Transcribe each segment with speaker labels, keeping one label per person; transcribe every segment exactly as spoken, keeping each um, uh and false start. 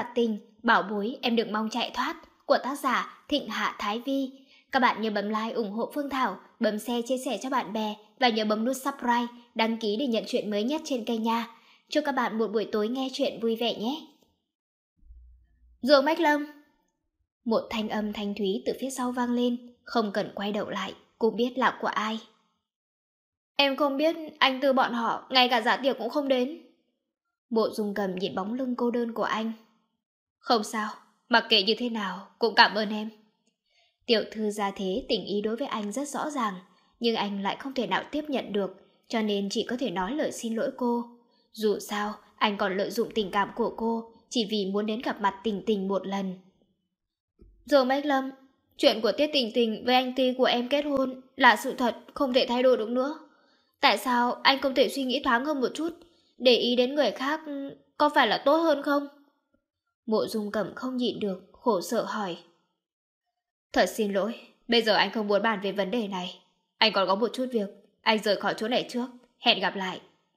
Speaker 1: Đoạt tình, bảo bối em đừng mong chạy thoát của tác giả Thịnh Hạ Thái Vi. Các bạn nhớ bấm like ủng hộ Phương Thảo, bấm share chia sẻ cho bạn bè và nhớ bấm nút subscribe, đăng ký để nhận chuyện mới nhất trên kênh nha. Chúc các bạn một buổi tối nghe chuyện vui vẻ nhé. Dương Bách Lâm. Một thanh âm thanh thúy từ phía sau vang lên, không cần quay đầu lại, cũng biết là của ai. Em không biết, anh Tư bọn họ ngay cả dạ tiệc cũng không đến. Mộ Dung Cầm nhìn bóng lưng cô đơn của anh. Không sao, mặc kệ như thế nào cũng cảm ơn em. Tiểu thư gia thế tình ý đối với anh rất rõ ràng, nhưng anh lại không thể nào tiếp nhận được, cho nên chỉ có thể nói lời xin lỗi cô. Dù sao, anh còn lợi dụng tình cảm của cô, chỉ vì muốn đến gặp mặt Tình Tình một lần. Dương Bách Lâm, chuyện của Tiết Tình Tình với anh Ti của em kết hôn là sự thật, không thể thay đổi được nữa. Tại sao anh không thể suy nghĩ thoáng hơn một chút, để ý đến người khác có phải là tốt hơn không? Mộ Dung Cẩm không nhịn được, khổ sở hỏi. Thật xin lỗi, bây giờ anh không muốn bàn về vấn đề này. Anh còn có một chút việc, anh rời khỏi chỗ này trước, hẹn gặp lại.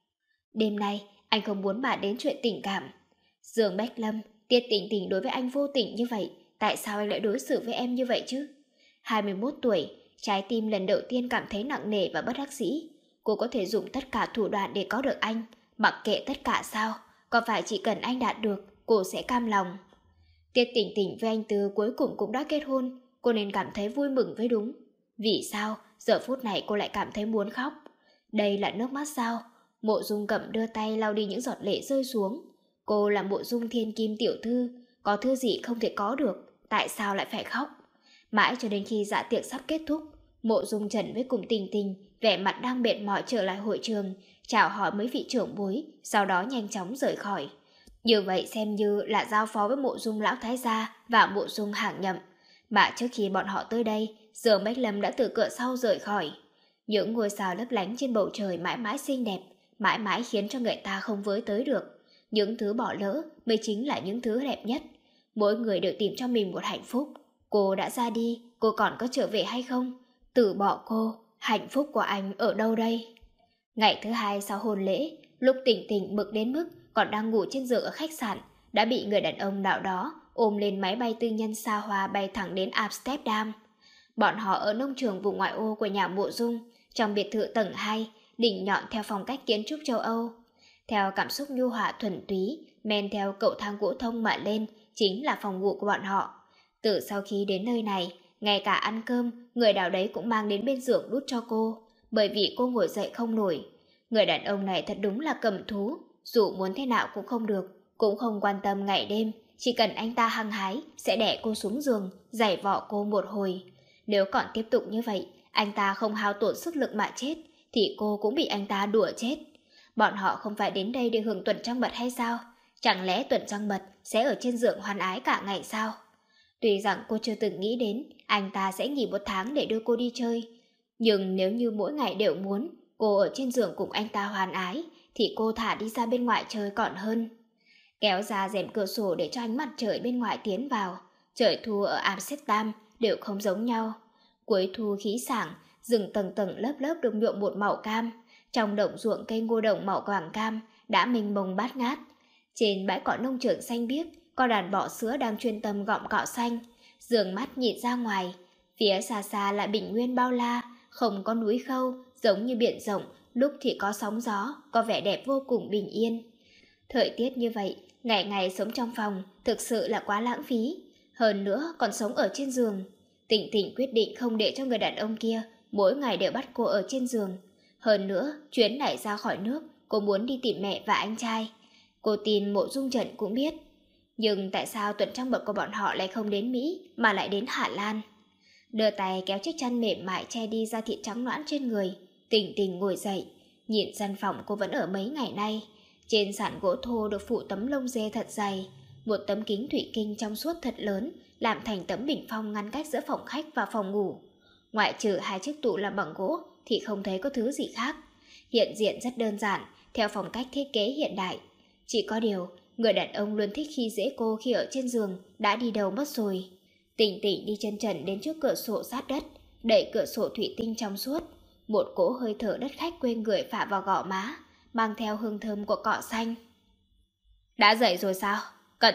Speaker 1: Đêm nay, anh không muốn bàn đến chuyện tình cảm. Dương Bách Lâm, Tiết Tình Tình đối với anh vô tình như vậy, tại sao anh lại đối xử với em như vậy chứ? hai mươi mốt tuổi, trái tim lần đầu tiên cảm thấy nặng nề và bất đắc dĩ. Cô có thể dùng tất cả thủ đoạn để có được anh, mặc kệ tất cả sao, có phải chỉ cần anh đạt được, cô sẽ cam lòng. Tiết Tình Tình với anh Tư cuối cùng cũng đã kết hôn, cô nên cảm thấy vui mừng với đúng. Vì sao, giờ phút này cô lại cảm thấy muốn khóc? Đây là nước mắt sao? Mộ Dung Cẩm đưa tay lau đi những giọt lệ rơi xuống. Cô là Mộ Dung Thiên Kim tiểu thư, có thứ gì không thể có được, tại sao lại phải khóc? Mãi cho đến khi dạ tiệc sắp kết thúc, Mộ Dung Trần với cùng Tình Tình vẻ mặt đang mệt mỏi trở lại hội trường, chào hỏi mấy vị trưởng bối, sau đó nhanh chóng rời khỏi. Như vậy xem như là giao phó với Mộ Dung lão thái gia và Mộ Dung Hàng Nhậm. Mà trước khi bọn họ tới đây, Dương Bách Lâm đã từ cửa sau rời khỏi. Những ngôi sao lấp lánh trên bầu trời mãi mãi xinh đẹp, mãi mãi khiến cho người ta không với tới được. Những thứ bỏ lỡ mới chính là những thứ đẹp nhất. Mỗi người đều tìm cho mình một hạnh phúc. Cô đã ra đi, cô còn có trở về hay không? Từ bỏ cô, hạnh phúc của anh ở đâu đây? Ngày thứ hai sau hôn lễ, lúc Tình Tình bực đến mức còn đang ngủ trên giường ở khách sạn, đã bị người đàn ông nào đó ôm lên máy bay tư nhân xa hoa bay thẳng đến Amsterdam. Bọn họ ở nông trường vùng ngoại ô của nhà Mộ Dung, trong biệt thự tầng hai, đỉnh nhọn theo phong cách kiến trúc châu Âu. Theo cảm xúc nhu hòa thuần túy, men theo cầu thang gỗ thông mà lên, chính là phòng ngủ của bọn họ. Từ sau khi đến nơi này, ngay cả ăn cơm, người nào đấy cũng mang đến bên giường đút cho cô, bởi vì cô ngồi dậy không nổi. Người đàn ông này thật đúng là cầm thú, dù muốn thế nào cũng không được, cũng không quan tâm ngày đêm, chỉ cần anh ta hăng hái, sẽ đẻ cô xuống giường, giày vò cô một hồi. Nếu còn tiếp tục như vậy, anh ta không hao tổn sức lực mà chết, thì cô cũng bị anh ta đùa chết. Bọn họ không phải đến đây để hưởng tuần trăng mật hay sao? Chẳng lẽ tuần trăng mật sẽ ở trên giường hoan ái cả ngày sao? Tuy rằng cô chưa từng nghĩ đến anh ta sẽ nghỉ một tháng để đưa cô đi chơi, nhưng nếu như mỗi ngày đều muốn cô ở trên giường cùng anh ta hoan ái, thì cô thả đi ra bên ngoài chơi còn hơn. Kéo ra rèm cửa sổ để cho ánh mặt trời bên ngoài tiến vào. Trời thu ở Amsterdam đều không giống nhau. Cuối thu khí sảng, rừng tầng tầng lớp lớp được nhuộm một màu cam. Trong đồng ruộng cây ngô đồng màu vàng cam đã mênh mông bát ngát. Trên bãi cỏ nông trường xanh biếc, có đàn bò sữa đang chuyên tâm gặm cỏ xanh. Dường mắt nhìn ra ngoài, phía xa xa là bình nguyên bao la, không có núi khâu, giống như biển rộng, lúc thì có sóng gió, có vẻ đẹp vô cùng bình yên. Thời tiết như vậy, ngày ngày sống trong phòng thực sự là quá lãng phí. Hơn nữa còn sống ở trên giường. Tình Tình quyết định không để cho người đàn ông kia mỗi ngày đều bắt cô ở trên giường. Hơn nữa, chuyến này ra khỏi nước, cô muốn đi tìm mẹ và anh trai. Cô tin Mộ Dung Trần cũng biết. Nhưng tại sao tuần trăng mật của bọn họ lại không đến Mỹ mà lại đến Hà Lan? Đưa tay kéo chiếc chăn mềm mại che đi da thịt trắng nõn trên người, Tình Tình ngồi dậy. Nhìn gian phòng cô vẫn ở mấy ngày nay. Trên sàn gỗ thô được phủ tấm lông dê thật dày, một tấm kính thủy tinh trong suốt thật lớn làm thành tấm bình phong ngăn cách giữa phòng khách và phòng ngủ. Ngoại trừ hai chiếc tủ làm bằng gỗ thì không thấy có thứ gì khác. Hiện diện rất đơn giản, theo phong cách thiết kế hiện đại. Chỉ có điều, người đàn ông luôn thích khi dễ cô khi ở trên giường đã đi đâu mất rồi. Tình Tình đi chân trần đến trước cửa sổ sát đất, đẩy cửa sổ thủy tinh trong suốt. Một cỗ hơi thở đất khách quê người phả vào gò má, mang theo hương thơm của cỏ xanh. Đã dậy rồi sao? Cẩn thận,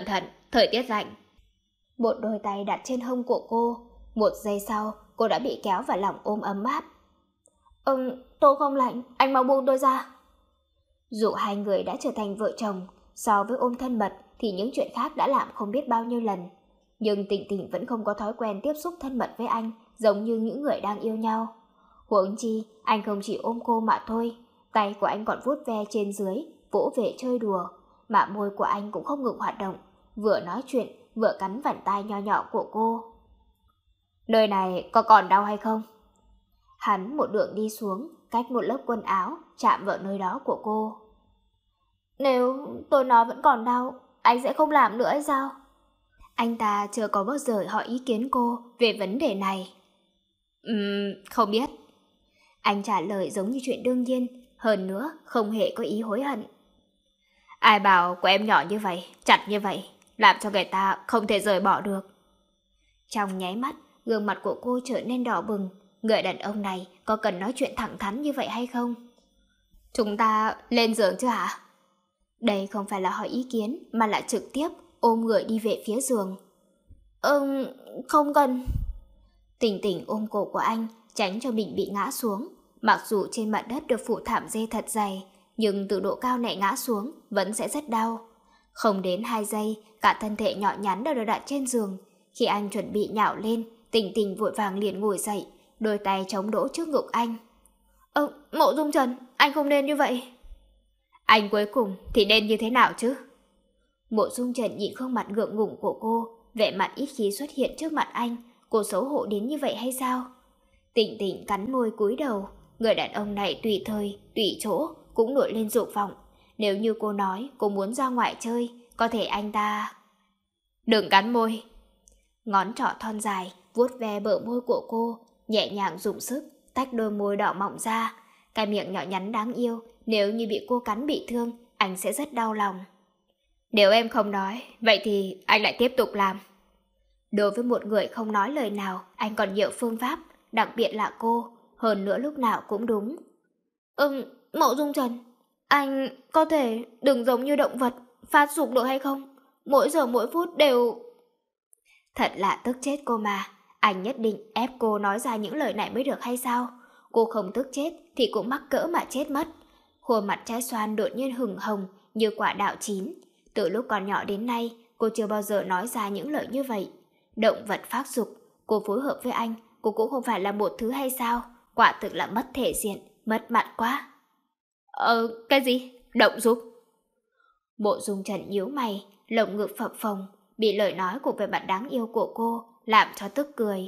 Speaker 1: thời tiết lạnh. Một đôi tay đặt trên hông của cô, một giây sau cô đã bị kéo vào lòng ôm ấm áp. "Ừm, tôi không lạnh, anh mau buông tôi ra." Dù hai người đã trở thành vợ chồng, so với ôm thân mật thì những chuyện khác đã làm không biết bao nhiêu lần. Nhưng Tịnh Tịnh vẫn không có thói quen tiếp xúc thân mật với anh giống như những người đang yêu nhau. Huống chi, anh không chỉ ôm cô mà thôi, tay của anh còn vuốt ve trên dưới, vỗ về chơi đùa, mà môi của anh cũng không ngừng hoạt động, vừa nói chuyện, vừa cắn vành tai nho nhỏ của cô. "Nơi này có còn đau hay không?" Hắn một đường đi xuống, cách một lớp quần áo, chạm vào nơi đó của cô. "Nếu tôi nói vẫn còn đau, anh sẽ không làm nữa hay sao?" Anh ta chưa có bao giờ hỏi ý kiến cô về vấn đề này. Ừm, không biết. Anh trả lời giống như chuyện đương nhiên, hơn nữa không hề có ý hối hận. Ai bảo của em nhỏ như vậy, chặt như vậy, làm cho người ta không thể rời bỏ được. Trong nháy mắt, gương mặt của cô trở nên đỏ bừng. Người đàn ông này có cần nói chuyện thẳng thắn như vậy hay không? "Chúng ta lên giường chưa hả?" Đây không phải là hỏi ý kiến mà là trực tiếp ôm người đi về phía giường. "Ừm, không cần." Tịnh Tịnh ôm cổ của anh, tránh cho mình bị ngã xuống. Mặc dù trên mặt đất được phủ thảm dê thật dày, nhưng từ độ cao này ngã xuống vẫn sẽ rất đau. Không đến hai giây, cả thân thể nhỏ nhắn đã được đặt trên giường. Khi anh chuẩn bị nhào lên, Tịnh Tịnh vội vàng liền ngồi dậy, đôi tay chống đỡ trước ngực anh. "Ơ, Mộ Dung Trần, anh không nên như vậy." "Anh cuối cùng thì nên như thế nào chứ?" Mộ Dung Trần nhìn khuôn mặt ngượng ngùng của cô, vẻ mặt ít khi xuất hiện trước mặt anh. Cô xấu hổ đến như vậy hay sao? Tịnh Tịnh cắn môi cúi đầu. Người đàn ông này tùy thời, tùy chỗ cũng nổi lên dục vọng. Nếu như cô nói cô muốn ra ngoài chơi, có thể anh ta... "Đừng cắn môi." Ngón trỏ thon dài vuốt ve bờ môi của cô, nhẹ nhàng dùng sức tách đôi môi đỏ mọng ra. Cái miệng nhỏ nhắn đáng yêu, nếu như bị cô cắn bị thương, anh sẽ rất đau lòng. "Nếu em không nói, vậy thì anh lại tiếp tục làm." Đối với một người không nói lời nào, anh còn nhiều phương pháp, đặc biệt là cô, hơn nữa lúc nào cũng đúng. "Ừm, Mộ Dung Trần, anh có thể đừng giống như động vật, phát dục được hay không? Mỗi giờ mỗi phút đều..." Thật là tức chết cô mà, anh nhất định ép cô nói ra những lời này mới được hay sao? Cô không tức chết thì cũng mắc cỡ mà chết mất. Khuôn mặt trái xoan đột nhiên hừng hồng như quả đào chín. Từ lúc còn nhỏ đến nay, cô chưa bao giờ nói ra những lời như vậy. Động vật phát dục, cô phối hợp với anh, cô cũng không phải là một thứ hay sao? Quả thực là mất thể diện, mất mặt quá. Ờ, cái gì? Động dục? Mộ Dung Trần nhíu mày, lồng ngực phập phồng, bị lời nói của vẻ mặt đáng yêu của cô làm cho tức cười.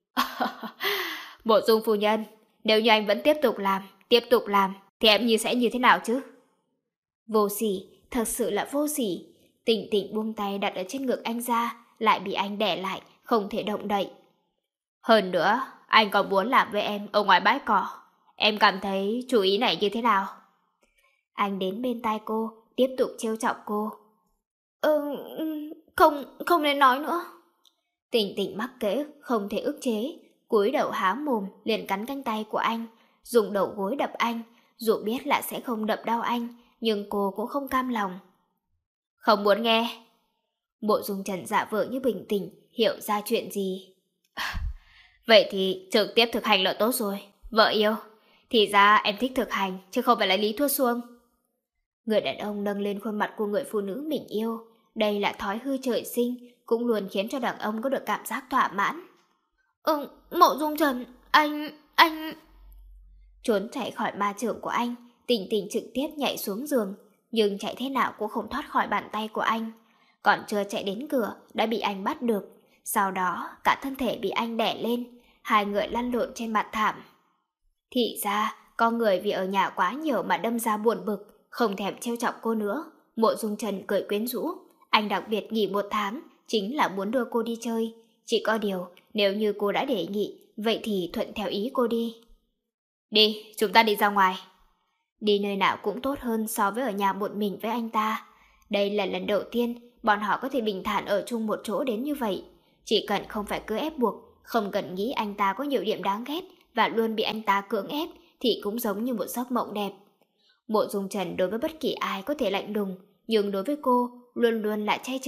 Speaker 1: Mộ Dung phu nhân, nếu như anh vẫn tiếp tục làm, tiếp tục làm, thì em như sẽ như thế nào chứ? Vô sỉ, thật sự là vô sỉ. Tịnh Tịnh buông tay đặt ở trên ngực anh ra, lại bị anh đè lại, không thể động đậy. Hơn nữa, anh còn muốn làm với em ở ngoài bãi cỏ. Em cảm thấy chủ ý này như thế nào? Anh đến bên tai cô, tiếp tục trêu chọc cô. Ừ, không, không nên nói nữa. Tịnh Tịnh mắc kể, không thể ức chế, cúi đầu há mồm liền cắn cánh tay của anh, dùng đầu gối đập anh, dù biết là sẽ không đập đau anh, nhưng cô cũng không cam lòng. Không muốn nghe. Mộ Dung Trần giả vờ như bình tĩnh, hiểu ra chuyện gì. Vậy thì trực tiếp thực hành là tốt rồi. Vợ yêu, thì ra em thích thực hành, chứ không phải là lý thua xuông. Người đàn ông nâng lên khuôn mặt của người phụ nữ mình yêu. Đây là thói hư trời sinh, cũng luôn khiến cho đàn ông có được cảm giác thỏa mãn. Ừ, Mộ Dung Trần, anh, anh... Trốn chạy khỏi ma trưởng của anh, Tịnh Tịnh trực tiếp nhảy xuống giường, nhưng chạy thế nào cũng không thoát khỏi bàn tay của anh. Còn chưa chạy đến cửa, đã bị anh bắt được. Sau đó, cả thân thể bị anh đè lên, hai người lăn lộn trên mặt thảm. Thì ra, có người vì ở nhà quá nhiều mà đâm ra buồn bực, không thèm trêu chọc cô nữa. Mộ Dung Trần cười quyến rũ. Anh đặc biệt nghỉ một tháng, chính là muốn đưa cô đi chơi. Chỉ có điều, nếu như cô đã đề nghị, vậy thì thuận theo ý cô đi. Đi, chúng ta đi ra ngoài. Đi nơi nào cũng tốt hơn so với ở nhà một mình với anh ta. Đây là lần đầu tiên bọn họ có thể bình thản ở chung một chỗ đến như vậy. Chỉ cần không phải cứ ép buộc, không cần nghĩ anh ta có nhiều điểm đáng ghét và luôn bị anh ta cưỡng ép, thì cũng giống như một giấc mộng đẹp. Mộ Dung Trần đối với bất kỳ ai có thể lạnh lùng, nhưng đối với cô luôn luôn là che chở.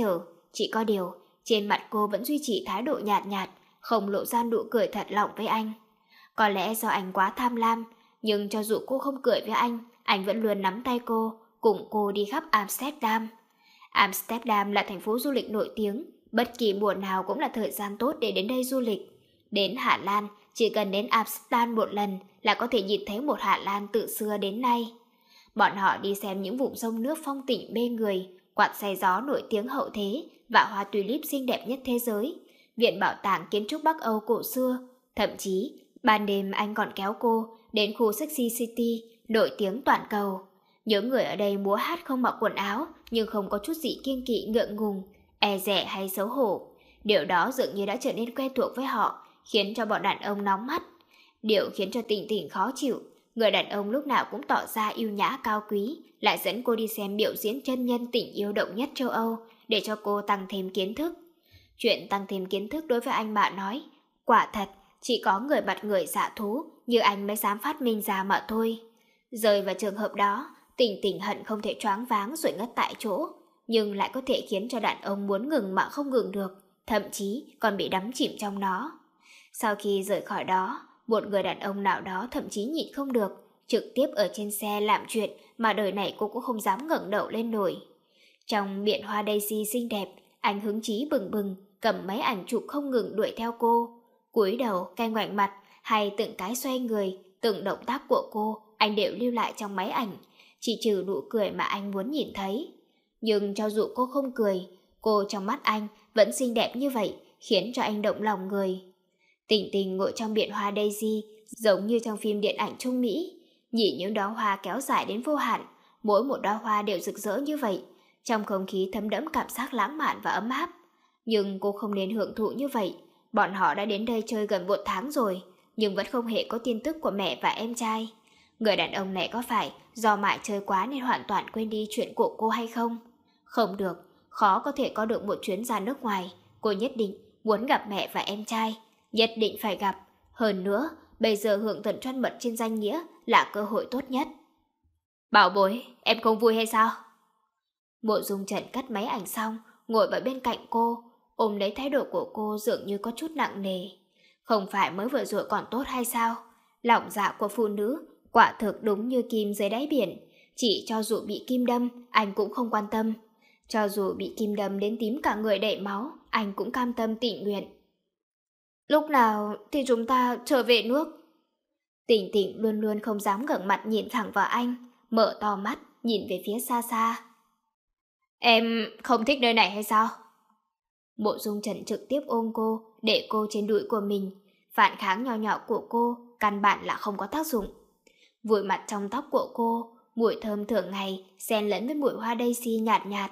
Speaker 1: chỉ có điều, trên mặt cô vẫn duy trì thái độ nhạt nhạt, không lộ ra nụ cười thật lòng với anh. Có lẽ do anh quá tham lam, nhưng cho dù cô không cười với anh, anh vẫn luôn nắm tay cô, cùng cô đi khắp Amsterdam. Amsterdam là thành phố du lịch nổi tiếng, bất kỳ mùa nào cũng là thời gian tốt để đến đây du lịch. Đến Hà Lan, chỉ cần đến Amsterdam một lần là có thể nhìn thấy một Hà Lan từ xưa đến nay. Bọn họ đi xem những vùng sông nước phong cảnh mê người, quạt xe gió nổi tiếng hậu thế và hoa tulip xinh đẹp nhất thế giới, viện bảo tàng kiến trúc Bắc Âu cổ xưa. Thậm chí, ban đêm anh còn kéo cô đến khu Sexy City, nổi tiếng toàn cầu. Những người ở đây múa hát không mặc quần áo, nhưng không có chút gì kiêng kỵ ngượng ngùng, e dè hay xấu hổ. Điều đó dường như đã trở nên quen thuộc với họ, khiến cho bọn đàn ông nóng mắt. Điều khiến cho Tình Tình khó chịu, người đàn ông lúc nào cũng tỏ ra yêu nhã cao quý, lại dẫn cô đi xem biểu diễn chân nhân tình yêu động nhất châu Âu, để cho cô tăng thêm kiến thức. Chuyện tăng thêm kiến thức đối với anh mà nói, quả thật, chỉ có người mặt người dạ thú như anh mới dám phát minh ra mà thôi. Rơi vào trường hợp đó, Tình Tình hận không thể choáng váng rồi ngất tại chỗ, nhưng lại có thể khiến cho đàn ông muốn ngừng mà không ngừng được, thậm chí còn bị đắm chìm trong nó. Sau khi rời khỏi đó, một người đàn ông nào đó thậm chí nhịn không được, trực tiếp ở trên xe làm chuyện mà đời này cô cũng không dám ngẩng đầu lên nổi. Trong biển hoa daisy xinh đẹp, anh hứng chí bừng bừng, cầm máy ảnh chụp không ngừng đuổi theo cô. Cúi đầu, cái ngoảnh mặt, hay từng cái xoay người, từng động tác của cô, anh đều lưu lại trong máy ảnh, chỉ trừ nụ cười mà anh muốn nhìn thấy. Nhưng cho dù cô không cười, cô trong mắt anh vẫn xinh đẹp như vậy, khiến cho anh động lòng người. Tình Tình ngồi trong biển hoa daisy, giống như trong phim điện ảnh Trung Mỹ, nhìn những đóa hoa kéo dài đến vô hạn, mỗi một đóa hoa đều rực rỡ như vậy, trong không khí thấm đẫm cảm giác lãng mạn và ấm áp. Nhưng cô không nên hưởng thụ như vậy. Bọn họ đã đến đây chơi gần một tháng rồi, nhưng vẫn không hề có tin tức của mẹ và em trai. Người đàn ông này có phải do mãi chơi quá nên hoàn toàn quên đi chuyện của cô hay không? Không được, khó có thể có được một chuyến ra nước ngoài. Cô nhất định muốn gặp mẹ và em trai, nhất định phải gặp. Hơn nữa, bây giờ hưởng tận trăn mật trên danh nghĩa là cơ hội tốt nhất. Bảo bối, em không vui hay sao? Mộ Dung Trần cắt máy ảnh xong, ngồi vào bên cạnh cô, ôm lấy thái độ của cô dường như có chút nặng nề. Không phải mới vừa rồi còn tốt hay sao? Lòng dạ của phụ nữ quả thực đúng như kim dưới đáy biển, chỉ cho dù bị kim đâm, anh cũng không quan tâm. Cho dù bị kim đâm đến tím cả người đầy máu, anh cũng cam tâm tình nguyện. Lúc nào thì chúng ta trở về nước? Tình Tình luôn luôn không dám ngẩng mặt nhìn thẳng vào anh, mở to mắt, nhìn về phía xa xa. Em không thích nơi này hay sao? Mộ Dung Trần trực tiếp ôm cô, để cô trên đùi của mình. Phản kháng nhỏ nhỏ của cô, căn bản là không có tác dụng. Vùi mặt trong tóc của cô, mùi thơm thường ngày, xen lẫn với mùi hoa daisy nhạt nhạt.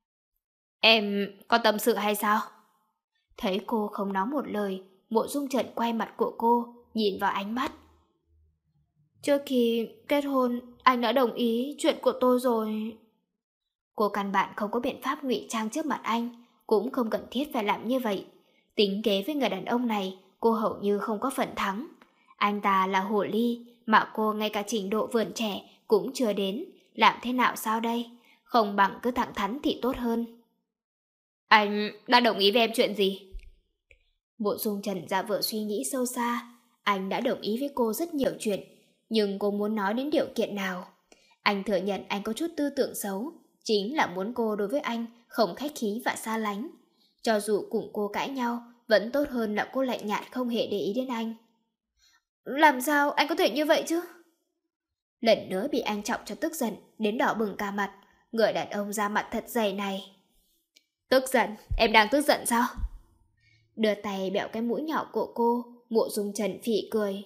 Speaker 1: Em có tâm sự hay sao? Thấy cô không nói một lời, Mộ Dung Trần quay mặt của cô, nhìn vào ánh mắt. Trước khi kết hôn, anh đã đồng ý chuyện của tôi rồi. Cô căn bản không có biện pháp ngụy trang trước mặt anh, cũng không cần thiết phải làm như vậy. Tính kế với người đàn ông này, cô hầu như không có phần thắng. Anh ta là hồ ly, mà cô ngay cả trình độ vườn trẻ cũng chưa đến. Làm thế nào sao đây? Không bằng cứ thẳng thắn thì tốt hơn. Anh đã đồng ý với em chuyện gì? Mộ Dung Trần giả vờ suy nghĩ sâu xa. Anh đã đồng ý với cô rất nhiều chuyện, nhưng cô muốn nói đến điều kiện nào? Anh thừa nhận anh có chút tư tưởng xấu, chính là muốn cô đối với anh không khách khí và xa lánh. Cho dù cùng cô cãi nhau, vẫn tốt hơn là cô lạnh nhạt không hề để ý đến anh. Làm sao anh có thể như vậy chứ? Lần nữa bị anh trọng cho tức giận, đến đỏ bừng cả mặt. Người đàn ông da mặt thật dày này. Tức giận? Em đang tức giận sao? Đưa tay bẹo cái mũi nhỏ của cô, Mộ Dung Trần phỉ cười.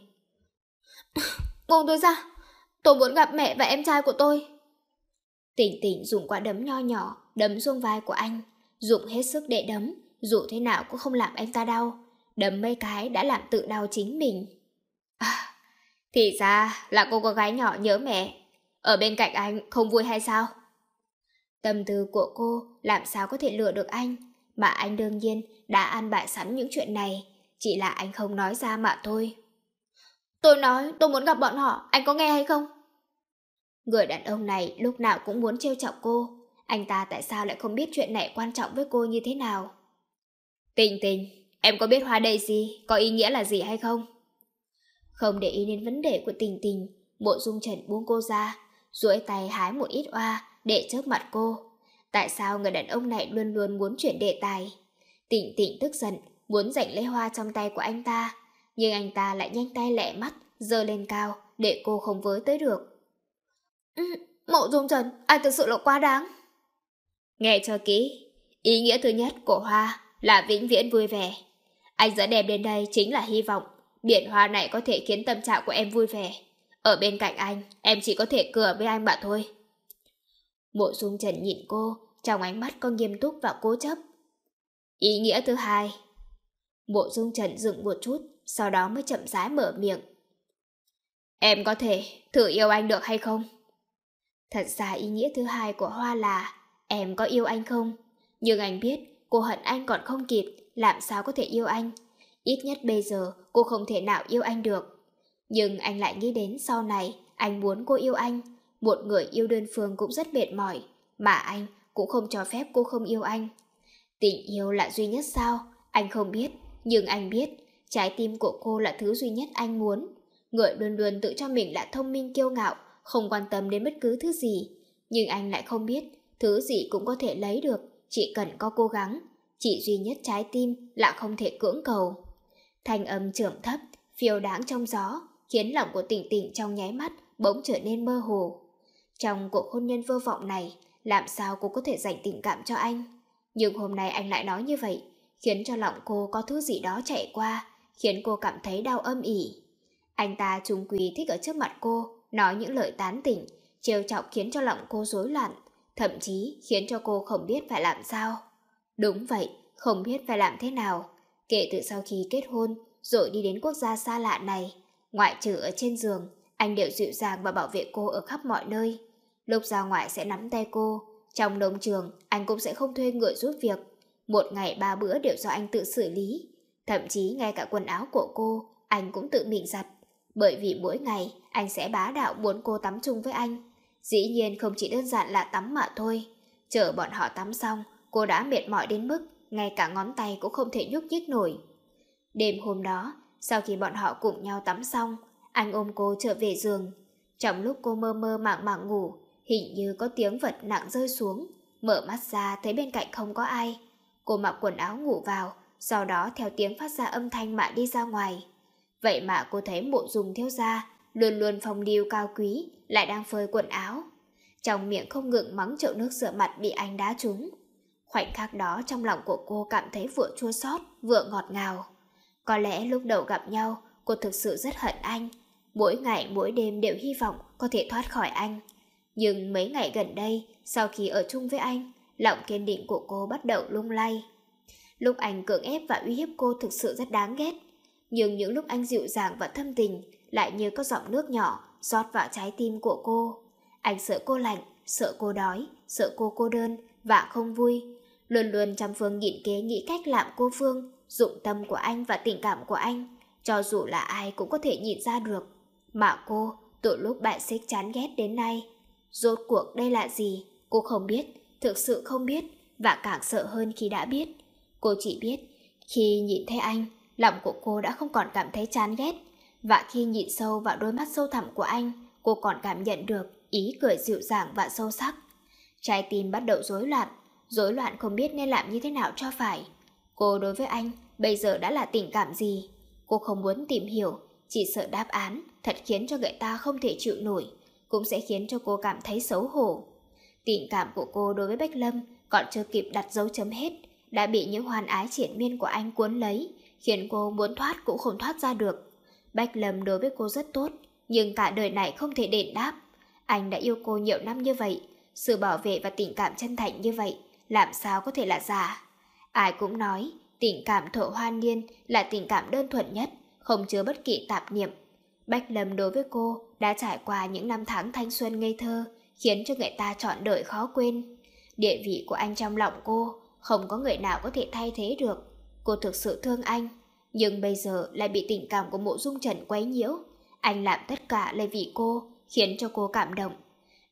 Speaker 1: Buông tôi ra, tôi muốn gặp mẹ và em trai của tôi. Tình Tình dùng quả đấm nho nhỏ đấm xuống vai của anh, dùng hết sức để đấm, dù thế nào cũng không làm anh ta đau. Đấm mấy cái đã làm tự đau chính mình. À, thì ra là cô con gái nhỏ nhớ mẹ, ở bên cạnh anh không vui hay sao? Tâm tư của cô làm sao có thể lừa được anh, mà anh đương nhiên đã an bài sẵn những chuyện này, chỉ là anh không nói ra mà thôi. Tôi nói tôi muốn gặp bọn họ, anh có nghe hay không? Người đàn ông này lúc nào cũng muốn trêu chọc cô. Anh ta tại sao lại không biết chuyện này quan trọng với cô như thế nào? Tình Tình, em có biết hoa daisy có ý nghĩa là gì hay không? Không để ý đến vấn đề của Tình Tình, Mộ Dung Trần buông cô ra, duỗi tay hái một ít hoa để trước mặt cô. Tại sao người đàn ông này luôn luôn muốn chuyển đề tài? Tình Tình tức giận, muốn giành lấy hoa trong tay của anh ta, nhưng anh ta lại nhanh tay lẹ mắt, giơ lên cao để cô không với tới được. Ừ, Mộ Dung Trần, anh thực sự là quá đáng. Nghe cho kỹ, ý nghĩa thứ nhất của hoa là vĩnh viễn vui vẻ. Anh dẫn em đến đây chính là hy vọng biển hoa này có thể khiến tâm trạng của em vui vẻ. Ở bên cạnh anh, em chỉ có thể cười với anh mà thôi. Mộ Dung Trần nhìn cô, trong ánh mắt có nghiêm túc và cố chấp. Ý nghĩa thứ hai. Mộ Dung Trần dừng một chút, sau đó mới chậm rãi mở miệng. Em có thể thử yêu anh được hay không? Thật ra ý nghĩa thứ hai của hoa là em có yêu anh không? Nhưng anh biết cô hận anh còn không kịp, làm sao có thể yêu anh? Ít nhất bây giờ cô không thể nào yêu anh được. Nhưng anh lại nghĩ đến sau này anh muốn cô yêu anh. Một người yêu đơn phương cũng rất mệt mỏi, mà anh cũng không cho phép cô không yêu anh. Tình yêu là duy nhất sao? Anh không biết, nhưng anh biết trái tim của cô là thứ duy nhất anh muốn. Người luôn luôn tự cho mình là thông minh kiêu ngạo, không quan tâm đến bất cứ thứ gì. Nhưng anh lại không biết thứ gì cũng có thể lấy được, chỉ cần có cố gắng. Chỉ duy nhất trái tim là không thể cưỡng cầu. Thanh âm trầm thấp, phiêu đáng trong gió, khiến lòng của Tình Tình trong nháy mắt bỗng trở nên mơ hồ. Trong cuộc hôn nhân vô vọng này, làm sao cô có thể dành tình cảm cho anh? Nhưng hôm nay anh lại nói như vậy, khiến cho lòng cô có thứ gì đó chạy qua, khiến cô cảm thấy đau âm ỉ. Anh ta trung quy thích ở trước mặt cô, nói những lời tán tỉnh, trêu chọc khiến cho lòng cô rối loạn, thậm chí khiến cho cô không biết phải làm sao. Đúng vậy, không biết phải làm thế nào. Kể từ sau khi kết hôn, rồi đi đến quốc gia xa lạ này, ngoại trừ ở trên giường, anh đều dịu dàng và bảo vệ cô ở khắp mọi nơi. Lúc ra ngoài sẽ nắm tay cô, trong nông trường anh cũng sẽ không thuê người giúp việc. Một ngày ba bữa đều do anh tự xử lý. Thậm chí ngay cả quần áo của cô, anh cũng tự mình giặt. Bởi vì mỗi ngày anh sẽ bá đạo muốn cô tắm chung với anh. Dĩ nhiên không chỉ đơn giản là tắm mà thôi. Chờ bọn họ tắm xong, cô đã mệt mỏi đến mức ngay cả ngón tay cũng không thể nhúc nhích nổi. Đêm hôm đó, sau khi bọn họ cùng nhau tắm xong, anh ôm cô trở về giường. Trong lúc cô mơ mơ màng màng ngủ, hình như có tiếng vật nặng rơi xuống. Mở mắt ra thấy bên cạnh không có ai. Cô mặc quần áo ngủ vào, sau đó theo tiếng phát ra âm thanh mà đi ra ngoài. Vậy mà cô thấy Mộ Dung thiếu gia luôn luôn phong điêu cao quý, lại đang phơi quần áo. Trong miệng không ngừng mắng chậu nước rửa mặt bị anh đá trúng. Khoảnh khắc đó trong lòng của cô cảm thấy vừa chua xót vừa ngọt ngào. Có lẽ lúc đầu gặp nhau, cô thực sự rất hận anh. Mỗi ngày mỗi đêm đều hy vọng có thể thoát khỏi anh. Nhưng mấy ngày gần đây, sau khi ở chung với anh, lòng kiên định của cô bắt đầu lung lay. Lúc anh cưỡng ép và uy hiếp cô thực sự rất đáng ghét. Nhưng những lúc anh dịu dàng và thâm tình lại như có giọt nước nhỏ rót vào trái tim của cô. Anh sợ cô lạnh, sợ cô đói, sợ cô cô đơn và không vui. Luôn luôn trăm phương nghìn kế nghĩ cách làm cô Phương dụng tâm của anh và tình cảm của anh, cho dù là ai cũng có thể nhìn ra được. Mà cô, từ lúc bài xích chán ghét đến nay, rốt cuộc đây là gì? Cô không biết, thực sự không biết, và càng sợ hơn khi đã biết. Cô chỉ biết, khi nhìn thấy anh, lòng của cô đã không còn cảm thấy chán ghét, và khi nhìn sâu vào đôi mắt sâu thẳm của anh, cô còn cảm nhận được ý cười dịu dàng và sâu sắc. Trái tim bắt đầu rối loạn, rối loạn không biết nên làm như thế nào cho phải. Cô đối với anh bây giờ đã là tình cảm gì? Cô không muốn tìm hiểu, chỉ sợ đáp án thật khiến cho người ta không thể chịu nổi, cũng sẽ khiến cho cô cảm thấy xấu hổ. Tình cảm của cô đối với Bách Lâm còn chưa kịp đặt dấu chấm hết, đã bị những hoan ái triển miên của anh cuốn lấy, khiến cô muốn thoát cũng không thoát ra được. Bách Lâm đối với cô rất tốt, nhưng cả đời này không thể đền đáp. Anh đã yêu cô nhiều năm như vậy, sự bảo vệ và tình cảm chân thành như vậy, làm sao có thể là giả? Ai cũng nói, tình cảm thuở hoan niên là tình cảm đơn thuần nhất, không chứa bất kỳ tạp niệm. Bách Lâm đối với cô đã trải qua những năm tháng thanh xuân ngây thơ, khiến cho người ta trọn đời khó quên. Địa vị của anh trong lòng cô, không có người nào có thể thay thế được. Cô thực sự thương anh, nhưng bây giờ lại bị tình cảm của Mộ Dung Trần quấy nhiễu. Anh làm tất cả là vì cô, khiến cho cô cảm động.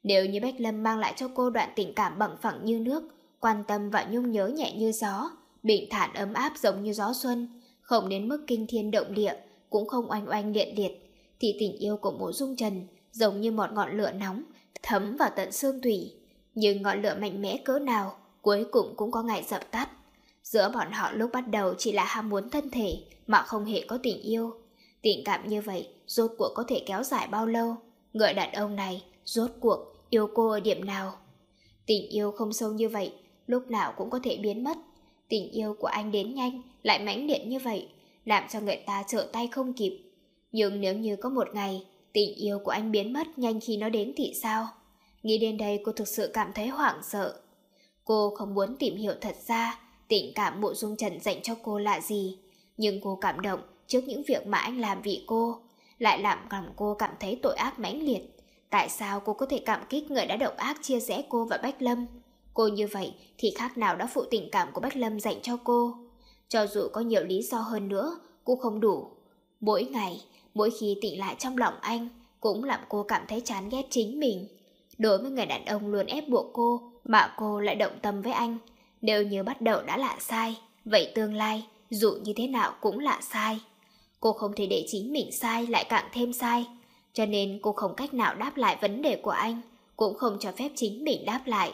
Speaker 1: Nếu như Bách Lâm mang lại cho cô đoạn tình cảm bằng phẳng như nước, quan tâm và nhung nhớ nhẹ như gió, bình thản ấm áp giống như gió xuân, không đến mức kinh thiên động địa, cũng không oanh oanh liệt liệt, thì tình yêu của Mộ Dung Trần giống như một ngọn lửa nóng, thấm vào tận xương tủy. Nhưng ngọn lửa mạnh mẽ cỡ nào, cuối cùng cũng có ngày dập tắt. Giữa bọn họ lúc bắt đầu chỉ là ham muốn thân thể, mà không hề có tình yêu. Tình cảm như vậy, rốt cuộc có thể kéo dài bao lâu? Người đàn ông này, rốt cuộc, yêu cô ở điểm nào? Tình yêu không sâu như vậy, lúc nào cũng có thể biến mất. Tình yêu của anh đến nhanh, lại mãnh liệt như vậy, làm cho người ta trở tay không kịp. Nhưng nếu như có một ngày, tình yêu của anh biến mất nhanh khi nó đến thì sao? Nghĩ đến đây cô thực sự cảm thấy hoảng sợ. Cô không muốn tìm hiểu thật ra tình cảm Mộ Dung Trần dành cho cô là gì, nhưng cô cảm động trước những việc mà anh làm vì cô, lại làm lòng cô cảm thấy tội ác mãnh liệt. Tại sao cô có thể cảm kích người đã độc ác chia rẽ cô và Bách Lâm? Cô như vậy thì khác nào đã phụ tình cảm của Bách Lâm dành cho cô. Cho dù có nhiều lý do hơn nữa, cũng không đủ. Mỗi ngày, mỗi khi tỉnh lại trong lòng anh, cũng làm cô cảm thấy chán ghét chính mình. Đối với người đàn ông luôn ép buộc cô, mà cô lại động tâm với anh. Nếu như bắt đầu đã là sai, vậy tương lai, dù như thế nào cũng là sai. Cô không thể để chính mình sai lại càng thêm sai. Cho nên cô không cách nào đáp lại vấn đề của anh, cũng không cho phép chính mình đáp lại.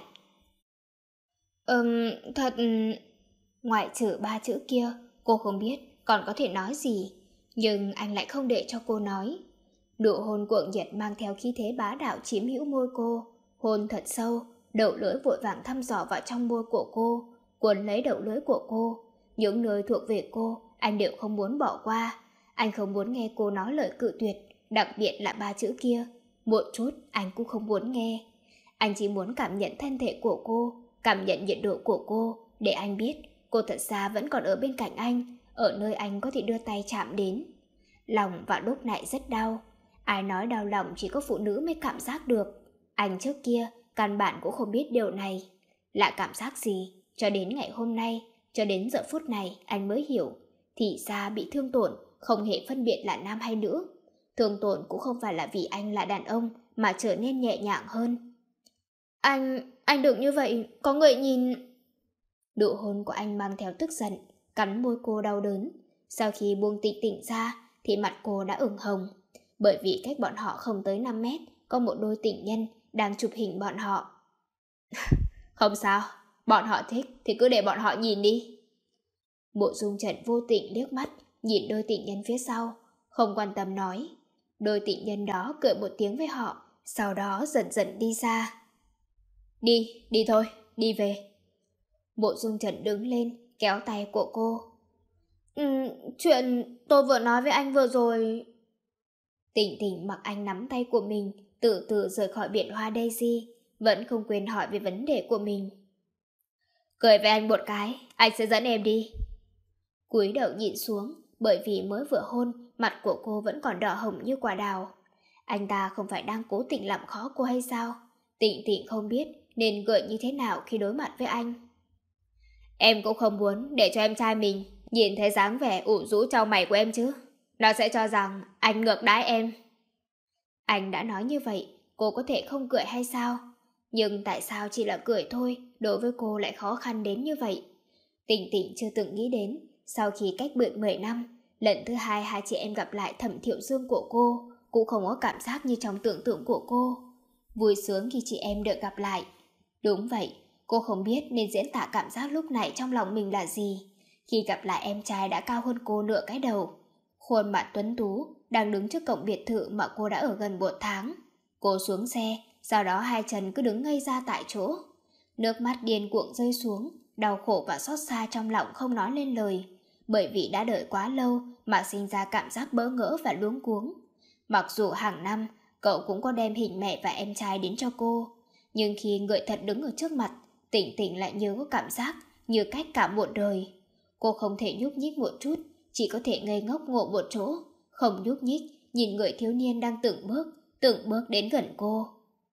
Speaker 1: Ừm, thật... Ngoại trừ ba chữ kia, cô không biết còn có thể nói gì. Nhưng anh lại không để cho cô nói. Nụ hôn cuồng nhiệt mang theo khí thế bá đạo chiếm hữu môi cô. Hôn thật sâu, đầu lưỡi vội vàng thăm dò vào trong môi của cô, cuốn lấy đầu lưỡi của cô. Những nơi thuộc về cô, anh đều không muốn bỏ qua. Anh không muốn nghe cô nói lời cự tuyệt, đặc biệt là ba chữ kia. Một chút anh cũng không muốn nghe. Anh chỉ muốn cảm nhận thân thể của cô, cảm nhận nhiệt độ của cô, để anh biết cô thật ra vẫn còn ở bên cạnh anh, ở nơi anh có thể đưa tay chạm đến. Lòng vào lúc này rất đau. Ai nói đau lòng chỉ có phụ nữ mới cảm giác được. Anh trước kia căn bản cũng không biết điều này. Là cảm giác gì? Cho đến ngày hôm nay, cho đến giờ phút này anh mới hiểu. Thì ra bị thương tổn không hề phân biệt là nam hay nữ. Thương tổn cũng không phải là vì anh là đàn ông mà trở nên nhẹ nhàng hơn. Anh, anh đừng như vậy, có người nhìn... Nụ hôn của anh mang theo tức giận, cắn môi cô đau đớn. Sau khi buông Tịnh Tịnh ra thì mặt cô đã ửng hồng. Bởi vì cách bọn họ không tới năm mét, có một đôi tình nhân đang chụp hình bọn họ. Không sao, bọn họ thích thì cứ để bọn họ nhìn đi. Mộ Dung Trần vô tình liếc mắt, nhìn đôi tình nhân phía sau, không quan tâm nói. Đôi tình nhân đó cười một tiếng với họ, sau đó dần dần đi ra. Đi, đi thôi, đi về. Mộ Dung Trần đứng lên, kéo tay của cô. Ừ, chuyện tôi vừa nói với anh vừa rồi... Tịnh Tịnh mặc anh nắm tay của mình, từ từ rời khỏi biển hoa Daisy, vẫn không quên hỏi về vấn đề của mình. Cười với anh một cái, anh sẽ dẫn em đi. Cúi đầu nhìn xuống, bởi vì mới vừa hôn, mặt của cô vẫn còn đỏ hồng như quả đào. Anh ta không phải đang cố tình làm khó cô hay sao? Tịnh Tịnh không biết nên gợi như thế nào khi đối mặt với anh. Em cũng không muốn để cho em trai mình nhìn thấy dáng vẻ ủ rũ trao mày của em chứ. Nó sẽ cho rằng anh ngược đãi em. Anh đã nói như vậy, cô có thể không cười hay sao? Nhưng tại sao chỉ là cười thôi, đối với cô lại khó khăn đến như vậy? Tịnh Tịnh chưa từng nghĩ đến, sau khi cách biệt mười năm, lần thứ hai hai chị em gặp lại Thẩm Thiệu Dương của cô, cũng không có cảm giác như trong tưởng tượng của cô. Vui sướng khi chị em được gặp lại. Đúng vậy, cô không biết nên diễn tả cảm giác lúc này trong lòng mình là gì. Khi gặp lại em trai đã cao hơn cô nửa cái đầu, khuôn mặt tuấn tú, đang đứng trước cổng biệt thự mà cô đã ở gần một tháng. Cô xuống xe, sau đó hai chân cứ đứng ngây ra tại chỗ. Nước mắt điên cuồng rơi xuống, đau khổ và xót xa trong lòng không nói lên lời. Bởi vì đã đợi quá lâu mà sinh ra cảm giác bỡ ngỡ và luống cuống. Mặc dù hàng năm, cậu cũng có đem hình mẹ và em trai đến cho cô. Nhưng khi người thật đứng ở trước mặt, Tịnh Tịnh lại như có cảm giác như cách cả một đời. Cô không thể nhúc nhích một chút, chỉ có thể ngây ngốc ngộ một chỗ, không nhúc nhích, nhìn người thiếu niên đang từng bước, từng bước đến gần cô.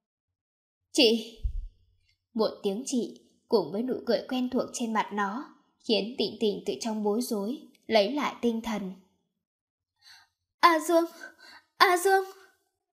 Speaker 1: Chị! Một tiếng chị, cùng với nụ cười quen thuộc trên mặt nó, khiến Tịnh Tịnh từ trong bối rối, lấy lại tinh thần. A Dương! A Dương!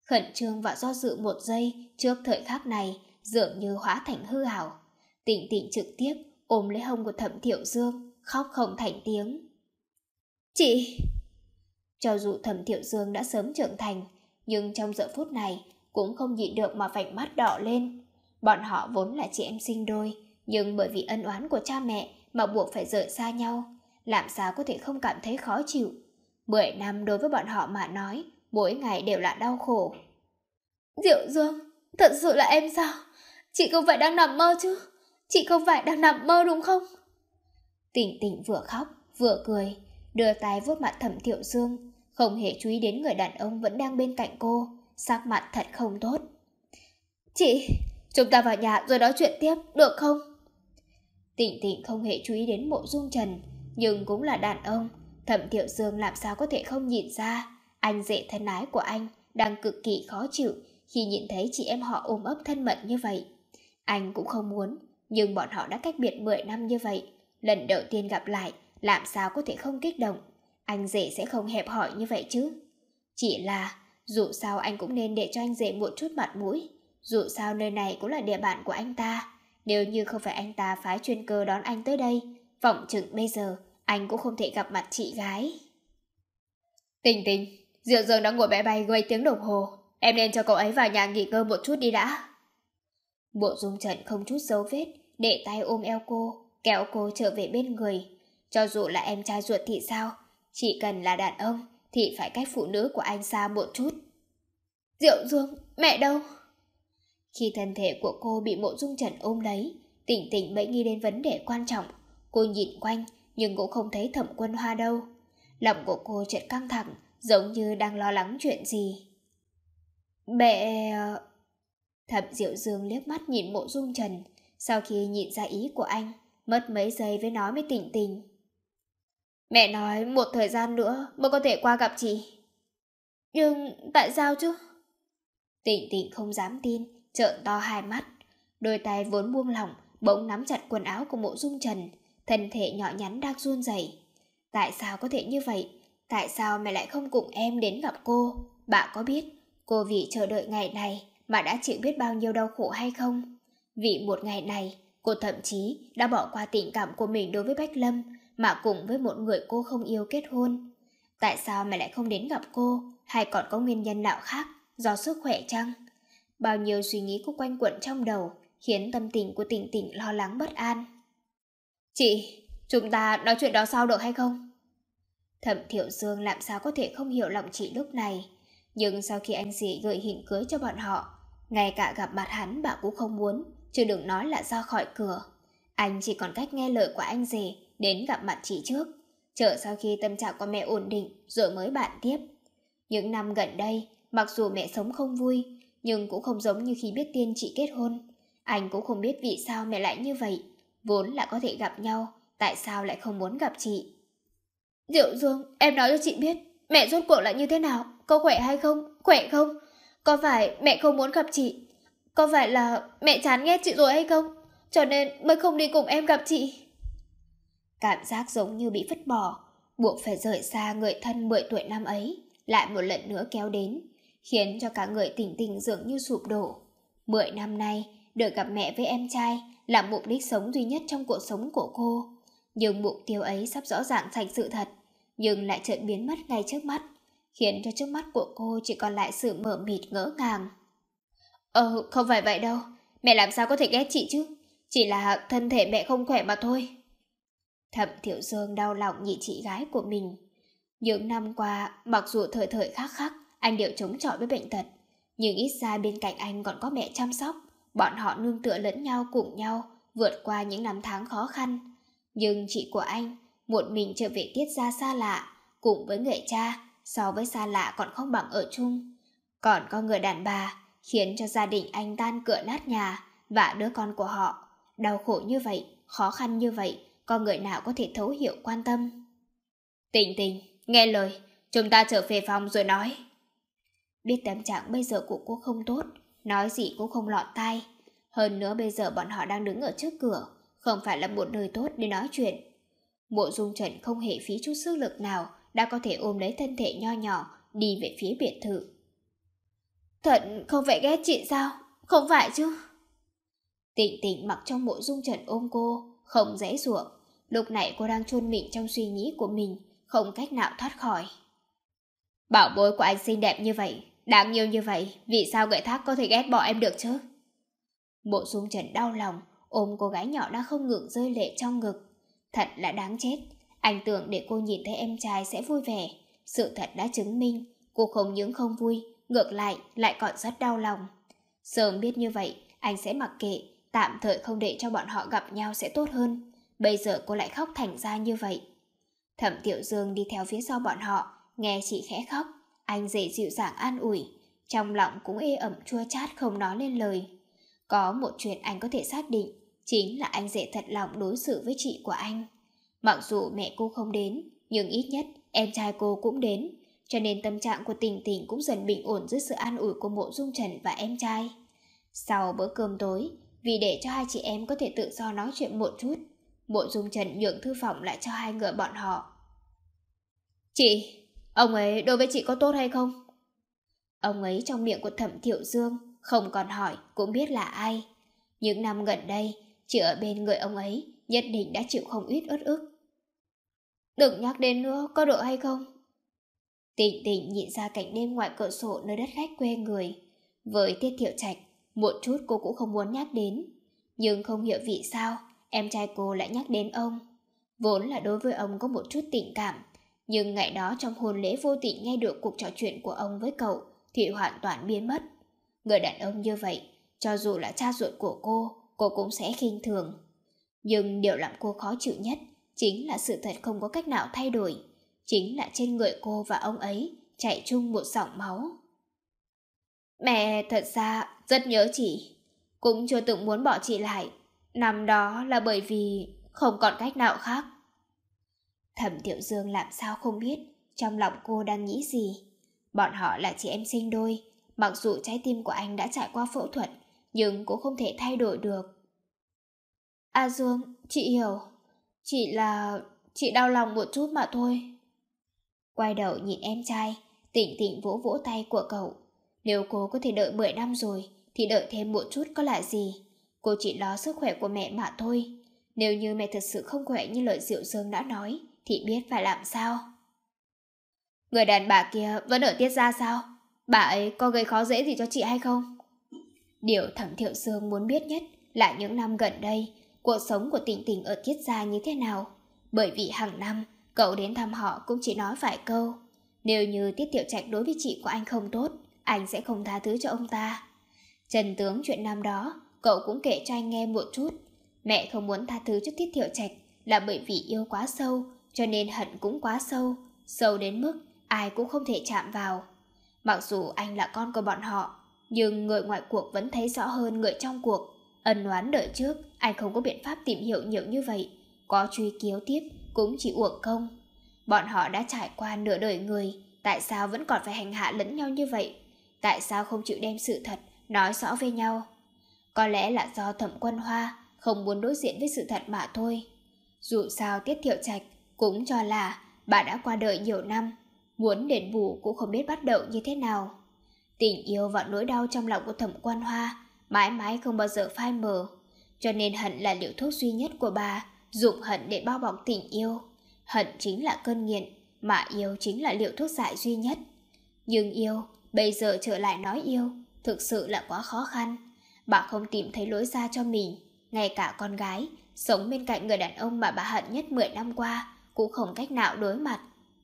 Speaker 1: Khẩn trương và do dự một giây trước thời khắc này dường như hóa thành hư ảo. Tịnh Tịnh trực tiếp ôm lấy hông của Thẩm Thiệu Dương, khóc không thành tiếng. Chị! Cho dù Thẩm Thiệu Dương đã sớm trưởng thành, nhưng trong giờ phút này cũng không nhịn được mà vành mắt đỏ lên. Bọn họ vốn là chị em sinh đôi, nhưng bởi vì ân oán của cha mẹ mà buộc phải rời xa nhau, làm sao có thể không cảm thấy khó chịu. Mười năm đối với bọn họ mà nói, mỗi ngày đều là đau khổ. Diệu Dương, thật sự là em sao? Chị không phải đang nằm mơ chứ? Chị không phải đang nằm mơ đúng không? Tịnh Tịnh vừa khóc, vừa cười, đưa tay vuốt mặt Thẩm Thiệu Dương, không hề chú ý đến người đàn ông vẫn đang bên cạnh cô, sắc mặt thật không tốt. Chị, chúng ta vào nhà rồi nói chuyện tiếp, được không? Tịnh Tịnh không hề chú ý đến Mộ Dung Trần, nhưng cũng là đàn ông, Thẩm Thiệu Dương làm sao có thể không nhìn ra, anh rể thân ái của anh đang cực kỳ khó chịu khi nhìn thấy chị em họ ôm ấp thân mật như vậy. Anh cũng không muốn, nhưng bọn họ đã cách biệt mười năm như vậy, lần đầu tiên gặp lại, làm sao có thể không kích động. Anh rể sẽ không hẹp hòi như vậy chứ. Chỉ là, dù sao anh cũng nên để cho anh rể một chút mặt mũi. Dù sao nơi này cũng là địa bàn của anh ta. Nếu như không phải anh ta phái chuyên cơ đón anh tới đây, phỏng chừng bây giờ anh cũng không thể gặp mặt chị gái. Tình Tình, Diệu Dương đã ngồi máy bay mấy tiếng đồng hồ. Em nên cho cậu ấy vào nhà nghỉ ngơi một chút đi đã. Bộ Dung Trần không chút dấu vết, để tay ôm eo cô, kéo cô trở về bên người. Cho dù là em trai ruột thì sao, chỉ cần là đàn ông thì phải cách phụ nữ của anh xa một chút. Diệu Dương, mẹ đâu? Khi thân thể của cô bị Mộ Dung Trần ôm lấy, Tỉnh Tỉnh mới nghĩ đến vấn đề quan trọng. Cô nhìn quanh nhưng cũng không thấy Thẩm Quân Hoa đâu. Lòng của cô chợt căng thẳng, giống như đang lo lắng chuyện gì. Mẹ... Thẩm Diệu Dương liếc mắt nhìn Mộ Dung Trần, sau khi nhìn ra ý của anh, mất mấy giây với nói với Tỉnh Tỉnh. Mẹ nói một thời gian nữa mới có thể qua gặp chị. Nhưng tại sao chứ? Tỉnh Tỉnh không dám tin, trợn to hai mắt. Đôi tay vốn buông lỏng bỗng nắm chặt quần áo của Mộ Dung Trần, thân thể nhỏ nhắn đang run rẩy. Tại sao có thể như vậy? Tại sao mẹ lại không cùng em đến gặp cô? Bà có biết cô vì chờ đợi ngày này mà đã chịu biết bao nhiêu đau khổ hay không? Vì một ngày này, cô thậm chí đã bỏ qua tình cảm của mình đối với Bách Lâm mà cùng với một người cô không yêu kết hôn. Tại sao mẹ lại không đến gặp cô? Hay còn có nguyên nhân nào khác? Do sức khỏe chăng? Bao nhiêu suy nghĩ cũng quanh quẩn trong đầu, khiến tâm tình của Tỉnh Tỉnh lo lắng bất an. Chị, chúng ta nói chuyện đó sao được hay không? Thẩm Thiệu Dương làm sao có thể không hiểu lòng chị lúc này. Nhưng sau khi anh dì gửi hình cưới cho bọn họ, ngay cả gặp mặt hắn bà cũng không muốn, chứ đừng nói là ra khỏi cửa. Anh chỉ còn cách nghe lời của anh dì đến gặp mặt chị trước, chờ sau khi tâm trạng của mẹ ổn định rồi mới bàn tiếp. Những năm gần đây, mặc dù mẹ sống không vui, nhưng cũng không giống như khi biết tin chị kết hôn. Anh cũng không biết vì sao mẹ lại như vậy. Vốn là có thể gặp nhau, tại sao lại không muốn gặp chị? Diệu Dương, em nói cho chị biết, mẹ rốt cuộc là như thế nào? Có khỏe hay không? Khỏe không? Có phải mẹ không muốn gặp chị? Có phải là mẹ chán ghét chị rồi hay không? Cho nên mới không đi cùng em gặp chị. Cảm giác giống như bị vứt bỏ, buộc phải rời xa người thân mười tuổi năm ấy, lại một lần nữa kéo đến, khiến cho cả người Tỉnh Tỉnh dường như sụp đổ. Mười năm nay, được gặp mẹ với em trai là mục đích sống duy nhất trong cuộc sống của cô. Nhưng mục tiêu ấy sắp rõ ràng thành sự thật, nhưng lại chợt biến mất ngay trước mắt, khiến cho trước mắt của cô chỉ còn lại sự mờ mịt ngỡ ngàng. Ờ, không phải vậy đâu, mẹ làm sao có thể ghét chị chứ? Chỉ là thân thể mẹ không khỏe mà thôi. Thẩm Thiệu Dương đau lòng nhìn chị gái của mình. Những năm qua, mặc dù thời thời khắc khắc anh đều chống chọi với bệnh tật, nhưng ít ra bên cạnh anh còn có mẹ chăm sóc. Bọn họ nương tựa lẫn nhau cùng nhau vượt qua những năm tháng khó khăn. Nhưng chị của anh một mình trở về Tiết gia xa lạ, cùng với người cha so với xa lạ còn không bằng ở chung. Còn có người đàn bà khiến cho gia đình anh tan cửa nát nhà, và đứa con của họ đau khổ như vậy, khó khăn như vậy, có người nào có thể thấu hiểu quan tâm? Tình Tình, nghe lời, chúng ta trở về phòng rồi nói. Biết tâm trạng bây giờ của cô không tốt, nói gì cũng không lọt tai. Hơn nữa bây giờ bọn họ đang đứng ở trước cửa, không phải là một nơi tốt để nói chuyện. Mộ Dung Trần không hề phí chút sức lực nào đã có thể ôm lấy thân thể nho nhỏ đi về phía biệt thự. Thật không phải ghét chị sao? Không phải chứ? Tịnh Tịnh mặc trong Mộ Dung Trần ôm cô, không dễ dụa. Lúc này cô đang chôn mình trong suy nghĩ của mình, không cách nào thoát khỏi. Bảo bối của anh xinh đẹp như vậy, đáng yêu như vậy, vì sao người khác có thể ghét bỏ em được chứ? Mộ Dung Trần đau lòng, ôm cô gái nhỏ đang không ngừng rơi lệ trong ngực. Thật là đáng chết, anh tưởng để cô nhìn thấy em trai sẽ vui vẻ. Sự thật đã chứng minh, cô không những không vui, ngược lại lại còn rất đau lòng. Sớm biết như vậy, anh sẽ mặc kệ, tạm thời không để cho bọn họ gặp nhau sẽ tốt hơn. Bây giờ cô lại khóc thành ra như vậy. Thẩm Tiểu Dương đi theo phía sau bọn họ, nghe chị khẽ khóc, anh dễ dịu dàng an ủi, trong lòng cũng ê ẩm chua chát không nói lên lời. Có một chuyện anh có thể xác định, chính là anh dễ thật lòng đối xử với chị của anh. Mặc dù mẹ cô không đến, nhưng ít nhất em trai cô cũng đến, cho nên tâm trạng của Tình Tình cũng dần bình ổn dưới sự an ủi của Mộ Dung Trần và em trai. Sau bữa cơm tối, vì để cho hai chị em có thể tự do nói chuyện một chút, Mộ Dung Trần nhượng thư phòng lại cho hai người bọn họ. Chị, ông ấy đối với chị có tốt hay không? Ông ấy trong miệng của Thẩm Thiệu Dương, không còn hỏi cũng biết là ai. Những năm gần đây, chị ở bên người ông ấy nhất định đã chịu không ít uất ức. Đừng nhắc đến nữa, có được hay không? Tịnh Tịnh nhìn ra cảnh đêm ngoài cửa sổ nơi đất khách quê người. Với Tiết Thiệu Trạch, một chút cô cũng không muốn nhắc đến. Nhưng không hiểu vì sao, em trai cô lại nhắc đến ông. Vốn là đối với ông có một chút tình cảm, nhưng ngày đó trong hôn lễ vô tình nghe được cuộc trò chuyện của ông với cậu thì hoàn toàn biến mất. Người đàn ông như vậy, cho dù là cha ruột của cô, cô cũng sẽ khinh thường. Nhưng điều làm cô khó chịu nhất chính là sự thật không có cách nào thay đổi. Chính là trên người cô và ông ấy chảy chung một dòng máu. Mẹ thật ra rất nhớ chị, cũng chưa từng muốn bỏ chị lại. Năm đó là bởi vì không còn cách nào khác. Thẩm Tiểu Dương làm sao không biết trong lòng cô đang nghĩ gì. Bọn họ là chị em sinh đôi, mặc dù trái tim của anh đã trải qua phẫu thuật, nhưng cũng không thể thay đổi được. A Dương, chị hiểu. Chỉ là... chị đau lòng một chút mà thôi. Quay đầu nhìn em trai, Tịnh Tịnh vỗ vỗ tay của cậu. Nếu cô có thể đợi mười năm rồi, thì đợi thêm một chút có là gì. Cô chỉ lo sức khỏe của mẹ mà thôi. Nếu như mẹ thật sự không khỏe như lời Diệu Dương đã nói, thì biết phải làm sao. Người đàn bà kia vẫn ở Tiết gia sao? Bà ấy có gây khó dễ gì cho chị hay không? Điều Thẩm Thiệu Dương muốn biết nhất là những năm gần đây, cuộc sống của Tịnh Tịnh ở Tiết gia như thế nào. Bởi vì hàng năm, cậu đến thăm họ cũng chỉ nói vài câu. Nếu như Tiết Thiệu Trạch đối với chị của anh không tốt, anh sẽ không tha thứ cho ông ta. Trần tướng chuyện năm đó, cậu cũng kể cho anh nghe một chút. Mẹ không muốn tha thứ cho Tiết Thiệu Trạch là bởi vì yêu quá sâu, cho nên hận cũng quá sâu, sâu đến mức ai cũng không thể chạm vào. Mặc dù anh là con của bọn họ, nhưng người ngoài cuộc vẫn thấy rõ hơn người trong cuộc. Ân oán đời trước, anh không có biện pháp tìm hiểu nhiều như vậy. Có truy cứu tiếp cũng chỉ uổng công. Bọn họ đã trải qua nửa đời người, tại sao vẫn còn phải hành hạ lẫn nhau như vậy? Tại sao không chịu đem sự thật nói rõ với nhau? Có lẽ là do Thẩm Quân Hoa không muốn đối diện với sự thật mà thôi. Dù sao Tiết Thiệu Trạch cũng cho là bà đã qua đời nhiều năm, muốn đền bù cũng không biết bắt đầu như thế nào. Tình yêu và nỗi đau trong lòng của Thẩm Quân Hoa mãi mãi không bao giờ phai mờ, cho nên hận là liều thuốc duy nhất của bà, dùng hận để bao bọc tình yêu. Hận chính là cơn nghiện, mà yêu chính là liều thuốc giải duy nhất. Nhưng yêu, bây giờ trở lại nói yêu, thực sự là quá khó khăn. Bà không tìm thấy lối ra cho mình, ngay cả con gái sống bên cạnh người đàn ông mà bà hận nhất mười năm qua cũng không cách nào đối mặt.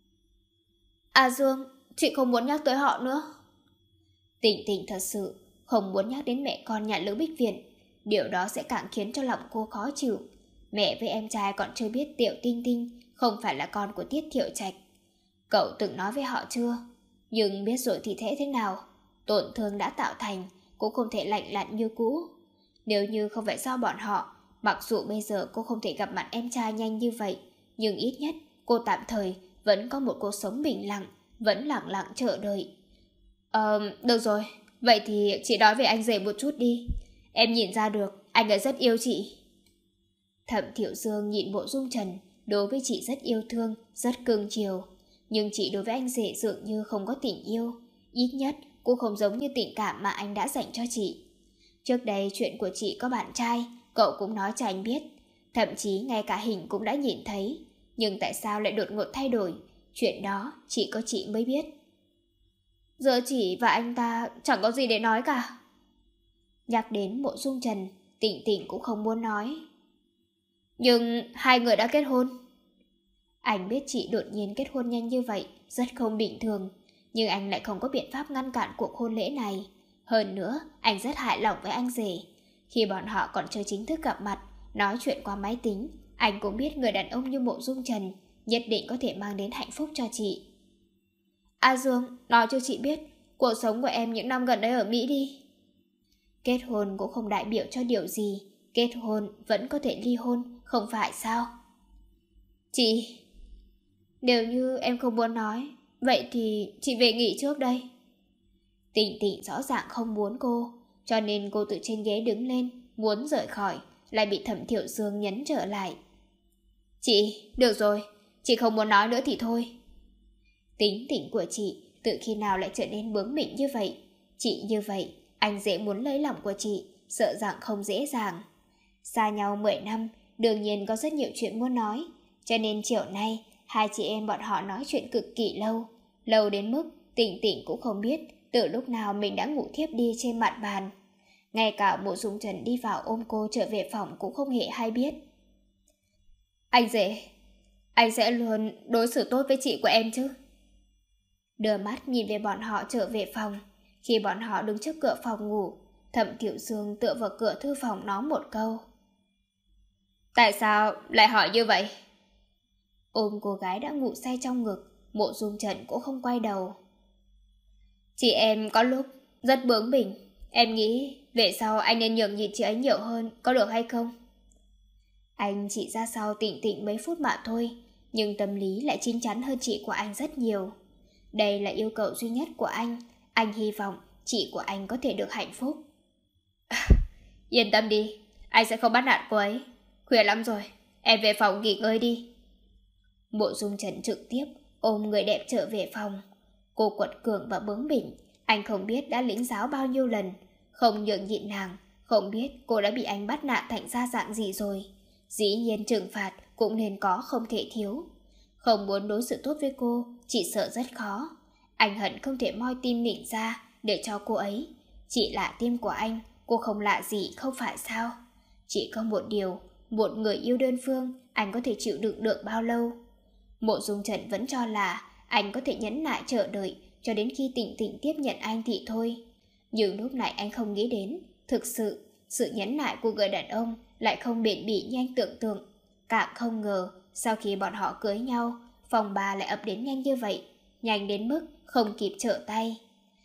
Speaker 1: A Dương, chị không muốn nhắc tới họ nữa. Tịnh Tịnh thật sự không muốn nhắc đến mẹ con nhà Lữ Bích Viện. Điều đó sẽ càng khiến cho lòng cô khó chịu. Mẹ với em trai còn chưa biết Tiểu Tinh Tinh không phải là con của Tiết Thiệu Trạch. Cậu từng nói với họ chưa? Nhưng biết rồi thì thế thế nào? Tổn thương đã tạo thành cũng không thể lạnh lặn như cũ. Nếu như không phải do bọn họ, mặc dù bây giờ cô không thể gặp mặt em trai nhanh như vậy, nhưng ít nhất cô tạm thời vẫn có một cuộc sống bình lặng, vẫn lặng lặng chờ đợi. Ờ, được rồi, vậy thì chị nói về anh rể một chút đi. Em nhìn ra được anh ấy rất yêu chị. Thẩm Thiệu Dương nhìn Mộ Dung Trần, đối với chị rất yêu thương, rất cưng chiều. Nhưng chị đối với anh rể dường như không có tình yêu. Ít nhất cũng không giống như tình cảm mà anh đã dành cho chị. Trước đây chuyện của chị có bạn trai, cậu cũng nói cho anh biết. Thậm chí ngay cả hình cũng đã nhìn thấy. Nhưng tại sao lại đột ngột thay đổi? Chuyện đó chỉ có chị mới biết. Giờ chị và anh ta chẳng có gì để nói cả. Nhắc đến Mộ Dung Trần, Tịnh Tịnh cũng không muốn nói. Nhưng hai người đã kết hôn. Anh biết chị đột nhiên kết hôn nhanh như vậy rất không bình thường, nhưng anh lại không có biện pháp ngăn cản cuộc hôn lễ này. Hơn nữa, anh rất hài lòng với anh rể. Khi bọn họ còn chưa chính thức gặp mặt, nói chuyện qua máy tính, anh cũng biết người đàn ông như Mộ Dung Trần nhất định có thể mang đến hạnh phúc cho chị. A Dương, nói cho chị biết cuộc sống của em những năm gần đây ở Mỹ đi. Kết hôn cũng không đại biểu cho điều gì. Kết hôn vẫn có thể ly hôn, không phải sao? Chị... Nếu như em không muốn nói, vậy thì chị về nghỉ trước đây. Tịnh Tịnh rõ ràng không muốn cô, cho nên cô từ trên ghế đứng lên, muốn rời khỏi, lại bị Thẩm Thiệu Dương nhấn trở lại. Chị, được rồi, chị không muốn nói nữa thì thôi. Tính tình của chị từ khi nào lại trở nên bướng bỉnh như vậy? Chị như vậy, anh dễ muốn lấy lòng của chị, sợ rằng không dễ dàng. Xa nhau mười năm, đương nhiên có rất nhiều chuyện muốn nói, cho nên chiều nay hai chị em bọn họ nói chuyện cực kỳ lâu, lâu đến mức Tịnh Tịnh cũng không biết từ lúc nào mình đã ngủ thiếp đi trên mặt bàn. Ngay cả Mộ Dung Trần đi vào ôm cô trở về phòng cũng không hề hay biết. Anh rể, anh sẽ luôn đối xử tốt với chị của em chứ? Đưa mắt nhìn về bọn họ trở về phòng. Khi bọn họ đứng trước cửa phòng ngủ, Thẩm Thiệu Dương tựa vào cửa thư phòng nói một câu. Tại sao lại hỏi như vậy? Ôm cô gái đã ngủ say trong ngực, Mộ Dung Trần cũng không quay đầu. Chị em có lúc rất bướng bỉnh. Em nghĩ về sau anh nên nhường nhịn chị ấy nhiều hơn, có được hay không? Anh chỉ ra sau Tịnh Tịnh mấy phút mà thôi, nhưng tâm lý lại chín chắn hơn chị của anh rất nhiều. Đây là yêu cầu duy nhất của anh. Anh hy vọng chị của anh có thể được hạnh phúc. Yên tâm đi, anh sẽ không bắt nạt cô ấy. Khuya lắm rồi, em về phòng nghỉ ngơi đi. Mộ Dung Trần trực tiếp ôm người đẹp trở về phòng. Cô quật cường và bướng bỉnh, anh không biết đã lĩnh giáo bao nhiêu lần. Không nhường nhịn nàng, không biết cô đã bị anh bắt nạt thành ra dạng gì rồi. Dĩ nhiên trừng phạt cũng nên có, không thể thiếu. Không muốn đối xử tốt với cô, chị sợ rất khó. Anh hận không thể moi tim mình ra để cho cô ấy. Chị là tim của anh, cô không lạ gì không phải sao? Chỉ có một điều, một người yêu đơn phương, anh có thể chịu đựng được bao lâu? Mộ Dung Trần vẫn cho là anh có thể nhẫn nại chờ đợi cho đến khi Tịnh Tịnh tiếp nhận anh thì thôi. Nhưng lúc này anh không nghĩ đến, thực sự, sự nhẫn nại của người đàn ông lại không bền bỉ như anh tưởng tượng. Càng không ngờ, sau khi bọn họ cưới nhau, phòng bà lại ập đến nhanh như vậy, nhanh đến mức không kịp trở tay.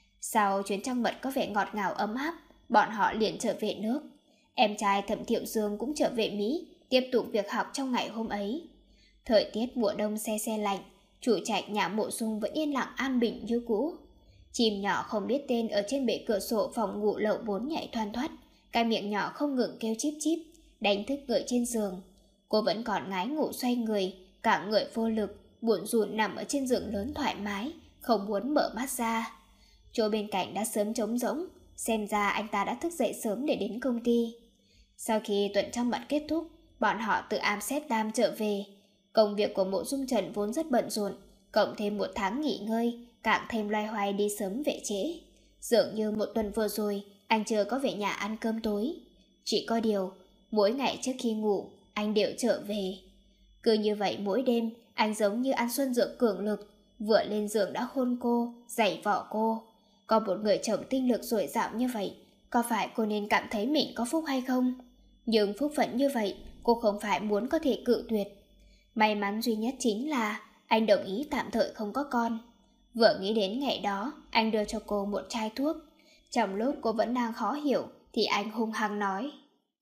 Speaker 1: Sau chuyến trăng mật có vẻ ngọt ngào ấm áp, bọn họ liền trở về nước. Em trai Thẩm Thiệu Dương cũng trở về Mỹ, tiếp tục việc học trong ngày hôm ấy. Thời tiết mùa đông se se lạnh, chủ trạch nhà Mộ Dung vẫn yên lặng an bình như cũ. Chim nhỏ không biết tên ở trên bệ cửa sổ phòng ngủ lầu bốn nhảy thoăn thoắt, cái miệng nhỏ không ngừng kêu chíp chíp, đánh thức người trên giường. Cô vẫn còn ngái ngủ xoay người, cả người vô lực, buồn rùn nằm ở trên giường lớn thoải mái, không muốn mở mắt ra. Chỗ bên cạnh đã sớm trống rỗng, xem ra anh ta đã thức dậy sớm để đến công ty. Sau khi tuần trăng mật kết thúc, bọn họ từ Amsterdam trở về. Công việc của Mộ Dung Trần vốn rất bận rộn, cộng thêm một tháng nghỉ ngơi, càng thêm loay hoay đi sớm về trễ. Dường như một tuần vừa rồi, anh chưa có về nhà ăn cơm tối. Chỉ có điều, mỗi ngày trước khi ngủ, anh đều trở về. Cứ như vậy mỗi đêm, anh giống như ăn xuân dược cường lực, vừa lên giường đã hôn cô, giày vỏ cô. Có một người chồng tinh lực dồi dào như vậy, có phải cô nên cảm thấy mình có phúc hay không? Nhưng phúc phận như vậy, cô không phải muốn có thể cự tuyệt. May mắn duy nhất chính là anh đồng ý tạm thời không có con. Vừa nghĩ đến ngày đó, anh đưa cho cô một chai thuốc. Trong lúc cô vẫn đang khó hiểu, thì anh hung hăng nói.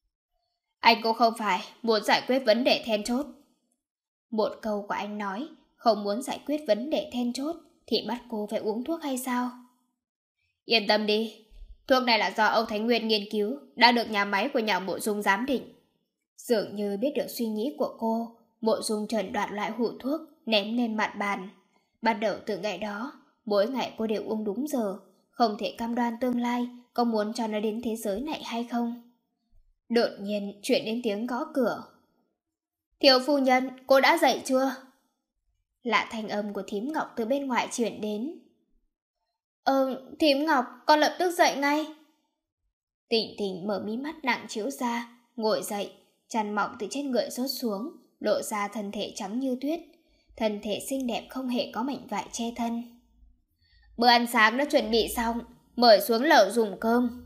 Speaker 1: Anh cũng không phải muốn giải quyết vấn đề then chốt. Một câu của anh nói, không muốn giải quyết vấn đề then chốt, thì bắt cô phải uống thuốc hay sao? Yên tâm đi, thuốc này là do Âu Thánh Nguyên nghiên cứu, đã được nhà máy của nhà Mộ Dung giám định. Dường như biết được suy nghĩ của cô, Mộ Dung Trần đoạt lại hũ thuốc, ném lên mặt bàn. Bắt đầu từ ngày đó, mỗi ngày cô đều uống đúng giờ, không thể cam đoan tương lai có muốn cho nó đến thế giới này hay không. Đột nhiên chuyển đến tiếng gõ cửa. Thiếu phu nhân, cô đã dậy chưa? Lạ thanh âm của thím Ngọc từ bên ngoài chuyển đến. Ờ, thím Ngọc, con lập tức dậy ngay. Tịnh Tịnh mở mí mắt nặng trĩu ra, ngồi dậy, chăn mỏng từ trên người rốt xuống, lộ ra thân thể trắng như tuyết, thân thể xinh đẹp không hề có mảnh vải che thân. Bữa ăn sáng đã chuẩn bị xong, mời xuống lầu dùng cơm.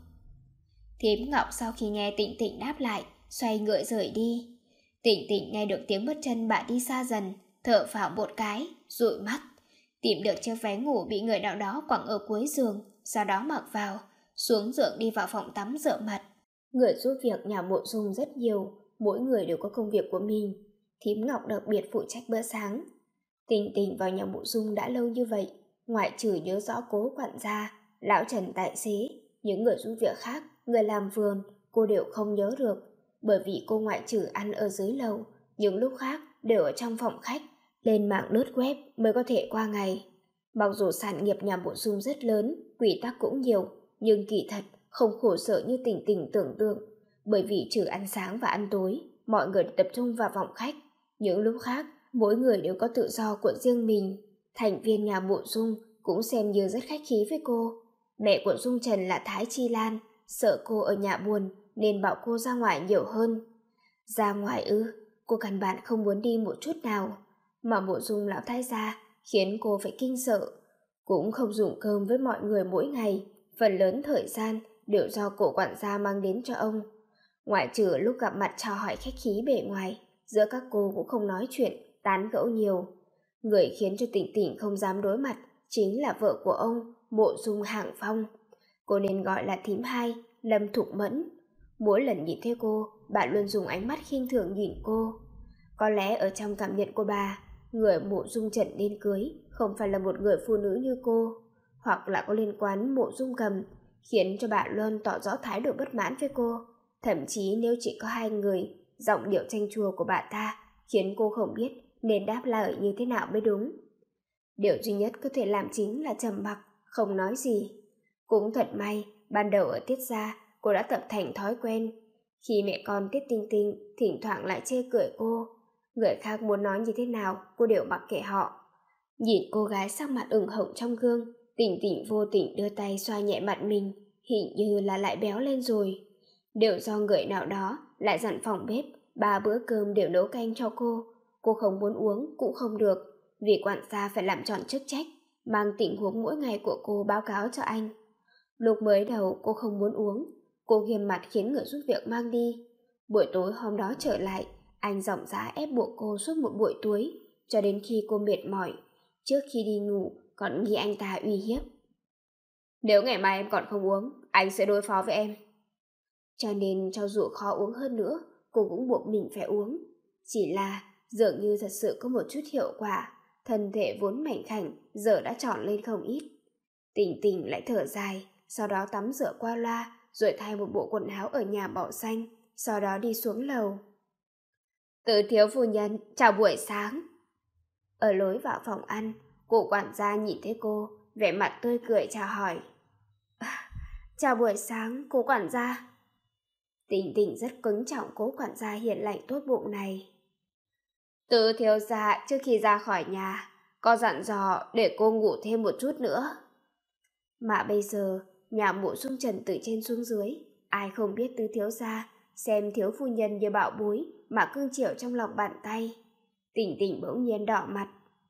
Speaker 1: Thím Ngọc sau khi nghe Tịnh Tịnh đáp lại, xoay người rời đi. Tịnh Tịnh nghe được tiếng bước chân bà đi xa dần, thở phào một cái, dụi mắt, tìm được chiếc váy ngủ bị người nào đó quẳng ở cuối giường, sau đó mặc vào, xuống giường đi vào phòng tắm rửa mặt. Người giúp việc nhà Mộ Dung rất nhiều, mỗi người đều có công việc của mình. Thím Ngọc đặc biệt phụ trách bữa sáng. Tịnh Tịnh vào nhà Mộ Dung đã lâu như vậy, ngoại trừ nhớ rõ Cố quản gia, lão Trần tài xế, những người giúp việc khác, người làm vườn, cô đều không nhớ được, bởi vì cô ngoại trừ ăn ở dưới lầu, những lúc khác đều ở trong phòng khách, lên mạng lướt web mới có thể qua ngày. Mặc dù sản nghiệp nhà Mộ Dung rất lớn, quy tắc cũng nhiều, nhưng kỳ thật không khổ sở như Tịnh Tịnh tưởng tượng, bởi vì trừ ăn sáng và ăn tối, mọi người tập trung vào phòng khách. Những lúc khác, mỗi người đều có tự do của riêng mình. Thành viên nhà Mộ Dung cũng xem như rất khách khí với cô. Mẹ của Dung Trần là Thái Chi Lan, sợ cô ở nhà buồn nên bảo cô ra ngoài nhiều hơn. Ra ngoài ư? Cô căn bản không muốn đi một chút nào, mà Mộ Dung lão thái gia khiến cô phải kinh sợ. Cũng không dùng cơm với mọi người mỗi ngày, phần lớn thời gian đều do cổ quản gia mang đến cho ông. Ngoại trừ lúc gặp mặt chào hỏi khách khí bề ngoài, giữa các cô cũng không nói chuyện, tán gẫu nhiều. Người khiến cho Tịnh Tịnh không dám đối mặt chính là vợ của ông, Mộ Dung Hạng Phong. Cô nên gọi là thím hai, Lâm Thục Mẫn. Mỗi lần nhìn thấy cô, bà luôn dùng ánh mắt khinh thường nhìn cô. Có lẽ ở trong cảm nhận của bà, người Mộ Dung Trần nên cưới không phải là một người phụ nữ như cô, hoặc là có liên quan Mộ Dung Cầm, khiến cho bà luôn tỏ rõ thái độ bất mãn với cô. Thậm chí nếu chỉ có hai người, giọng điệu chanh chua của bà ta khiến cô không biết nên đáp lời như thế nào mới đúng. Điều duy nhất có thể làm chính là trầm mặc, không nói gì. Cũng thật may, ban đầu ở Tiết gia, cô đã tập thành thói quen. Khi mẹ con Tiết Tinh Tinh thỉnh thoảng lại chê cười cô, người khác muốn nói như thế nào, cô đều mặc kệ họ. Nhìn cô gái sắc mặt ửng hồng trong gương, Tịnh Tịnh vô tình đưa tay xoa nhẹ mặt mình, hình như là lại béo lên rồi. Đều do người nào đó lại dặn phòng bếp, ba bữa cơm đều nấu canh cho cô. Cô không muốn uống cũng không được, vì quản gia phải làm tròn chức trách, mang tình huống mỗi ngày của cô báo cáo cho anh. Lúc mới đầu cô không muốn uống, cô nghiêm mặt khiến người giúp việc mang đi. Buổi tối hôm đó trở lại, anh giọng dã ép buộc cô suốt một buổi tối, cho đến khi cô mệt mỏi. Trước khi đi ngủ còn nghi anh ta uy hiếp. Nếu ngày mai em còn không uống, anh sẽ đối phó với em. Cho nên cho dù khó uống hơn nữa, cô cũng buộc mình phải uống. Chỉ là dường như thật sự có một chút hiệu quả, thân thể vốn mảnh khảnh giờ đã tròn lên không ít. Tịnh Tịnh lại thở dài, sau đó tắm rửa qua loa, rồi thay một bộ quần áo ở nhà màu xanh, sau đó đi xuống lầu. Từ thiếu phu nhân, chào buổi sáng. Ở lối vào phòng ăn, cụ quản gia nhìn thấy cô, vẻ mặt tươi cười chào hỏi. À, chào buổi sáng, cụ quản gia. Tịnh Tịnh rất cứng trọng cố quản gia hiền lành tốt bụng này. Từ thiếu gia trước khi ra khỏi nhà, có dặn dò để cô ngủ thêm một chút nữa. Mà bây giờ, nhà Mộ Dung Trần từ trên xuống dưới, ai không biết tứ thiếu gia, xem thiếu phu nhân như bạo bối mà cưng chiều trong lòng bàn tay. Tịnh Tịnh bỗng nhiên đỏ mặt.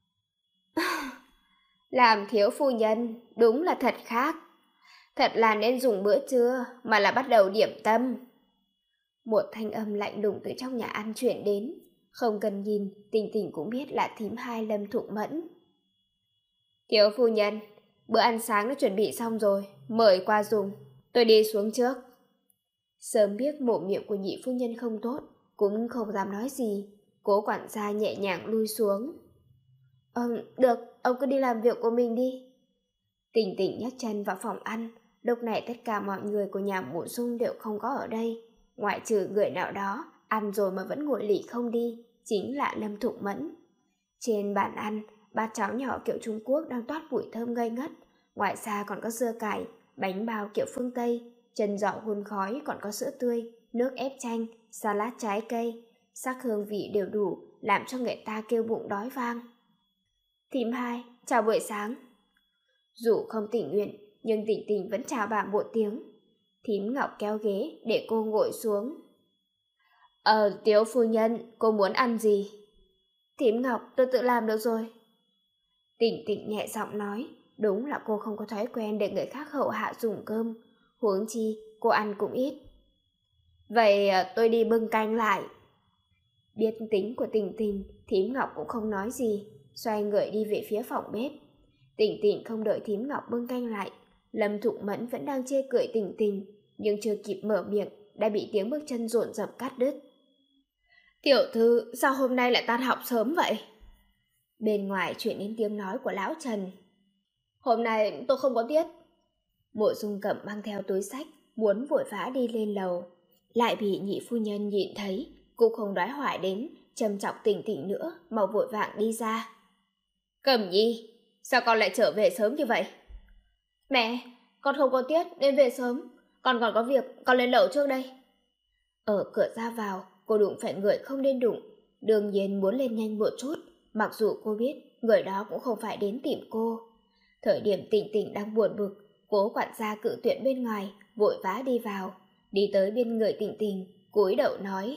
Speaker 1: Làm thiếu phu nhân, đúng là thật khác. Thật là nên dùng bữa trưa mà là bắt đầu điểm tâm. Một thanh âm lạnh lùng từ trong nhà ăn chuyển đến. Không cần nhìn, Tịnh Tịnh cũng biết là thím hai Lâm Thục Mẫn. Thiếu phu nhân, bữa ăn sáng đã chuẩn bị xong rồi, mời qua dùng, tôi đi xuống trước. Sớm biết mồm miệng của nhị phu nhân không tốt, cũng không dám nói gì. Cố quản gia nhẹ nhàng lui xuống. Ờ, được, ông cứ đi làm việc của mình đi. Tịnh Tịnh nhấc chân vào phòng ăn. Lúc này tất cả mọi người của nhà Mộ Dung đều không có ở đây, ngoại trừ người nào đó ăn rồi mà vẫn ngồi lì không đi, chính là Lâm Thục Mẫn. Trên bàn ăn, bát cháo nhỏ kiểu Trung Quốc đang toát mùi thơm ngây ngất, Ngoài xa còn có dưa cải, bánh bao kiểu phương Tây, chân giò hun khói, còn có sữa tươi, nước ép chanh, salad trái cây. Sắc hương vị đều đủ, làm cho người ta kêu bụng đói vang. Thím hai, chào buổi sáng. Dù không tình nguyện, nhưng Tình Tình vẫn chào bà một tiếng. Thím Ngọc kéo ghế để cô ngồi xuống. Ờ, Tiếu phu nhân, cô muốn ăn gì? Thím Ngọc, tôi tự làm được rồi. Tình Tình nhẹ giọng nói, đúng là cô không có thói quen để người khác hậu hạ dùng cơm, huống chi cô ăn cũng ít. Vậy tôi đi bưng canh lại. Biết tính của Tình Tình, thím Ngọc cũng không nói gì, xoay người đi về phía phòng bếp. Tình Tình không đợi thím Ngọc bưng canh lại, Lâm Thục Mẫn vẫn đang chê cười Tình Tình, nhưng chưa kịp mở miệng đã bị tiếng bước chân rộn rập cắt đứt. Tiểu thư, sao hôm nay lại tan học sớm vậy? Bên ngoài chuyển đến tiếng nói của lão Trần. Hôm nay tôi không có tiết. Mộ Dung Cẩm mang theo túi sách, muốn vội vã đi lên lầu, lại bị nhị phu nhân nhìn thấy, cũng không đoái hoài đến, trầm trọng Tình Tình nữa, mau vội vàng đi ra. Cẩm Nhi, sao con lại trở về sớm như vậy? Mẹ, con không có tiết nên về sớm, con còn có việc, con lên lầu trước đây. Ở cửa ra vào, cô đụng phải người không nên đụng, đương nhiên muốn lên nhanh một chút, mặc dù cô biết người đó cũng không phải đến tìm cô. Thời điểm Tình Tình đang buồn bực, Cố quản gia cự tuyệt bên ngoài, vội vã đi vào, đi tới bên người Tình Tình, cúi đầu nói.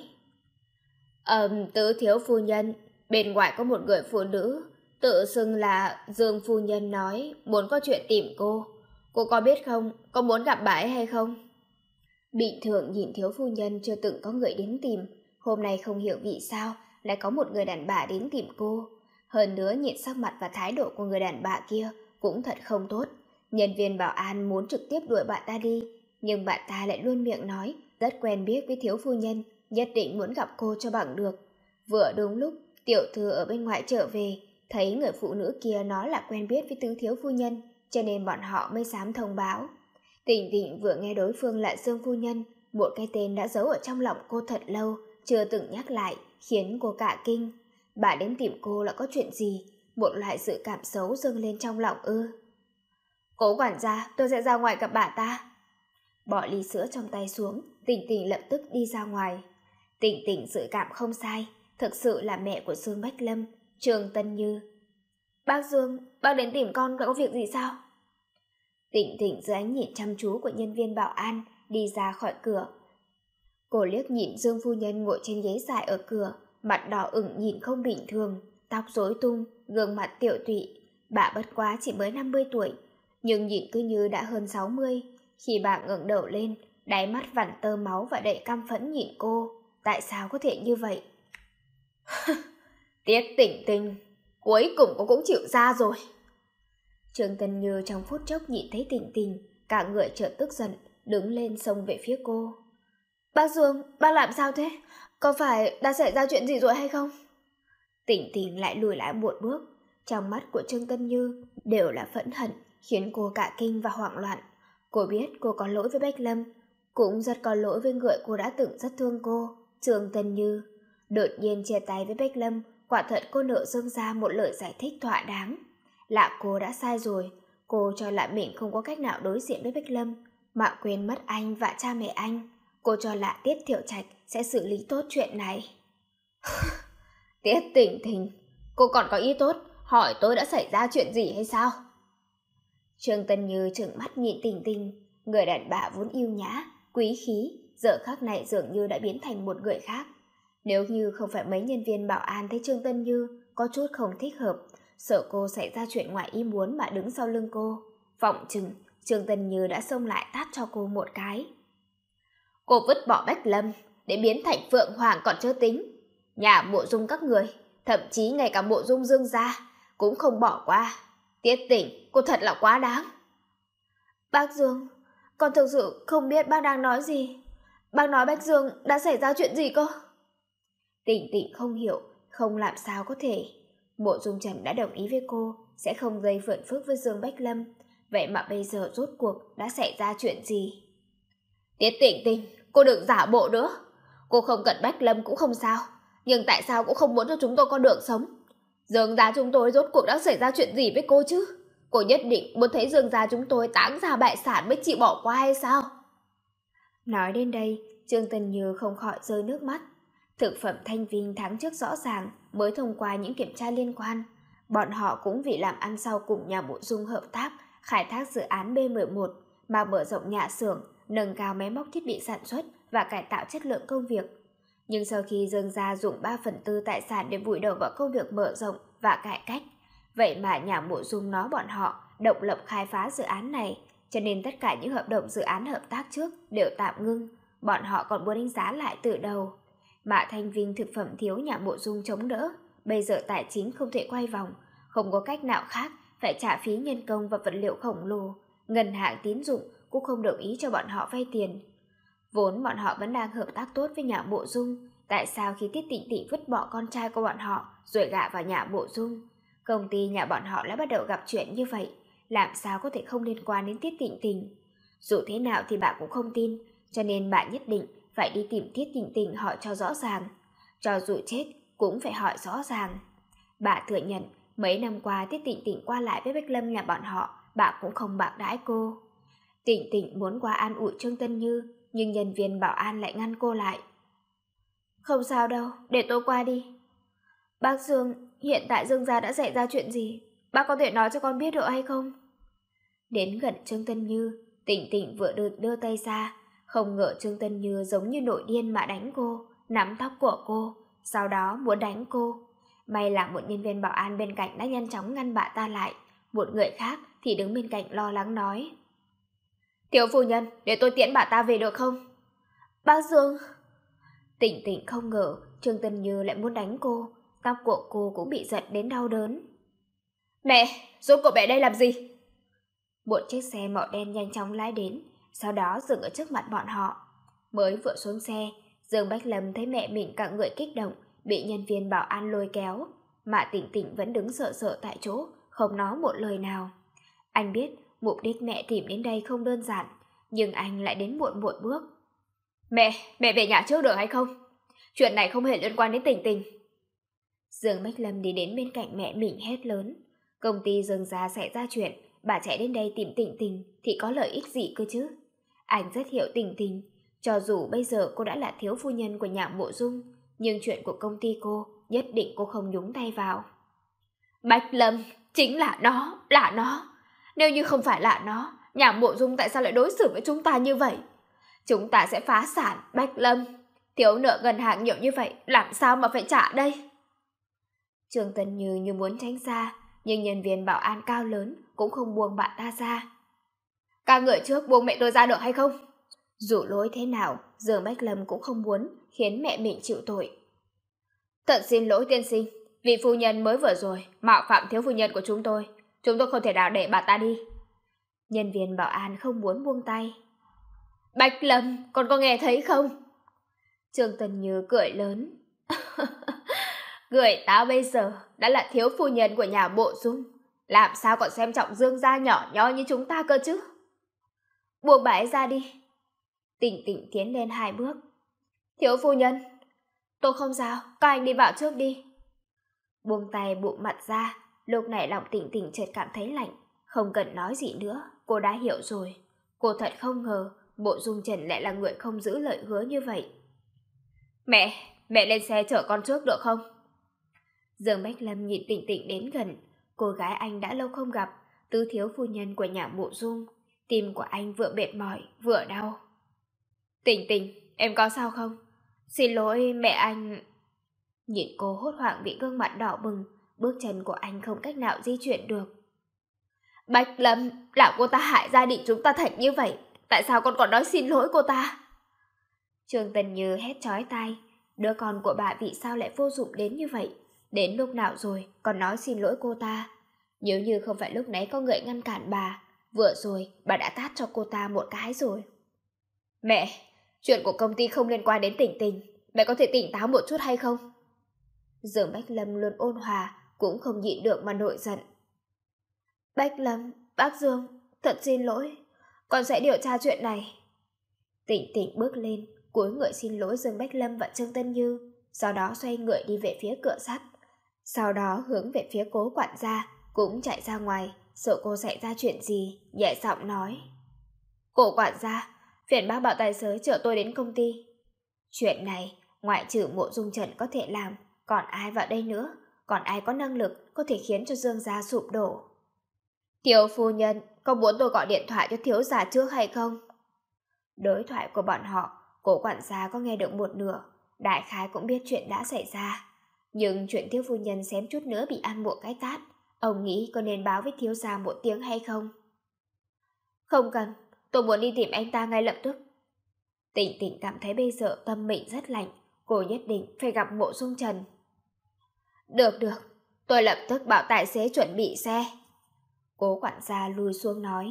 Speaker 1: Ờm, tứ thiếu phu nhân, bên ngoài có một người phụ nữ, tự xưng là Dương phu nhân nói muốn có chuyện tìm cô. Cô có biết không, có muốn gặp bà ấy hay không? Bình thường nhìn thiếu phu nhân chưa từng có người đến tìm, hôm nay không hiểu vì sao lại có một người đàn bà đến tìm cô. Hơn nữa nhìn sắc mặt và thái độ của người đàn bà kia cũng thật không tốt. Nhân viên bảo an muốn trực tiếp đuổi bạn ta đi, nhưng bạn ta lại luôn miệng nói rất quen biết với thiếu phu nhân, nhất định muốn gặp cô cho bằng được. Vừa đúng lúc tiểu thư ở bên ngoài trở về, thấy người phụ nữ kia nói là quen biết với tứ thiếu phu nhân, cho nên bọn họ mới dám thông báo. Tình Tình vừa nghe đối phương là Dương phu nhân, một cái tên đã giấu ở trong lòng cô thật lâu, chưa từng nhắc lại, khiến cô cả kinh. Bà đến tìm cô là có chuyện gì? Một loại dự cảm xấu dâng lên trong lòng ư? Cố quản gia, tôi sẽ ra ngoài gặp bà ta. Bỏ ly sữa trong tay xuống, Tình Tình lập tức đi ra ngoài. Tình Tình dự cảm không sai, thực sự là mẹ của Dương Bách Lâm, Trường Tân Như. Bác Dương, bác đến tìm con có việc gì sao? Tình Tình dưới ánh nhìn chăm chú của nhân viên bảo an đi ra khỏi cửa. Cô liếc nhìn Dương phu nhân ngồi trên ghế dài ở cửa, mặt đỏ ửng nhìn không bình thường, tóc rối tung, gương mặt tiểu tụy. Bà bất quá chỉ mới năm mươi tuổi, nhưng nhìn cứ như đã hơn sáu mươi. Khi bà ngẩng đầu lên, đáy mắt vằn tơ máu và đầy căm phẫn nhìn cô. Tại sao có thể như vậy? Tiết Tình Tình, cuối cùng cô cũng chịu ra rồi. Trương Tân Như trong phút chốc nhìn thấy Tình Tình, cả người chợt tức giận, đứng lên xông về phía cô. Bác Dương, bác làm sao thế? Có phải đã xảy ra chuyện gì rồi hay không? Tình Tình lại lùi lại một bước, trong mắt của Trương Tân Như đều là phẫn hận, khiến cô cả kinh và hoảng loạn. Cô biết cô có lỗi với Bách Lâm, cũng rất có lỗi với người cô đã từng rất thương cô, Trương Tân Như. Đột nhiên chia tay với Bách Lâm, quả thật cô nợ Dương ra một lời giải thích thỏa đáng. Là cô đã sai rồi, cô cho là mình không có cách nào đối diện với Bách Lâm, mà quên mất anh và cha mẹ anh. Cô cho là Tiết Thiệu Trạch sẽ xử lý tốt chuyện này. Tiết Tình Tình, cô còn có ý tốt, hỏi tôi đã xảy ra chuyện gì hay sao? Trương Tân Như trừng mắt nhìn Tình Tình, người đàn bà vốn yêu nhã, quý khí, giờ khắc này dường như đã biến thành một người khác. Nếu như không phải mấy nhân viên bảo an thấy Trương Tân Như có chút không thích hợp, sợ cô xảy ra chuyện ngoài ý muốn mà đứng sau lưng cô, phỏng chừng Trương Tân Như đã xông lại tát cho cô một cái. Cô vứt bỏ Bách Lâm để biến thành Phượng Hoàng còn chưa tính, nhà Mộ Dung các người, thậm chí ngay cả Mộ Dung Dương gia cũng không bỏ qua. Tiết Tình, cô thật là quá đáng. Bác Dương, con thực sự không biết bác đang nói gì. Bác nói Bách Dương đã xảy ra chuyện gì cơ? Tình Tình không hiểu, không làm sao có thể. Mộ Dung Trần đã đồng ý với cô sẽ không gây phiền phức với Dương Bách Lâm, vậy mà bây giờ rốt cuộc đã xảy ra chuyện gì? Tiết Tình Tình, cô đừng giả bộ nữa. Cô không cần Bách Lâm cũng không sao, nhưng tại sao cũng không muốn cho chúng tôi con đường sống? Dương gia chúng tôi rốt cuộc đã xảy ra chuyện gì với cô chứ? Cô nhất định muốn thấy Dương gia chúng tôi táng ra bại sản mới chịu bỏ qua hay sao? Nói đến đây, Trương Tân Như không khỏi rơi nước mắt. Thực phẩm Thanh Vinh tháng trước rõ ràng mới thông qua những kiểm tra liên quan. Bọn họ cũng vì làm ăn sau cùng nhà Mộ Dung hợp tác, khai thác dự án B mười một mà mở rộng nhà xưởng, nâng cao máy móc thiết bị sản xuất và cải tạo chất lượng công việc. Nhưng sau khi Dương gia dùng ba phần tư tài sản để vùi đầu vào công việc mở rộng và cải cách, vậy mà nhà Mộ Dung nói bọn họ độc lập khai phá dự án này, cho nên tất cả những hợp đồng dự án hợp tác trước đều tạm ngưng. Bọn họ còn muốn đánh giá lại từ đầu. Mà Thanh Vinh thực phẩm thiếu nhà Mộ Dung chống đỡ, bây giờ tài chính không thể quay vòng, không có cách nào khác, phải trả phí nhân công và vật liệu khổng lồ. Ngân hàng tín dụng cũng không đồng ý cho bọn họ vay tiền. Vốn bọn họ vẫn đang hợp tác tốt với nhà Mộ Dung, tại sao khi Tiết Tịnh Tịnh vứt bỏ con trai của bọn họ rồi gả vào nhà Mộ Dung, công ty nhà bọn họ lại bắt đầu gặp chuyện như vậy? Làm sao có thể không liên quan đến Tiết Tịnh Tịnh? Dù thế nào thì bà cũng không tin, cho nên bà nhất định phải đi tìm Tiết Tịnh Tịnh hỏi cho rõ ràng. Cho dù chết cũng phải hỏi rõ ràng. Bà thừa nhận mấy năm qua Tiết Tịnh Tịnh qua lại với Bách Lâm nhà bọn họ, bà cũng không bạc đãi cô. Tịnh Tịnh muốn qua an ủi Trương Tân Như, nhưng nhân viên bảo an lại ngăn cô lại. Không sao đâu, để tôi qua đi. Bác Dương, hiện tại Dương gia đã xảy ra chuyện gì? Bác có thể nói cho con biết được hay không? Đến gần Trương Tân Như, Tịnh Tịnh vừa đưa, đưa tay ra, không ngờ Trương Tân Như giống như nổi điên mà đánh cô, nắm tóc của cô, sau đó muốn đánh cô. May là một nhân viên bảo an bên cạnh đã nhanh chóng ngăn bà ta lại, một người khác thì đứng bên cạnh lo lắng nói. Thiếu phu nhân, để tôi tiễn bà ta về được không? Bác Dương... Tịnh Tịnh không ngờ Trương Tân Như lại muốn đánh cô, tóc của cô cũng bị giật đến đau đớn. Mẹ, rốt cuộc mẹ đây làm gì? Một chiếc xe màu đen nhanh chóng lái đến, sau đó dừng ở trước mặt bọn họ. Mới vừa xuống xe, Dương Bách Lâm thấy mẹ mình cả người kích động, bị nhân viên bảo an lôi kéo, mà Tịnh Tịnh vẫn đứng sợ sợ tại chỗ, không nói một lời nào. Anh biết mục đích mẹ tìm đến đây không đơn giản, nhưng anh lại đến muộn một bước. Mẹ, mẹ về nhà trước được hay không? Chuyện này không hề liên quan đến Tịnh Tịnh. Dương Bách Lâm đi đến bên cạnh mẹ mình hét lớn. Công ty Dương gia xảy ra chuyện, bà chạy đến đây tìm Tịnh Tịnh thì có lợi ích gì cơ chứ? Anh rất hiểu Tịnh Tịnh, cho dù bây giờ cô đã là thiếu phu nhân của nhà Mộ Dung, nhưng chuyện của công ty cô nhất định cô không nhúng tay vào. Bách Lâm, chính là nó, là nó. Nếu như không phải là nó, nhà Mộ Dung tại sao lại đối xử với chúng ta như vậy? Chúng ta sẽ phá sản, Bách Lâm. Thiếu nợ ngân hàng nhiều như vậy, làm sao mà phải trả đây? Trương Tân Như như muốn tránh xa, nhưng nhân viên bảo an cao lớn cũng không buông bạn ta ra. Các người trước buông mẹ tôi ra được hay không? Dù lỗi thế nào, Dương Bách Lâm cũng không muốn khiến mẹ mình chịu tội. Thật xin lỗi tiên sinh, vị phu nhân mới vừa rồi mạo phạm thiếu phu nhân của chúng tôi, chúng tôi không thể nào để bà ta đi. Nhân viên bảo an không muốn buông tay. Bách Lâm, con có nghe thấy không? Trương Tân Như cười lớn. Người ta bây giờ đã là thiếu phu nhân của nhà Mộ Dung, làm sao còn xem trọng Dương gia nhỏ nhoi như chúng ta cơ chứ? Buông bà ấy ra đi. Tịnh Tịnh tiến lên hai bước. Thiếu phu nhân, tôi không sao, các anh đi vào trước đi. Buông tay bụng mặt ra, lúc này lòng Tịnh Tịnh chợt cảm thấy lạnh, không cần nói gì nữa, cô đã hiểu rồi. Cô thật không ngờ Mộ Dung Trần lại là người không giữ lời hứa như vậy. Mẹ, mẹ lên xe chở con trước được không? Dương Bách Lâm nhìn Tịnh Tịnh đến gần, cô gái anh đã lâu không gặp, tứ thiếu phu nhân của nhà Mộ Dung. Tim của anh vừa mệt mỏi, vừa đau. Tịnh Tịnh, em có sao không? Xin lỗi mẹ anh... Nhìn cô hốt hoảng bị gương mặt đỏ bừng, bước chân của anh không cách nào di chuyển được. Bách Lâm, là cô ta hại gia đình chúng ta thành như vậy, tại sao con còn nói xin lỗi cô ta? Trương Tân Như hét chói tai, đứa con của bà vì sao lại vô dụng đến như vậy? Đến lúc nào rồi còn nói xin lỗi cô ta? Nếu như không phải lúc nãy có người ngăn cản bà, vừa rồi bà đã tát cho cô ta một cái rồi. Mẹ, chuyện của công ty không liên quan đến Tịnh Tịnh, mẹ có thể tỉnh táo một chút hay không? Dương Bách Lâm luôn ôn hòa, cũng không nhịn được mà nổi giận. Bách Lâm, bác Dương, thật xin lỗi, con sẽ điều tra chuyện này. Tịnh Tịnh bước lên, cúi người xin lỗi Dương Bách Lâm và Trương Tân Như, sau đó xoay người đi về phía cửa sắt, sau đó hướng về phía Cố quản gia, cũng chạy ra ngoài, sợ cô xảy ra chuyện gì, nhẹ giọng nói. Cổ quản gia, phiền bác bảo tài xế chở tôi đến công ty. Chuyện này, ngoại trừ Mộ Dung Trần có thể làm, còn ai vào đây nữa, còn ai có năng lực có thể khiến cho Dương gia sụp đổ. Thiếu phu nhân, có muốn tôi gọi điện thoại cho thiếu gia trước hay không? Đối thoại của bọn họ, Cố quản gia có nghe được một nửa, đại khái cũng biết chuyện đã xảy ra. Nhưng chuyện thiếu phu nhân xém chút nữa bị ăn một cái tát, ông nghĩ có nên báo với thiếu gia một tiếng hay không? Không cần, tôi muốn đi tìm anh ta ngay lập tức. Tịnh Tịnh cảm thấy bây giờ tâm mình rất lạnh, cô nhất định phải gặp Mộ Dung Trần. Được được, tôi lập tức bảo tài xế chuẩn bị xe. Cố quản gia lùi xuống nói.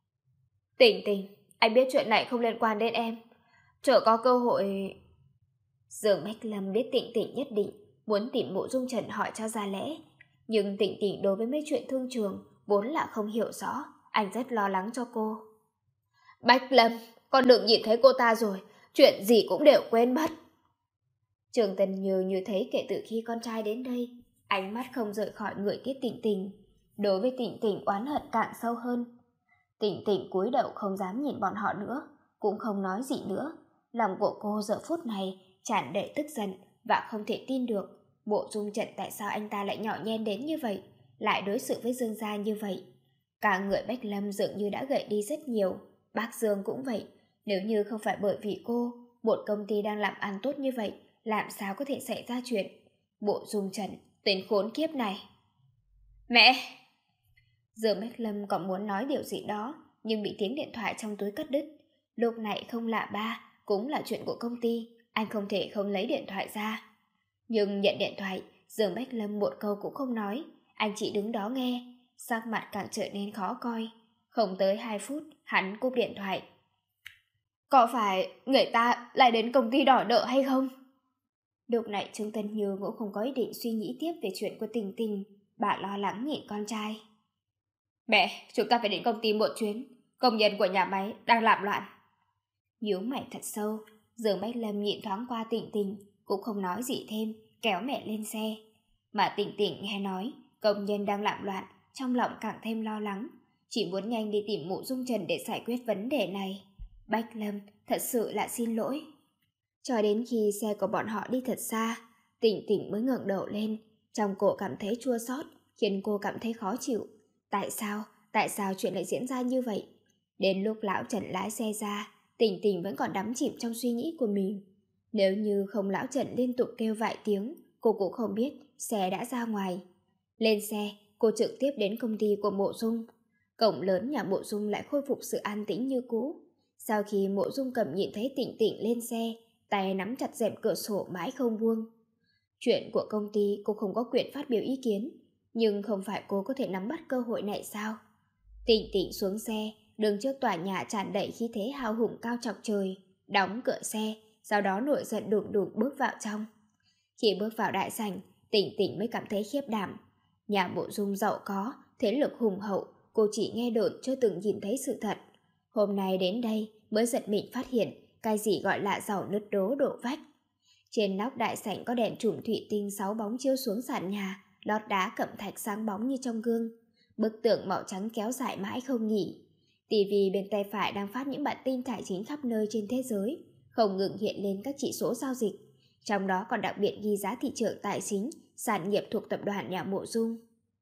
Speaker 1: Tịnh Tịnh, anh biết chuyện này không liên quan đến em. Chờ có cơ hội... Dương Bách Lâm biết Tịnh Tịnh nhất định muốn tìm Mộ Dung Trần hỏi cho ra lẽ. Nhưng Tịnh Tịnh đối với mấy chuyện thương trường vốn là không hiểu rõ, anh rất lo lắng cho cô. Bách Lâm, con đừng nhìn thấy cô ta rồi, chuyện gì cũng đều quên mất. Trường Tần Như như thấy kể từ khi con trai đến đây, ánh mắt không rời khỏi người Tiết Tịnh Tịnh. Đối với Tịnh Tịnh oán hận càng sâu hơn. Tịnh Tịnh cúi đầu không dám nhìn bọn họ nữa, cũng không nói gì nữa. Lòng của cô giờ phút này tràn đầy tức giận và không thể tin được Mộ Dung Trần tại sao anh ta lại nhỏ nhen đến như vậy, lại đối xử với Dương gia như vậy. Cả người Bách Lâm dường như đã gầy đi rất nhiều, bác Dương cũng vậy. Nếu như không phải bởi vì cô, một công ty đang làm ăn tốt như vậy, làm sao có thể xảy ra chuyện? Mộ Dung Trần, tên khốn kiếp này. Mẹ! Dương Bách Lâm còn muốn nói điều gì đó, nhưng bị tiếng điện thoại trong túi cắt đứt. Lúc này không lạ ba, cũng là chuyện của công ty, anh không thể không lấy điện thoại ra. Nhưng nhận điện thoại, Dương Bách Lâm một câu cũng không nói, anh chỉ đứng đó nghe, sắc mặt càng trở nên khó coi. Không tới hai phút, hắn cúp điện thoại. Có phải người ta lại đến công ty đòi nợ hay không? Lúc này Trương Tân Như cũng không có ý định suy nghĩ tiếp về chuyện của Tình Tình, bà lo lắng nhìn con trai. Mẹ, chúng ta phải đến công ty một chuyến, công nhân của nhà máy đang làm loạn. Nhíu mày thật sâu, Dương Bách Lâm nhìn thoáng qua Tịnh Tịnh, cũng không nói gì thêm, kéo mẹ lên xe. Mà Tịnh Tịnh nghe nói công nhân đang làm loạn, trong lòng càng thêm lo lắng, chỉ muốn nhanh đi tìm Mộ Dung Trần để giải quyết vấn đề này. Bách Lâm, thật sự là xin lỗi. Cho đến khi xe của bọn họ đi thật xa, Tịnh Tịnh mới ngẩng đầu lên, trong cổ cảm thấy chua xót, khiến cô cảm thấy khó chịu. Tại sao, tại sao chuyện lại diễn ra như vậy? Đến lúc lão Trần lái xe ra, Tịnh Tịnh vẫn còn đắm chìm trong suy nghĩ của mình. Nếu như không lão Trần liên tục kêu vài tiếng, cô cũng không biết xe đã ra ngoài. Lên xe, cô trực tiếp đến công ty của Mộ Dung. Cổng lớn nhà Mộ Dung lại khôi phục sự an tĩnh như cũ. Sau khi Mộ Dung Cẩm nhìn thấy Tịnh Tịnh lên xe, tay nắm chặt rèm cửa sổ mãi không buông. Chuyện của công ty cô không có quyền phát biểu ý kiến, nhưng không phải cô có thể nắm bắt cơ hội này sao? Tịnh Tịnh xuống xe, đứng trước tòa nhà tràn đầy khí thế hào hùng cao chọc trời, đóng cửa xe, sau đó nổi giận đùng đùng bước vào trong. Khi bước vào đại sảnh, Tịnh Tịnh mới cảm thấy khiếp đảm. Nhà Mộ Dung giàu có, thế lực hùng hậu, cô chỉ nghe đồn chưa từng nhìn thấy sự thật. Hôm nay đến đây mới giật mình phát hiện cái gì gọi là giàu nứt đố đổ vách. Trên nóc đại sảnh có đèn trùm thủy tinh sáu bóng chiếu xuống sàn nhà, lót đá cẩm thạch sáng bóng như trong gương. Bức tượng màu trắng kéo dài mãi không nghỉ. Tivi bên tay phải đang phát những bản tin tài chính khắp nơi trên thế giới, không ngừng hiện lên các chỉ số giao dịch. Trong đó còn đặc biệt ghi giá thị trường tài chính, sản nghiệp thuộc tập đoàn nhà Mộ Dung.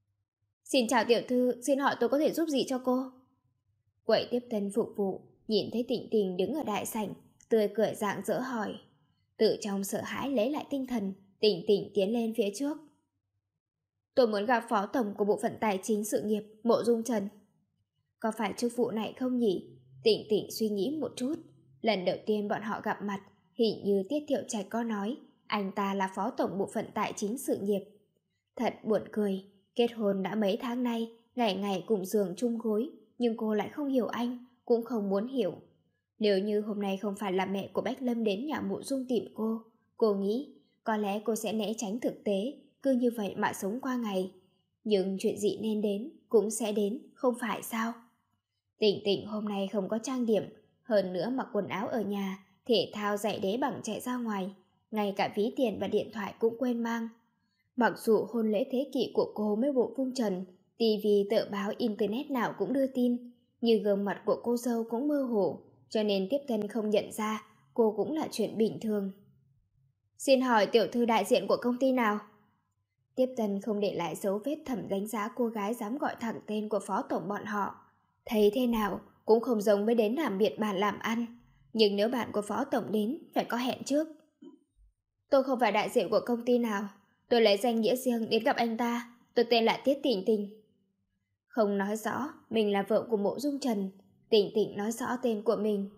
Speaker 1: Xin chào tiểu thư, xin hỏi tôi có thể giúp gì cho cô? Quầy tiếp tân phục vụ nhìn thấy Tịnh Tịnh đứng ở đại sảnh, tươi cười rạng rỡ hỏi. Từ trong sợ hãi lấy lại tinh thần, Tịnh Tịnh tiến lên phía trước. Tôi muốn gặp phó tổng của bộ phận tài chính sự nghiệp Mộ Dung Trần. Có phải chức vụ này không nhỉ? Tịnh Tịnh suy nghĩ một chút. Lần đầu tiên bọn họ gặp mặt, hình như Tiết Thiệu Trạch có nói anh ta là phó tổng bộ phận tài chính sự nghiệp. Thật buồn cười, kết hôn đã mấy tháng nay, ngày ngày cùng giường chung gối, nhưng cô lại không hiểu anh, cũng không muốn hiểu. Nếu như hôm nay không phải là mẹ của Bách Lâm đến nhà Mộ Dung tìm cô, cô nghĩ có lẽ cô sẽ né tránh thực tế, cứ như vậy mà sống qua ngày. Nhưng chuyện gì nên đến cũng sẽ đến, không phải sao? Tịnh Tịnh hôm nay không có trang điểm, hơn nữa mặc quần áo ở nhà, thể thao giày đế bằng chạy ra ngoài, ngay cả ví tiền và điện thoại cũng quên mang. Mặc dù hôn lễ thế kỷ của cô mới Bộ Vung Trần, Tivi, tờ báo, internet nào cũng đưa tin, như gương mặt của cô dâu cũng mơ hồ, cho nên Tiếp Tân không nhận ra cô cũng là chuyện bình thường. Xin hỏi tiểu thư đại diện của công ty nào? Tiếp Tân không để lại dấu vết thẩm đánh giá cô gái dám gọi thẳng tên của phó tổng bọn họ. Thấy thế nào cũng không giống với đến làm biệt bàn làm ăn, nhưng nếu bạn của phó tổng đến phải có hẹn trước. Tôi không phải đại diện của công ty nào, tôi lấy danh nghĩa riêng đến gặp anh ta, tôi tên là Tiết Tịnh Tịnh. Không nói rõ mình là vợ của Mộ Dung Trần, Tịnh Tịnh nói rõ tên của mình.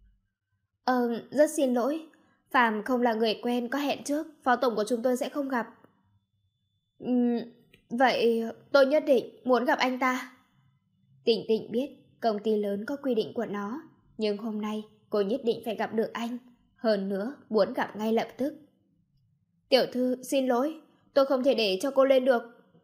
Speaker 1: Ờ, rất xin lỗi, Phạm không là người quen có hẹn trước, phó tổng của chúng tôi sẽ không gặp. Uhm, vậy tôi nhất định muốn gặp anh ta. Tịnh Tịnh biết công ty lớn có quy định của nó, nhưng hôm nay cô nhất định phải gặp được anh, hơn nữa muốn gặp ngay lập tức. Tiểu thư xin lỗi, tôi không thể để cho cô lên được.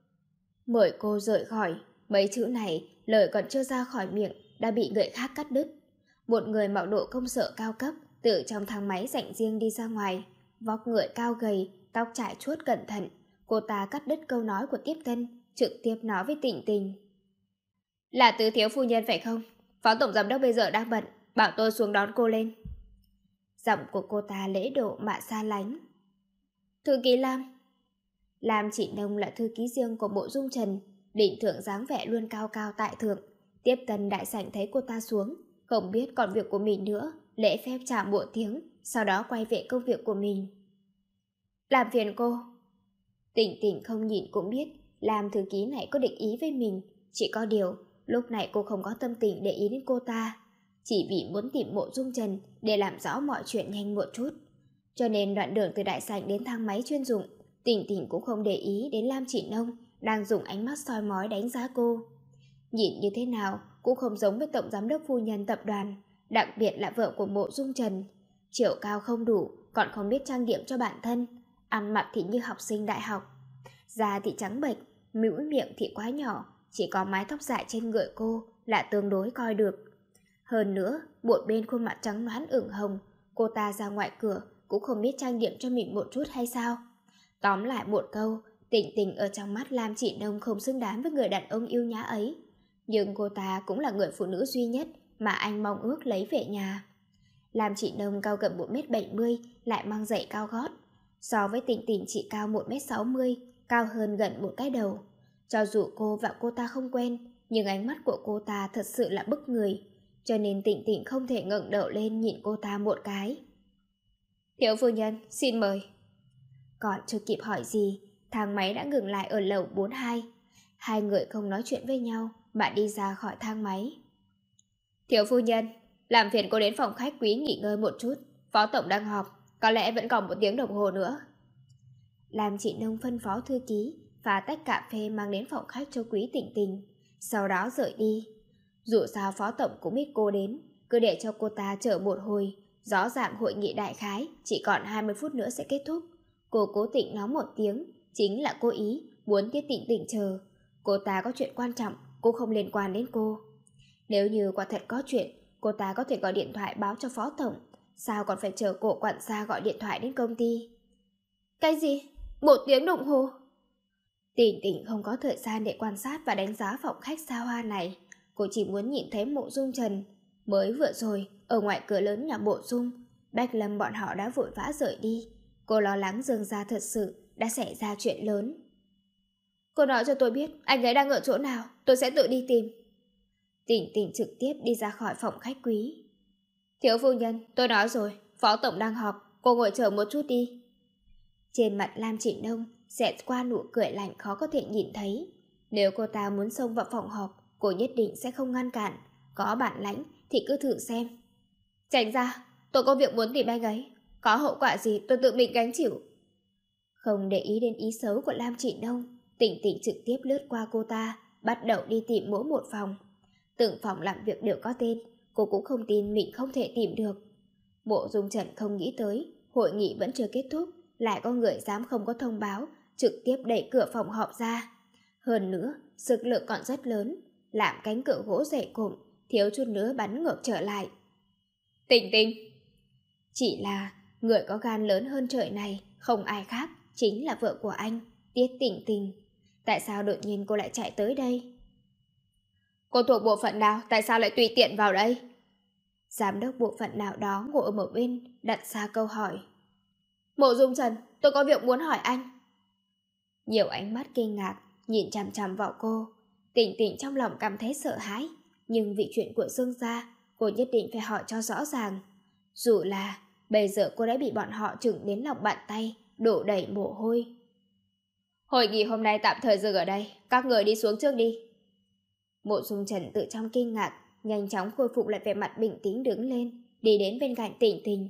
Speaker 1: Mời cô rời khỏi. Mấy chữ này lời còn chưa ra khỏi miệng đã bị người khác cắt đứt. Một người mặc độ công sở cao cấp từ trong thang máy dành riêng đi ra ngoài, vóc người cao gầy, tóc trải chuốt cẩn thận. Cô ta cắt đứt câu nói của Tiếp Tân, trực tiếp nói với Tịnh Tịnh. Là Tứ thiếu phu nhân phải không? Phó tổng giám đốc bây giờ đang bận, bảo tôi xuống đón cô lên. Giọng của cô ta lễ độ mà xa lánh. Thư ký Lam. Lam Chỉ Nông là thư ký riêng của Mộ Dung Trần, đỉnh thượng dáng vẻ luôn cao cao tại thượng. Tiếp Tân đại sảnh thấy cô ta xuống, không biết còn việc của mình nữa, lễ phép chào một tiếng, sau đó quay về công việc của mình. Làm phiền cô. Tịnh Tịnh không nhìn cũng biết làm thư ký này có định ý với mình, chỉ có điều lúc này cô không có tâm tình để ý đến cô ta, chỉ vì muốn tìm Mộ Dung Trần để làm rõ mọi chuyện nhanh một chút. Cho nên đoạn đường từ đại sảnh đến thang máy chuyên dụng, Tịnh Tịnh cũng không để ý đến Lam Chỉ Nông đang dùng ánh mắt soi mói đánh giá cô. Nhìn như thế nào cũng không giống với tổng giám đốc phu nhân tập đoàn, đặc biệt là vợ của Mộ Dung Trần. Chiều cao không đủ, còn không biết trang điểm cho bản thân, ăn mặc thì như học sinh đại học. Da thì trắng bệch, mũi miệng thì quá nhỏ, chỉ có mái tóc dài trên người cô là tương đối coi được. Hơn nữa, một bên khuôn mặt trắng nõn ửng hồng, cô ta ra ngoài cửa cũng không biết trang điểm cho mình một chút hay sao. Tóm lại một câu, Tịnh Tịnh ở trong mắt Lam Chỉ Nông không xứng đáng với người đàn ông yêu nhã ấy. Nhưng cô ta cũng là người phụ nữ duy nhất mà anh mong ước lấy về nhà. Lam Chỉ Nông cao gần một mét bảy mươi, lại mang giày cao gót. So với Tịnh Tịnh chỉ cao một mét sáu mươi, cao hơn gần một cái đầu. Cho dù cô và cô ta không quen, nhưng ánh mắt của cô ta thật sự là bức người, cho nên Tịnh Tịnh không thể ngẩng đầu lên nhìn cô ta một cái. Thiếu phu nhân, xin mời. Còn chưa kịp hỏi gì, thang máy đã ngừng lại ở lầu bốn mươi hai. Hai người không nói chuyện với nhau mà đi ra khỏi thang máy. Thiếu phu nhân, làm phiền cô đến phòng khách quý nghỉ ngơi một chút, phó tổng đang họp, có lẽ vẫn còn một tiếng đồng hồ nữa. Làm Chị Nông phân phó thư ký pha tách cà phê mang đến phòng khách cho Quý Tịnh Tịnh, sau đó rời đi. Dù sao phó tổng cũng biết cô đến, cứ để cho cô ta chờ một hồi. Rõ ràng hội nghị đại khái chỉ còn hai mươi phút nữa sẽ kết thúc. Cô cố tình nói một tiếng, chính là cố ý muốn Tiết Tịnh Tịnh chờ. Cô ta có chuyện quan trọng, cô không liên quan đến cô. Nếu như quả thật có chuyện, cô ta có thể gọi điện thoại báo cho phó tổng, sao còn phải chờ cổ quản gia gọi điện thoại đến công ty? Cái gì? Một tiếng đồng hồ? Tịnh Tịnh không có thời gian để quan sát và đánh giá phòng khách xa hoa này. Cô chỉ muốn nhìn thấy Mộ Dung Trần. Mới vừa rồi, ở ngoài cửa lớn nhà Mộ Dung, Bách Lâm bọn họ đã vội vã rời đi. Cô lo lắng Dương gia thật sự đã xảy ra chuyện lớn. Cô nói cho tôi biết anh ấy đang ở chỗ nào, tôi sẽ tự đi tìm. Tịnh Tịnh trực tiếp đi ra khỏi phòng khách quý. Thiếu phu nhân, tôi nói rồi, phó tổng đang họp, cô ngồi chờ một chút đi. Trên mặt Lam Chỉ Nông xẹt qua nụ cười lạnh khó có thể nhìn thấy. Nếu cô ta muốn xông vào phòng họp, cô nhất định sẽ không ngăn cản. Có bản lãnh thì cứ thử xem. Tránh ra, tôi có việc muốn tìm anh ấy. Có hậu quả gì tôi tự mình gánh chịu. Không để ý đến ý xấu của Lam Chỉ Nông, Tịnh Tịnh trực tiếp lướt qua cô ta, bắt đầu đi tìm mỗi một phòng. Từng phòng làm việc đều có tên, cô cũng không tin mình không thể tìm được. Mộ Dung Trần không nghĩ tới, hội nghị vẫn chưa kết thúc, lại có người dám không có thông báo, trực tiếp đẩy cửa phòng họp ra. Hơn nữa, sức lực còn rất lớn, làm cánh cửa gỗ dày cộm, thiếu chút nữa bắn ngược trở lại. Tịnh Tịnh! Chỉ là người có gan lớn hơn trời này, không ai khác, chính là vợ của anh, Tiết Tịnh Tịnh. Tại sao đột nhiên cô lại chạy tới đây? Cô thuộc bộ phận nào, tại sao lại tùy tiện vào đây? Giám đốc bộ phận nào đó ngồi ở một bên đặt ra câu hỏi. Mộ Dung Trần, tôi có việc muốn hỏi anh. Nhiều ánh mắt kinh ngạc nhìn chằm chằm vào cô. Tỉnh tỉnh trong lòng cảm thấy sợ hãi, nhưng vì chuyện của Dương gia, cô nhất định phải hỏi cho rõ ràng. Dù là bây giờ cô đã bị bọn họ chừng đến lòng bàn tay, đổ đầy mồ hôi. Hội nghị hôm nay tạm thời dừng ở đây, các người đi xuống trước đi. Mộ Dung Trần tự trong kinh ngạc, nhanh chóng khôi phục lại vẻ mặt bình tĩnh đứng lên, đi đến bên cạnh Tỉnh Tỉnh.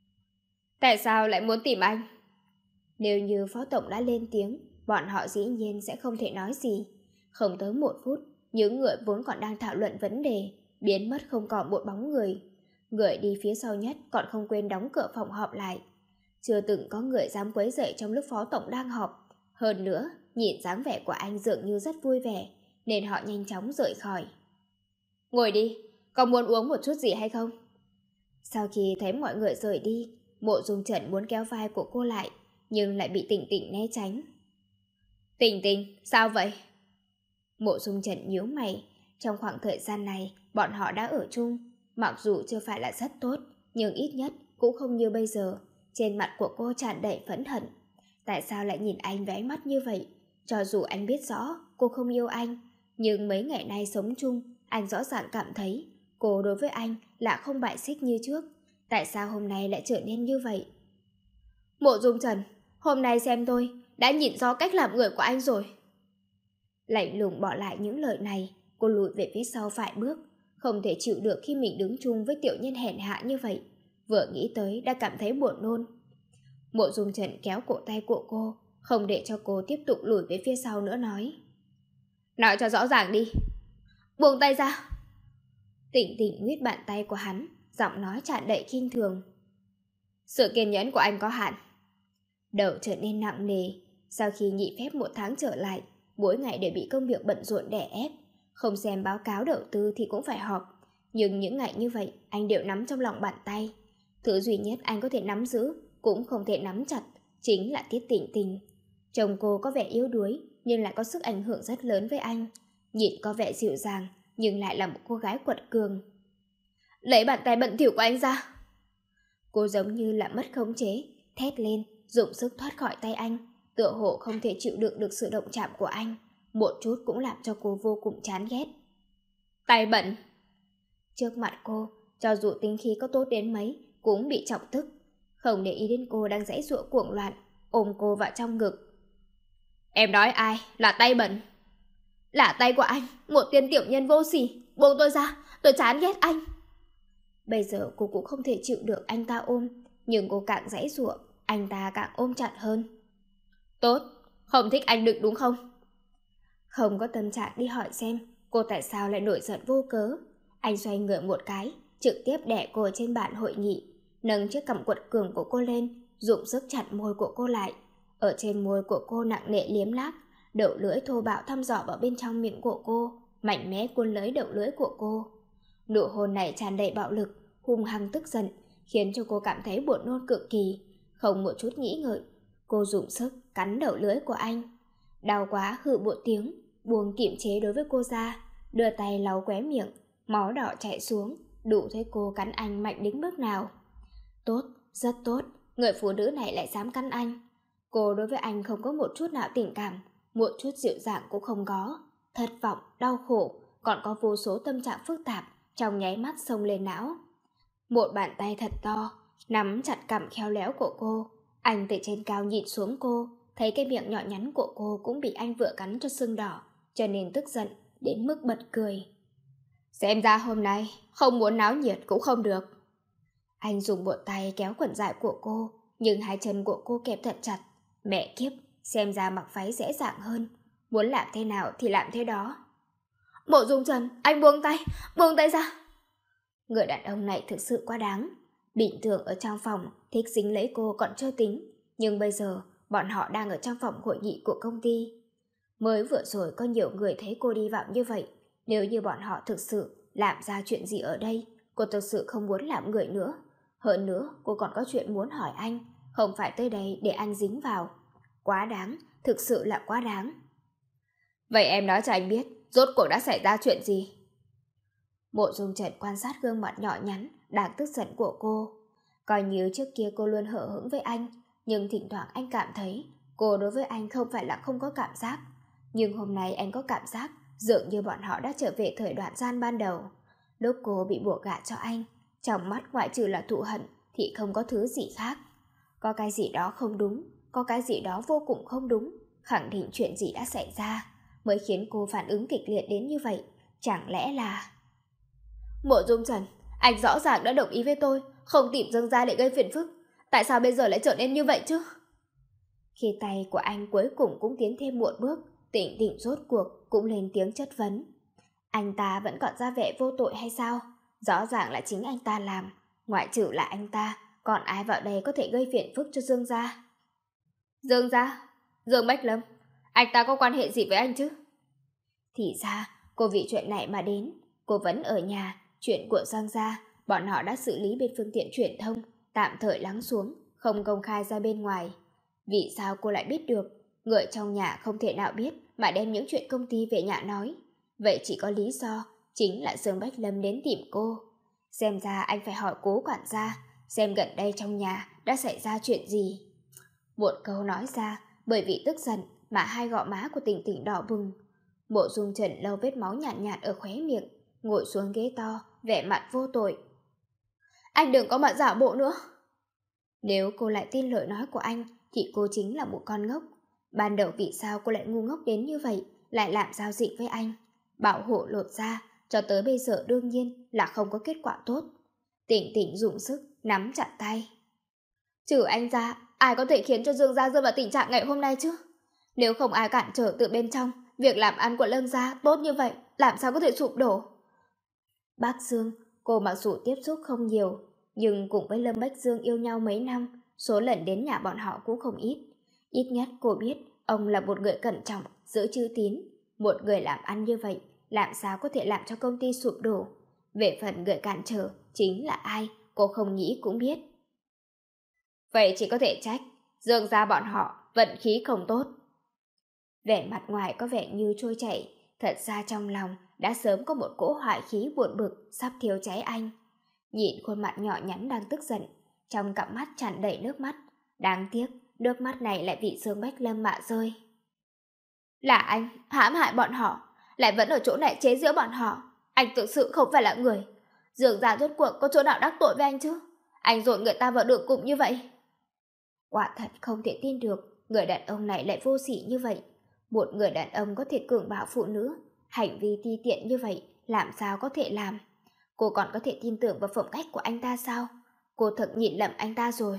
Speaker 1: Tại sao lại muốn tìm anh? Nếu như Phó Tổng đã lên tiếng, bọn họ dĩ nhiên sẽ không thể nói gì. Không tới một phút, những người vốn còn đang thảo luận vấn đề biến mất không còn một bóng người. Người đi phía sau nhất còn không quên đóng cửa phòng họp lại. Chưa từng có người dám quấy rầy trong lúc Phó Tổng đang họp. Hơn nữa, nhìn dáng vẻ của anh dường như rất vui vẻ, nên họ nhanh chóng rời khỏi. Ngồi đi, có muốn uống một chút gì hay không? Sau khi thấy mọi người rời đi, Mộ Dung Trần muốn kéo vai của cô lại, nhưng lại bị Tỉnh Tỉnh né tránh. Tỉnh Tỉnh, sao vậy? Mộ Dung Trần nhíu mày. Trong khoảng thời gian này, bọn họ đã ở chung. Mặc dù chưa phải là rất tốt, nhưng ít nhất cũng không như bây giờ. Trên mặt của cô tràn đầy phẫn hận. Tại sao lại nhìn anh với ánh mắt như vậy? Cho dù anh biết rõ cô không yêu anh, nhưng mấy ngày nay sống chung, anh rõ ràng cảm thấy cô đối với anh là không bại xích như trước. Tại sao hôm nay lại trở nên như vậy? Mộ Dung Trần, hôm nay xem tôi đã nhìn rõ cách làm người của anh rồi. Lạnh lùng bỏ lại những lời này, cô lùi về phía sau vài bước. Không thể chịu được khi mình đứng chung với tiểu nhân hèn hạ như vậy. Vừa nghĩ tới đã cảm thấy buồn nôn. Mộ Dung Trần kéo cổ tay của cô, không để cho cô tiếp tục lùi về phía sau nữa, nói. Nói cho rõ ràng đi. Buông tay ra. Tỉnh Tỉnh nguyết bàn tay của hắn, giọng nói tràn đầy khinh thường. Sự kiên nhẫn của anh có hạn. Đầu trở nên nặng nề. Sau khi nghỉ phép một tháng trở lại, mỗi ngày đều bị công việc bận rộn đè ép. Không xem báo cáo đầu tư thì cũng phải họp. Nhưng những ngày như vậy anh đều nắm trong lòng bàn tay. Thứ duy nhất anh có thể nắm giữ, cũng không thể nắm chặt, chính là Tiết Tỉnh Tỉnh. Chồng cô có vẻ yếu đuối, nhưng lại có sức ảnh hưởng rất lớn với anh. Nhìn có vẻ dịu dàng, nhưng lại là một cô gái quật cường. Lấy bàn tay bận thỉu của anh ra. Cô giống như là mất khống chế, thét lên, dùng sức thoát khỏi tay anh. Tựa hồ không thể chịu đựng được sự động chạm của anh. Một chút cũng làm cho cô vô cùng chán ghét. Tay bận. Trước mặt cô, cho dù tính khí có tốt đến mấy, cũng bị chọc tức. Không để ý đến cô đang giãy giụa cuồng loạn, ôm cô vào trong ngực. Em nói ai là tay bẩn? Là tay của anh, một tên tiểu nhân vô sỉ. Buông tôi ra, tôi chán ghét anh. Bây giờ cô cũng không thể chịu được anh ta ôm, nhưng cô càng giãy giụa, anh ta càng ôm chặt hơn. Tốt, không thích anh đừng đúng không? Không có tâm trạng đi hỏi xem cô tại sao lại nổi giận vô cớ. Anh xoay người một cái, trực tiếp đè cô trên bàn hội nghị, nâng chiếc cằm quật cường của cô lên, dùng sức chặt môi của cô lại. Ở trên môi của cô nặng nề liếm láp, đầu lưỡi thô bạo thăm dò vào bên trong miệng của cô, mạnh mẽ cuốn lấy đầu lưỡi của cô. Nụ hôn này tràn đầy bạo lực, hung hăng tức giận, khiến cho cô cảm thấy buồn nôn cực kỳ. Không một chút nghĩ ngợi, cô dùng sức cắn đầu lưỡi của anh. Đau quá hừ một tiếng, buông kiềm chế đối với cô ra, đưa tay lau khóe miệng, máu đỏ chảy xuống, đủ thấy cô cắn anh mạnh đến mức nào. Tốt, rất tốt, người phụ nữ này lại dám cắn anh. Cô đối với anh không có một chút nào tình cảm, một chút dịu dàng cũng không có. Thất vọng, đau khổ, còn có vô số tâm trạng phức tạp trong nháy mắt xông lên não. Một bàn tay thật to nắm chặt cằm khéo léo của cô. Anh từ trên cao nhìn xuống cô, thấy cái miệng nhỏ nhắn của cô cũng bị anh vừa cắn cho sưng đỏ, cho nên tức giận đến mức bật cười. Xem ra hôm nay không muốn náo nhiệt cũng không được. Anh dùng một tay kéo quần dài của cô, nhưng hai chân của cô kẹp thật chặt. Mẹ kiếp, xem ra mặc váy dễ dàng hơn, muốn làm thế nào thì làm thế đó. Mộ Dung Trần, anh buông tay, buông tay ra. Người đàn ông này thực sự quá đáng. Bình thường ở trong phòng thích dính lấy cô còn chưa tính, nhưng bây giờ bọn họ đang ở trong phòng hội nghị của công ty. Mới vừa rồi có nhiều người thấy cô đi vào như vậy. Nếu như bọn họ thực sự làm ra chuyện gì ở đây, cô thực sự không muốn làm người nữa. Hơn nữa, cô còn có chuyện muốn hỏi anh, không phải tới đây để anh dính vào. Quá đáng, thực sự là quá đáng. Vậy em nói cho anh biết, rốt cuộc đã xảy ra chuyện gì? Mộ Dung Trần quan sát gương mặt nhỏ nhắn, đang tức giận của cô. Coi như trước kia cô luôn hờ hững với anh, nhưng thỉnh thoảng anh cảm thấy cô đối với anh không phải là không có cảm giác. Nhưng hôm nay anh có cảm giác dường như bọn họ đã trở về thời đoạn gian ban đầu. Lúc cô bị buộc gả cho anh, trong mắt ngoại trừ là thù hận thì không có thứ gì khác. Có cái gì đó không đúng, có cái gì đó vô cùng không đúng, khẳng định chuyện gì đã xảy ra, mới khiến cô phản ứng kịch liệt đến như vậy. Chẳng lẽ là... Mộ Dung Trần, anh rõ ràng đã đồng ý với tôi, không tìm Dương Gia để gây phiền phức. Tại sao bây giờ lại trở nên như vậy chứ? Khi tay của anh cuối cùng cũng tiến thêm một bước, Tĩnh Tĩnh rốt cuộc cũng lên tiếng chất vấn. Anh ta vẫn còn ra vẻ vô tội hay sao? Rõ ràng là chính anh ta làm. Ngoại trừ là anh ta, còn ai vào đây có thể gây phiền phức cho Dương Gia? Dương Gia? Dương Bách Lâm? Anh ta có quan hệ gì với anh chứ? Thì ra, cô vì chuyện này mà đến. Cô vẫn ở nhà. Chuyện của Dương Gia, bọn họ đã xử lý bên phương tiện truyền thông, tạm thời lắng xuống, không công khai ra bên ngoài. Vì sao cô lại biết được? Người trong nhà không thể nào biết mà đem những chuyện công ty về nhà nói. Vậy chỉ có lý do, chính là Dương Bách Lâm đến tìm cô. Xem ra anh phải hỏi cố quản gia, xem gần đây trong nhà đã xảy ra chuyện gì. Một câu nói ra, bởi vì tức giận mà hai gò má của Tĩnh Tĩnh đỏ bừng. Mộ Dung Trần lau vết máu nhàn nhạt, nhạt ở khóe miệng, ngồi xuống ghế to, vẻ mặt vô tội. Anh đừng có mà giả bộ nữa. Nếu cô lại tin lời nói của anh, thì cô chính là một con ngốc. Ban đầu vì sao cô lại ngu ngốc đến như vậy, lại làm giao dịch với anh? Bảo hộ lột ra, cho tới bây giờ đương nhiên là không có kết quả tốt. Tĩnh Tĩnh dùng sức, nắm chặt tay. Trừ anh ra, ai có thể khiến cho Dương Gia rơi vào tình trạng ngày hôm nay chứ? Nếu không ai cản trở từ bên trong, việc làm ăn của Lâm Gia tốt như vậy, làm sao có thể sụp đổ? Bác Dương, cô mặc dù tiếp xúc không nhiều, nhưng cùng với Lâm Bách Dương yêu nhau mấy năm, số lần đến nhà bọn họ cũng không ít. Ít nhất cô biết ông là một người cẩn trọng, giữ chữ tín. Một người làm ăn như vậy, làm sao có thể làm cho công ty sụp đổ? Về phần người cản trở, chính là ai, cô không nghĩ cũng biết. Vậy chỉ có thể trách, Dương Gia bọn họ vận khí không tốt. Vẻ mặt ngoài có vẻ như trôi chảy, thật ra trong lòng đã sớm có một cỗ hỏa khí buồn bực sắp thiêu cháy anh. Nhìn khuôn mặt nhỏ nhắn đang tức giận, trong cặp mắt tràn đầy nước mắt. Đáng tiếc, nước mắt này lại bị Dương Bách Lâm mà rơi. Là anh hãm hại bọn họ, lại vẫn ở chỗ này chế giễu bọn họ. Anh thực sự không phải là người. Dương Gia rốt cuộc có chỗ nào đắc tội với anh chứ? Anh dội người ta vào đường cùng như vậy. Quả thật không thể tin được, người đàn ông này lại vô sỉ như vậy. Một người đàn ông có thể cường bạo phụ nữ, hành vi ti tiện như vậy, làm sao có thể làm? Cô còn có thể tin tưởng vào phẩm cách của anh ta sao? Cô thật nhìn lầm anh ta rồi.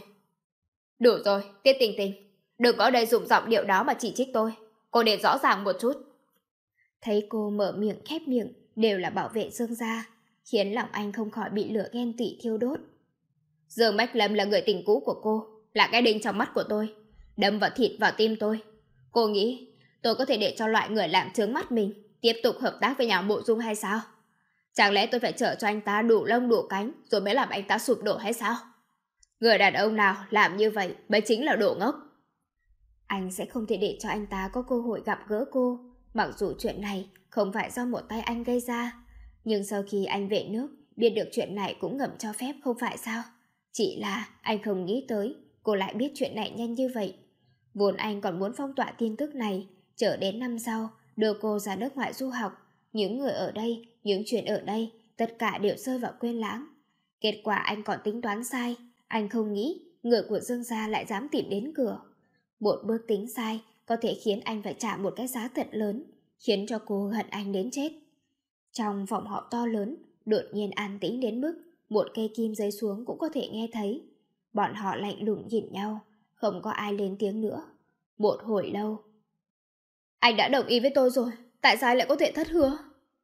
Speaker 1: Đủ rồi, Tiết Tình Tình, đừng có ở đây dùng giọng điệu đó mà chỉ trích tôi. Cô nên rõ ràng một chút. Thấy cô mở miệng khép miệng đều là bảo vệ Dương Gia, khiến lòng anh không khỏi bị lửa ghen tị thiêu đốt. Dương Bách Lâm là người tình cũ của cô, là cái đinh trong mắt của tôi, đâm vào thịt vào tim tôi. Cô nghĩ tôi có thể để cho loại người làm chướng mắt mình tiếp tục hợp tác với nhà Mộ Dung hay sao? Chẳng lẽ tôi phải chờ cho anh ta đủ lông đủ cánh rồi mới làm anh ta sụp đổ hay sao? Người đàn ông nào làm như vậy mới chính là đồ ngốc. Anh sẽ không thể để cho anh ta có cơ hội gặp gỡ cô. Mặc dù chuyện này không phải do một tay anh gây ra, nhưng sau khi anh về nước, biết được chuyện này cũng ngầm cho phép không phải sao? Chỉ là anh không nghĩ tới cô lại biết chuyện này nhanh như vậy. Vốn anh còn muốn phong tỏa tin tức này, chờ đến năm sau đưa cô ra nước ngoài du học. Những người ở đây, những chuyện ở đây, tất cả đều rơi vào quên lãng. Kết quả anh còn tính toán sai. Anh không nghĩ người của Dương Gia lại dám tìm đến cửa. Một bước tính sai có thể khiến anh phải trả một cái giá thật lớn, khiến cho cô hận anh đến chết. Trong phòng họp to lớn, đột nhiên an tĩnh đến mức một cây kim rơi xuống cũng có thể nghe thấy. Bọn họ lạnh lùng nhìn nhau, không có ai lên tiếng nữa. Một hồi lâu. Anh đã đồng ý với tôi rồi, tại sao lại có thể thất hứa?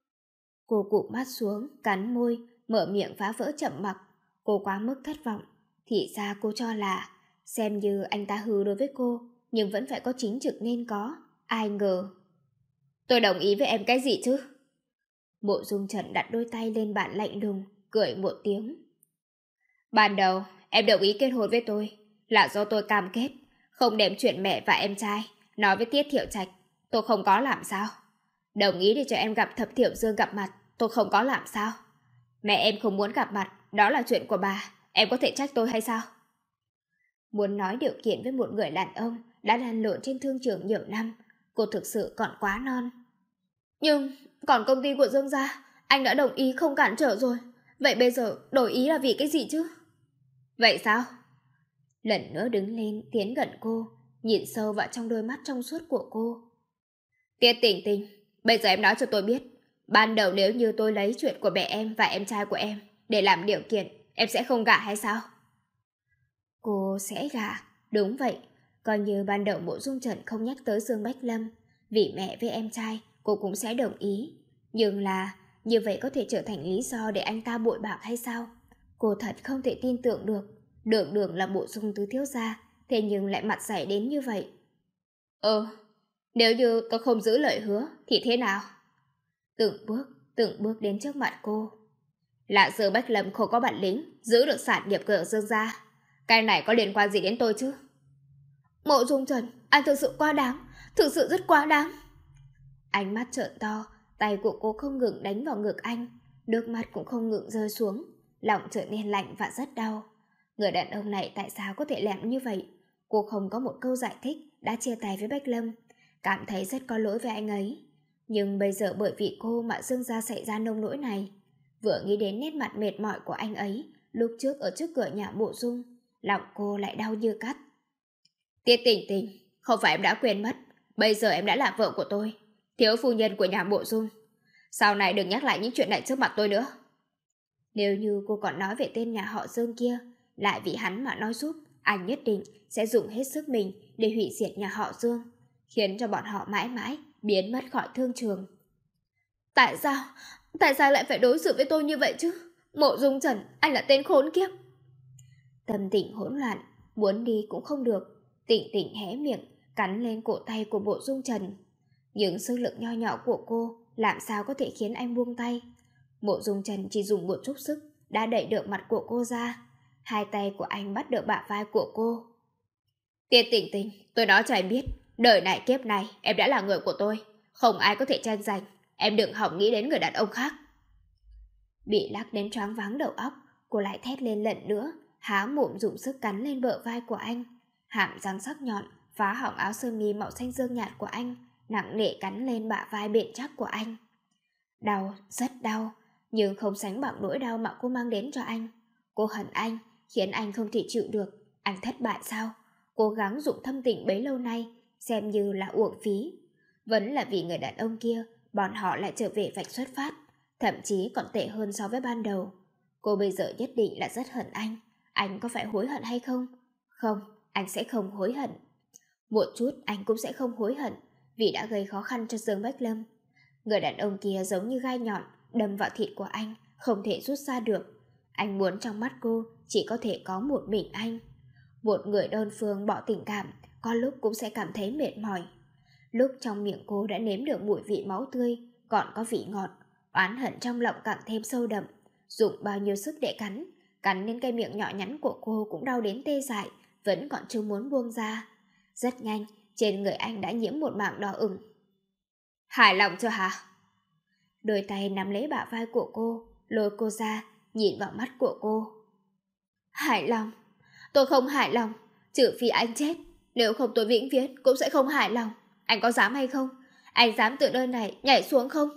Speaker 1: Cô cụp mắt xuống, cắn môi, mở miệng phá vỡ trầm mặc. Cô quá mức thất vọng. Thì ra cô cho là xem như anh ta hứa đối với cô, nhưng vẫn phải có chính trực nên có. Ai ngờ. Tôi đồng ý với em cái gì chứ? Mộ Dung Trần đặt đôi tay lên bàn lạnh lùng, cười một tiếng. Ban đầu em đồng ý kết hôn với tôi là do tôi cam kết không đem chuyện mẹ và em trai nói với Tiết Thiệu Trạch. Tôi không có làm sao? Đồng ý để cho em gặp Thập Thiệu Dương gặp mặt, tôi không có làm sao? Mẹ em không muốn gặp mặt, đó là chuyện của bà, em có thể trách tôi hay sao? Muốn nói điều kiện với một người đàn ông đã lăn lộn trên thương trường nhiều năm, cô thực sự còn quá non. Nhưng, còn công ty của Dương gia, anh đã đồng ý không cản trở rồi. Vậy bây giờ đổi ý là vì cái gì chứ? Vậy sao? Lần nữa đứng lên tiến gần cô, nhìn sâu vào trong đôi mắt trong suốt của cô. Tiết Tình Tình, bây giờ em nói cho tôi biết, ban đầu nếu như tôi lấy chuyện của mẹ em và em trai của em để làm điều kiện, em sẽ không gả hay sao? Cô sẽ gả, đúng vậy. Coi như ban đầu Mộ Dung Trần không nhắc tới Dương Bách Lâm, vì mẹ với em trai cô cũng sẽ đồng ý. Nhưng là như vậy có thể trở thành lý do để anh ta bội bạc hay sao? Cô thật không thể tin tưởng được. Đường đường là Mộ Dung tứ thiếu gia, thế nhưng lại mặt dày đến như vậy. Ờ, nếu như tôi không giữ lời hứa thì thế nào? Từng bước, từng bước đến trước mặt cô. Là Dương Bách Lâm không có bản lĩnh giữ được sản nghiệp của Dương gia. Cái này có liên quan gì đến tôi chứ? Mộ Dung Trần, anh thực sự quá đáng, thực sự rất quá đáng. Ánh mắt trợn to, tay của cô không ngừng đánh vào ngực anh, nước mắt cũng không ngừng rơi xuống, lòng trở nên lạnh và rất đau. Người đàn ông này tại sao có thể làm như vậy? Cô không có một câu giải thích, đã chia tay với Bách Lâm, cảm thấy rất có lỗi với anh ấy. Nhưng bây giờ bởi vì cô mà Dương gia xảy ra nông nỗi này. Vừa nghĩ đến nét mặt mệt mỏi của anh ấy lúc trước ở trước cửa nhà Mộ Dung, lòng cô lại đau như cắt. Tiết Tình Tình, không phải em đã quên mất, bây giờ em đã là vợ của tôi, thiếu phu nhân của nhà Mộ Dung. Sau này đừng nhắc lại những chuyện này trước mặt tôi nữa. Nếu như cô còn nói về tên nhà họ Dương kia, lại vì hắn mà nói giúp, anh nhất định sẽ dùng hết sức mình để hủy diệt nhà họ Dương, khiến cho bọn họ mãi mãi biến mất khỏi thương trường. Tại sao? Tại sao lại phải đối xử với tôi như vậy chứ? Mộ Dung Trần, anh là tên khốn kiếp. Tâm tình hỗn loạn, muốn đi cũng không được. Tịnh Tịnh hé miệng, cắn lên cổ tay của Mộ Dung Trần. Nhưng sức lực nho nhỏ của cô làm sao có thể khiến anh buông tay. Mộ Dung Trần chỉ dùng một chút sức đã đẩy được mặt của cô ra. Hai tay của anh bắt được bả vai của cô. Tiết Tình Tình, tôi nói cho em biết, đời này kiếp này em đã là người của tôi, không ai có thể tranh giành. Em đừng hỏng nghĩ đến người đàn ông khác. Bị lắc đến choáng váng đầu óc, cô lại thét lên lần nữa, há mồm dùng sức cắn lên bờ vai của anh. Hàm răng sắc nhọn phá hỏng áo sơ mi màu xanh dương nhạt của anh, nặng nề cắn lên bả vai bện chắc của anh. Đau, rất đau, nhưng không sánh bằng nỗi đau mà cô mang đến cho anh. Cô hận anh, khiến anh không thể chịu được. Anh thất bại sao? Cố gắng dụng thâm tình bấy lâu nay, xem như là uổng phí. Vẫn là vì người đàn ông kia, bọn họ lại trở về vạch xuất phát, thậm chí còn tệ hơn so với ban đầu. Cô bây giờ nhất định là rất hận anh. Anh có phải hối hận hay không? Không, anh sẽ không hối hận. Một chút anh cũng sẽ không hối hận, vì đã gây khó khăn cho Dương Bách Lâm. Người đàn ông kia giống như gai nhọn đâm vào thịt của anh, không thể rút ra được. Anh muốn trong mắt cô chỉ có thể có một mình anh. Một người đơn phương bỏ tình cảm, có lúc cũng sẽ cảm thấy mệt mỏi. Lúc trong miệng cô đã nếm được mùi vị máu tươi, còn có vị ngọt, oán hận trong lòng càng thêm sâu đậm. Dùng bao nhiêu sức để cắn, cắn đến cái miệng nhỏ nhắn của cô cũng đau đến tê dại, vẫn còn chưa muốn buông ra. Rất nhanh, trên người anh đã nhiễm một mảng đỏ ửng. Hài lòng chưa hả? Đôi tay nắm lấy bả vai của cô, lôi cô ra, nhìn vào mắt của cô. Hài lòng? Tôi không hài lòng, trừ phi anh chết. Nếu không tôi vĩnh viễn cũng sẽ không hài lòng. Anh có dám hay không? Anh dám từ nơi này nhảy xuống không?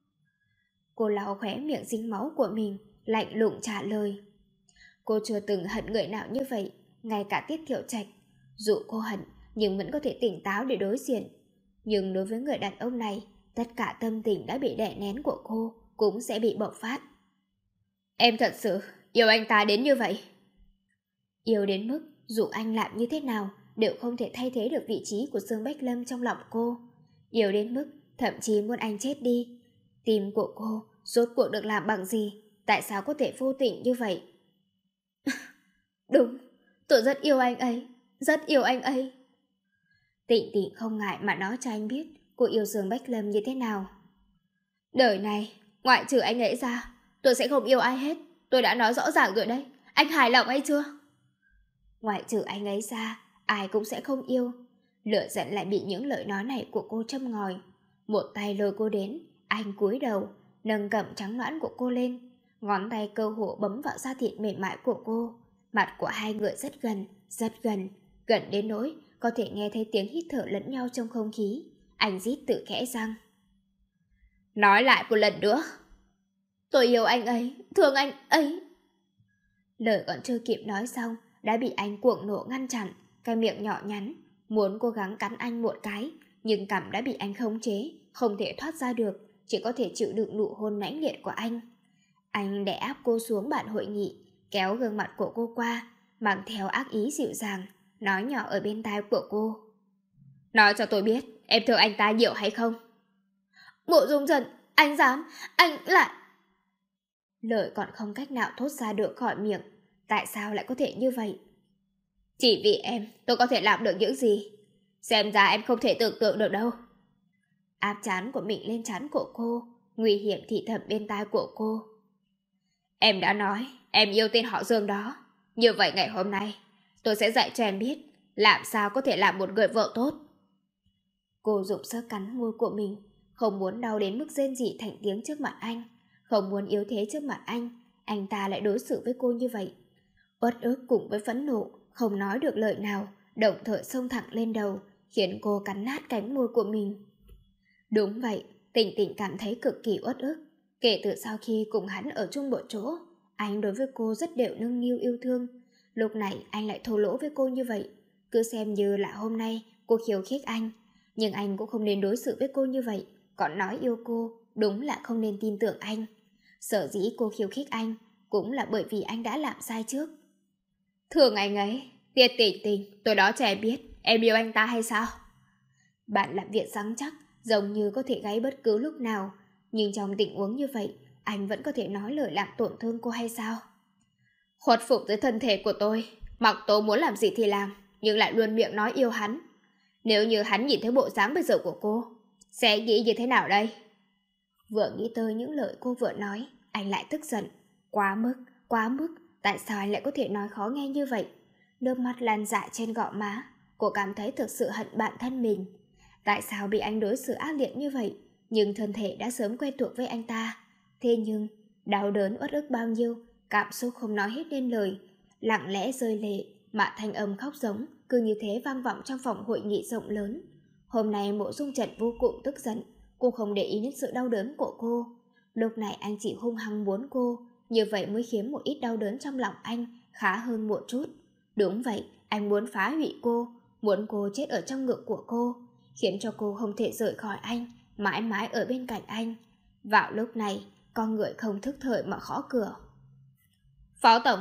Speaker 1: Cô lau khóe miệng dính máu của mình, lạnh lùng trả lời. Cô chưa từng hận người nào như vậy, ngay cả Tiết Thiệu Trạch. Dù cô hận, nhưng vẫn có thể tỉnh táo để đối diện. Nhưng đối với người đàn ông này, tất cả tâm tình đã bị đè nén của cô cũng sẽ bị bộc phát. Em thật sự yêu anh ta đến như vậy? Yêu đến mức dù anh làm như thế nào đều không thể thay thế được vị trí của Dương Bách Lâm trong lòng cô. Yêu đến mức thậm chí muốn anh chết đi. Tim của cô rốt cuộc được làm bằng gì? Tại sao có thể vô tình như vậy? Đúng, tôi rất yêu anh ấy, rất yêu anh ấy. Tịnh Tịnh không ngại mà nói cho anh biết cô yêu Dương Bách Lâm như thế nào. Đời này, ngoại trừ anh ấy ra, tôi sẽ không yêu ai hết. Tôi đã nói rõ ràng rồi đấy, anh hài lòng hay chưa? Ngoại trừ anh ấy ra, ai cũng sẽ không yêu. Lửa giận lại bị những lời nói này của cô châm ngòi. Một tay lôi cô đến, anh cúi đầu, nâng cằm trắng nõn của cô lên. Ngón tay cơ hồ bấm vào da thịt mềm mại của cô. Mặt của hai người rất gần, rất gần, gần đến nỗi có thể nghe thấy tiếng hít thở lẫn nhau trong không khí. Anh rít tự khẽ răng. Nói lại một lần nữa. Tôi yêu anh ấy, thương anh ấy. Lời còn chưa kịp nói xong, đã bị anh cuồng nộ ngăn chặn. Cái miệng nhỏ nhắn, muốn cố gắng cắn anh một cái, nhưng cằm đã bị anh khống chế, không thể thoát ra được, chỉ có thể chịu đựng nụ hôn mãnh liệt của anh. Anh đè áp cô xuống bàn hội nghị, kéo gương mặt của cô qua, mang theo ác ý dịu dàng, nói nhỏ ở bên tai của cô. Nói cho tôi biết, em thương anh ta nhiều hay không? Mộ Dung Trần, anh dám, anh lại... Lời còn không cách nào thốt ra được khỏi miệng. Tại sao lại có thể như vậy? Chỉ vì em, tôi có thể làm được những gì? Xem ra em không thể tưởng tượng được đâu. Áp trán của mình lên trán của cô, nguy hiểm thì thầm bên tai của cô. Em đã nói, em yêu tên họ Dương đó. Như vậy ngày hôm nay, tôi sẽ dạy cho em biết làm sao có thể làm một người vợ tốt. Cô dùng sức cắn môi của mình, không muốn đau đến mức rên rỉ thành tiếng trước mặt anh, không muốn yếu thế trước mặt anh. Anh ta lại đối xử với cô như vậy. Uất ức cùng với phẫn nộ, không nói được lời nào, đồng thời xông thẳng lên đầu, khiến cô cắn nát cánh môi của mình. Đúng vậy, Tình Tình cảm thấy cực kỳ uất ức. Kể từ sau khi cùng hắn ở chung một chỗ, anh đối với cô rất đều nâng niu yêu thương. Lúc này anh lại thô lỗ với cô như vậy. Cứ xem như là hôm nay cô khiêu khích anh, nhưng anh cũng không nên đối xử với cô như vậy. Còn nói yêu cô, đúng là không nên tin tưởng anh. Sở dĩ cô khiêu khích anh cũng là bởi vì anh đã làm sai trước. Thường anh ấy, Tiết Tình Tình, tôi đó cho em biết em yêu anh ta hay sao? Bạn làm việc rắn chắc, giống như có thể gáy bất cứ lúc nào, nhưng trong tình huống như vậy, anh vẫn có thể nói lời làm tổn thương cô hay sao? Khuất phục dưới thân thể của tôi, mặc tôi muốn làm gì thì làm, nhưng lại luôn miệng nói yêu hắn. Nếu như hắn nhìn thấy bộ dáng bây giờ của cô, sẽ nghĩ như thế nào đây? Vừa nghĩ tới những lời cô vừa nói, anh lại tức giận. Quá mức, quá mức, tại sao anh lại có thể nói khó nghe như vậy? Nước mắt lan dại trên gò má, cô cảm thấy thực sự hận bản thân mình. Tại sao bị anh đối xử ác liệt như vậy? Nhưng thân thể đã sớm quen thuộc với anh ta. Thế nhưng, đau đớn uất ức bao nhiêu, cảm xúc không nói hết nên lời, lặng lẽ rơi lệ, mà thanh âm khóc giống, cứ như thế vang vọng trong phòng hội nghị rộng lớn. Hôm nay Mộ Dung Trần vô cùng tức giận, cô không để ý đến sự đau đớn của cô. Lúc này anh chỉ hung hăng muốn cô, như vậy mới khiến một ít đau đớn trong lòng anh khá hơn một chút. Đúng vậy, anh muốn phá hủy cô, muốn cô chết ở trong ngực của cô, khiến cho cô không thể rời khỏi anh, mãi mãi ở bên cạnh anh. Vào lúc này, con người không thức thời mà gõ cửa. Phó Tổng!